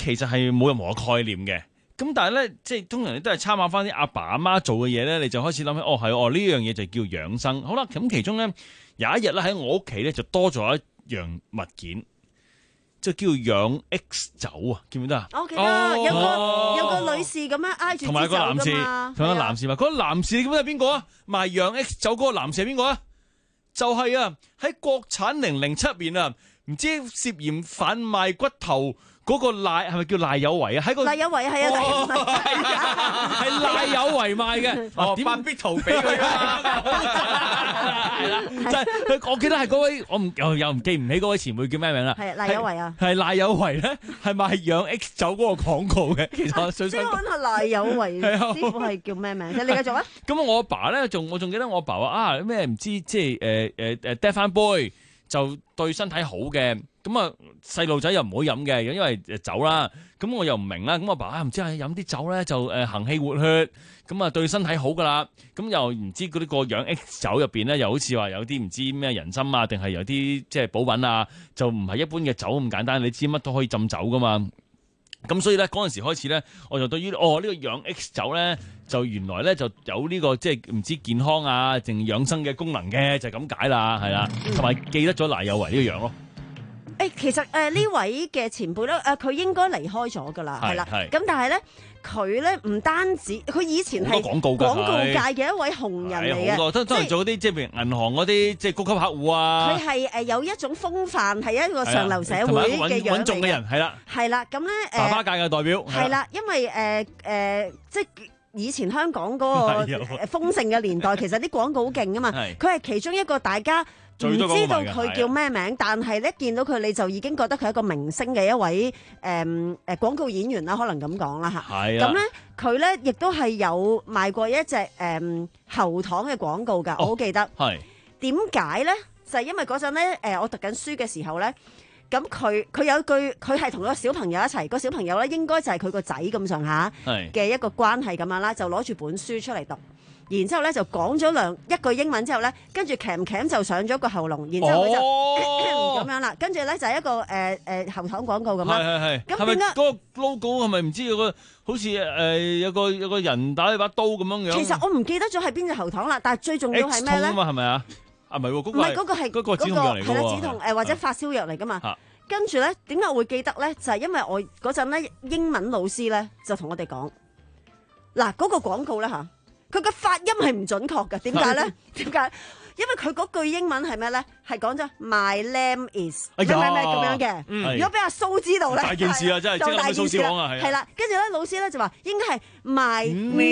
其實係冇任何概念嘅。咁但係咧，即係通常你都係參考翻啲阿爸阿媽做嘅嘢咧，你就開始諗起，哦係哦呢樣嘢就叫養生。好啦，咁其中咧有一日咧喺我屋企咧就多咗一樣物件，就叫養 X 酒啊，記唔記得啊？ 我記得、哦、有個有個女士咁樣挨住支酒噶嘛， 同埋個男士嘛，嗰個男士你記唔記得係邊個啊？賣養 X 酒嗰個男士係邊個啊？就係、是、啊喺國產零零七入邊啊，唔知涉嫌販賣骨頭。嗰個賴係咪叫賴有為啊？喺個賴有為係啊， 係賴有為賣嘅。 哦，八必圖俾佢啦， 係啦，就係我記得係嗰位，我唔又又唔記唔起嗰位前輩叫咩名啦。 係賴有為啊， 係賴有為咧，係賣養 X 酒嗰個廣告嘅。其實我最想揾下賴有為師傅係叫咩名？你繼續啊。 咁我阿爸咧，仲我仲記得我阿爸話啊咩唔知即係誒誒誒嗒翻杯就對身體好嘅。咁啊，細路仔又唔好飲嘅，因為酒啦。咁我又唔明啦。咁阿爸啊，唔知係飲啲酒咧就誒行氣活血，咁啊對身體好噶啦。咁又唔知嗰啲個養 X 酒入邊咧，又好似話有啲唔知咩人參啊，定係有啲即係補品啊，就唔係一般嘅酒咁簡單。你知乜都可以浸酒噶嘛。咁所以咧嗰陣時開始咧，我就對於哦呢個養 X 酒咧，就原來咧就有呢個即係唔知健康啊定養生嘅功能嘅，就係咁解啦，係啦，同埋記得咗賴有為呢個樣咯。 誒，其實誒呢位嘅前輩咧，誒佢應該離開咗㗎啦，係啦。咁但係咧，佢咧唔單止，佢以前係廣告廣告界嘅一位紅人嚟嘅， 好多都都係做啲即係譬如銀行嗰啲即係高級客戶啊。佢係誒有一種風範，係一個上流社會嘅樣嚟嘅。穩重嘅人係啦。係啦，咁咧誒。 爸爸界嘅代表。 係啦，因為誒誒即係。以前香港嗰個豐盛嘅年代，其實啲廣告好勁啊嘛。佢係其中一個大家唔知道佢叫咩名，但係咧見到佢你就已經覺得佢係一個明星嘅一位誒誒、嗯、廣告演員啦，可能咁講啦嚇。咁咧佢咧亦都係有賣過一隻誒、嗯、喉糖嘅廣告㗎，我好記得。係點解咧？就係、是、因為嗰陣咧誒，我讀緊書嘅時候咧。咁佢佢有一句，佢係同個小朋友一齊，個小朋友咧應該就係佢個仔咁上下嘅一個關係咁樣啦，就攞住本書出嚟讀，然之後咧就講咗兩一句英文之後咧，跟住鉗鉗就上咗個喉嚨，然之後佢就咁、哦、樣啦，跟住咧就係一個誒誒、呃呃、喉糖廣告咁啦。係係係。咁點解嗰個 logo 係咪唔知有個好似誒、呃、有個有個人打一把刀咁樣樣？ 其實我唔記得咗係邊隻喉糖啦，但係最重要係咩咧？ 係咪啊？啊，唔係喎，嗰個唔係嗰個係嗰個止痛藥嚟㗎喎， 係啦，止痛誒或者發燒藥嚟㗎嘛。跟住咧，點解我會記得咧？就係、是、因為我嗰陣咧，英文老師咧就同我哋講，嗱嗰個廣告咧嚇，佢個發音係唔準確嘅。點解咧？點解？因為佢嗰句英文係咩咧？係講咗 My name is 咩咩咩咁樣嘅。如果俾阿蘇知道咧， 大件事啊，真係即刻俾蘇師講啊，係。 係啦，跟住咧，老師咧就話應該係 My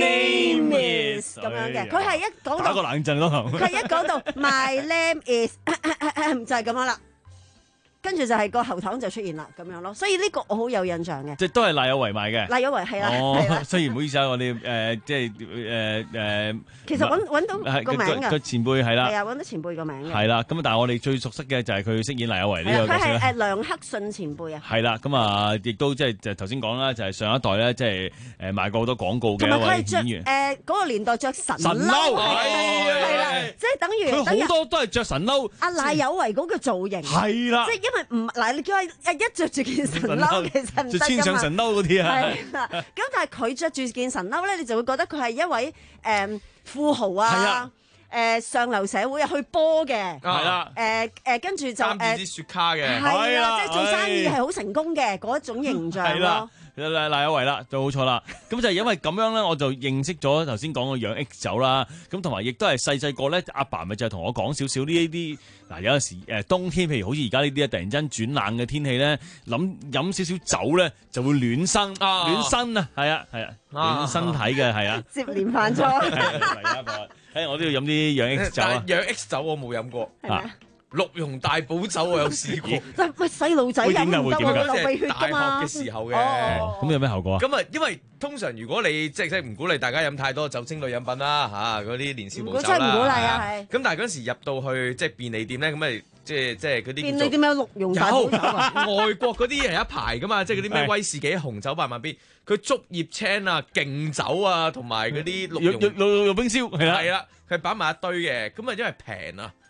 name is 咁樣嘅。佢係一講到打個冷震咯， 佢係一講到 My name is 就係咁樣啦。跟住就係個喉糖就出現啦，咁樣咯，所以呢個我好有印象嘅。 即係都係賴有為賣嘅。 賴有為係啦。 哦，雖然唔好意思啊，我哋誒即係誒誒。 其實揾揾到個名㗎。 個前輩係啦。 係啊，揾到前輩個名嘅。 係啦，咁但係我哋最熟悉嘅就係佢飾演賴有為呢個角色。 佢係誒梁克信前輩啊。 係啦，咁啊，亦都即係就頭先講啦，就係上一代咧，即係誒賣過好多廣告嘅一位演員。 誒嗰個年代着神神褸係啦，即係等於佢好多都係着神褸。 阿賴有為嗰個造型係啦， 即係因為唔嗱你。佢係一着住件神褸，其實唔得㗎嘛。 穿上神褸嗰啲啊。 係啦，咁但係佢着住件神褸咧，你就會覺得佢係一位誒、呃、富豪啊，誒、呃、上流社會啊，去波嘅。係啦。誒誒，跟住就誒。 擔住啲雪卡嘅。 係啦，即係做生意係好成功嘅嗰一種形象咯。 賴有為啦，就冇錯啦。咁就係因為咁樣咧，我就認識咗頭先講嘅養 X 酒啦。咁同埋亦都係細細個咧，阿爸咪就係同我講少少呢一啲。嗱，有陣時誒冬天，譬如好似而家呢啲啊，突然間轉冷嘅天氣咧，諗飲少少酒咧就會暖身，啊、暖身啊，係啊係啊，暖身體嘅係啊。 接連犯錯。 誒，我都要飲啲養 X 酒啊。 養 X 酒我冇飲過。鹿茸大補酒我有試過， 但係細路仔飲唔得啊，流鼻血㗎嘛。 大學嘅時候嘅， 咁有咩效果啊？ 咁啊，因為通常如果你即係唔鼓勵大家飲太多酒精類飲品啦，嚇嗰啲年少無酒啦。 真係唔鼓勵啊，係。 咁但係嗰陣時入到去即係便利店咧，咁咪即係即係嗰啲便利店有鹿茸大補酒啊？ 外國嗰啲係一排噶嘛，即係嗰啲咩威士忌、紅酒、百萬邊，佢竹葉青啊、勁酒啊，同埋嗰啲鹿茸、 鹿鹿冰燒係啦， 係啦，佢擺埋一堆嘅，咁啊因為平啊。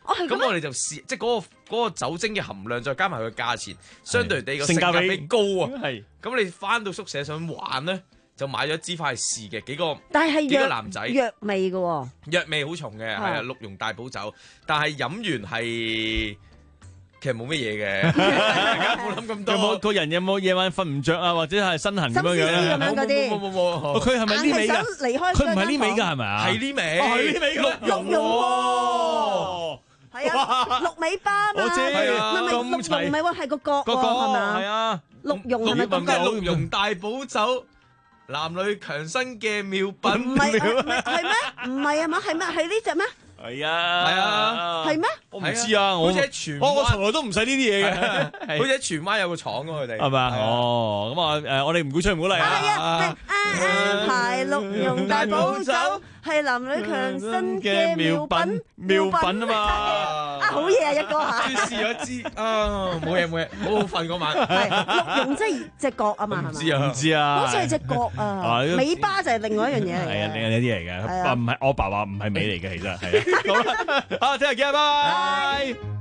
咁我哋就試，即係嗰個嗰個酒精嘅含量，再加埋佢嘅價錢，相對地個性價比高啊。係，咁你翻到宿舍想玩咧，就買咗支翻去試嘅幾個， 但係幾個男仔藥味嘅喎， 藥味好重嘅，係啊，鹿茸大補酒，但係飲完係。其實冇乜嘢嘅，冇諗咁多。 有冇個人有冇夜晚瞓唔着啊，或者係身痕咁樣樣咧？ 冇冇冇冇冇。 佢係咪呢味㗎？佢唔係呢味㗎係咪啊？ 係呢味， 係呢味鹿茸喎。 係啊，鹿尾巴嘛。 我知係啊， 唔係鹿茸唔係喎，係個角喎，係咪啊？ 係啊， 鹿茸係咪個角？ 鹿茸大補酒，男女強身嘅妙品。 唔係係咩？唔係啊嘛？係咩？係呢隻咩？ 係啊， 係啊， 係咩？ 我唔知啊，我好似喺荃灣， 我我從來都唔使呢啲嘢嘅， 好似喺荃灣有個廠噶佢哋， 係咪？哦，咁啊，誒，我哋唔鼓吹唔鼓勵啊。 係啊，係排鹿茸大補酒，係男女強身嘅妙品， 妙品啊嘛。 啊，好嘢啊，一哥嚇！ 試咗支啊，冇嘢冇嘢，好好瞓嗰晚。 係鹿茸即係隻角啊嘛，係咪？ 唔知啊， 唔知啊。 好似係隻角啊，尾巴就係另外一樣嘢嚟嘅。 係啊，另外一啲嚟嘅，唔係我爸話唔係尾嚟嘅，其實係啊。好啦，啊，聽日見，拜拜。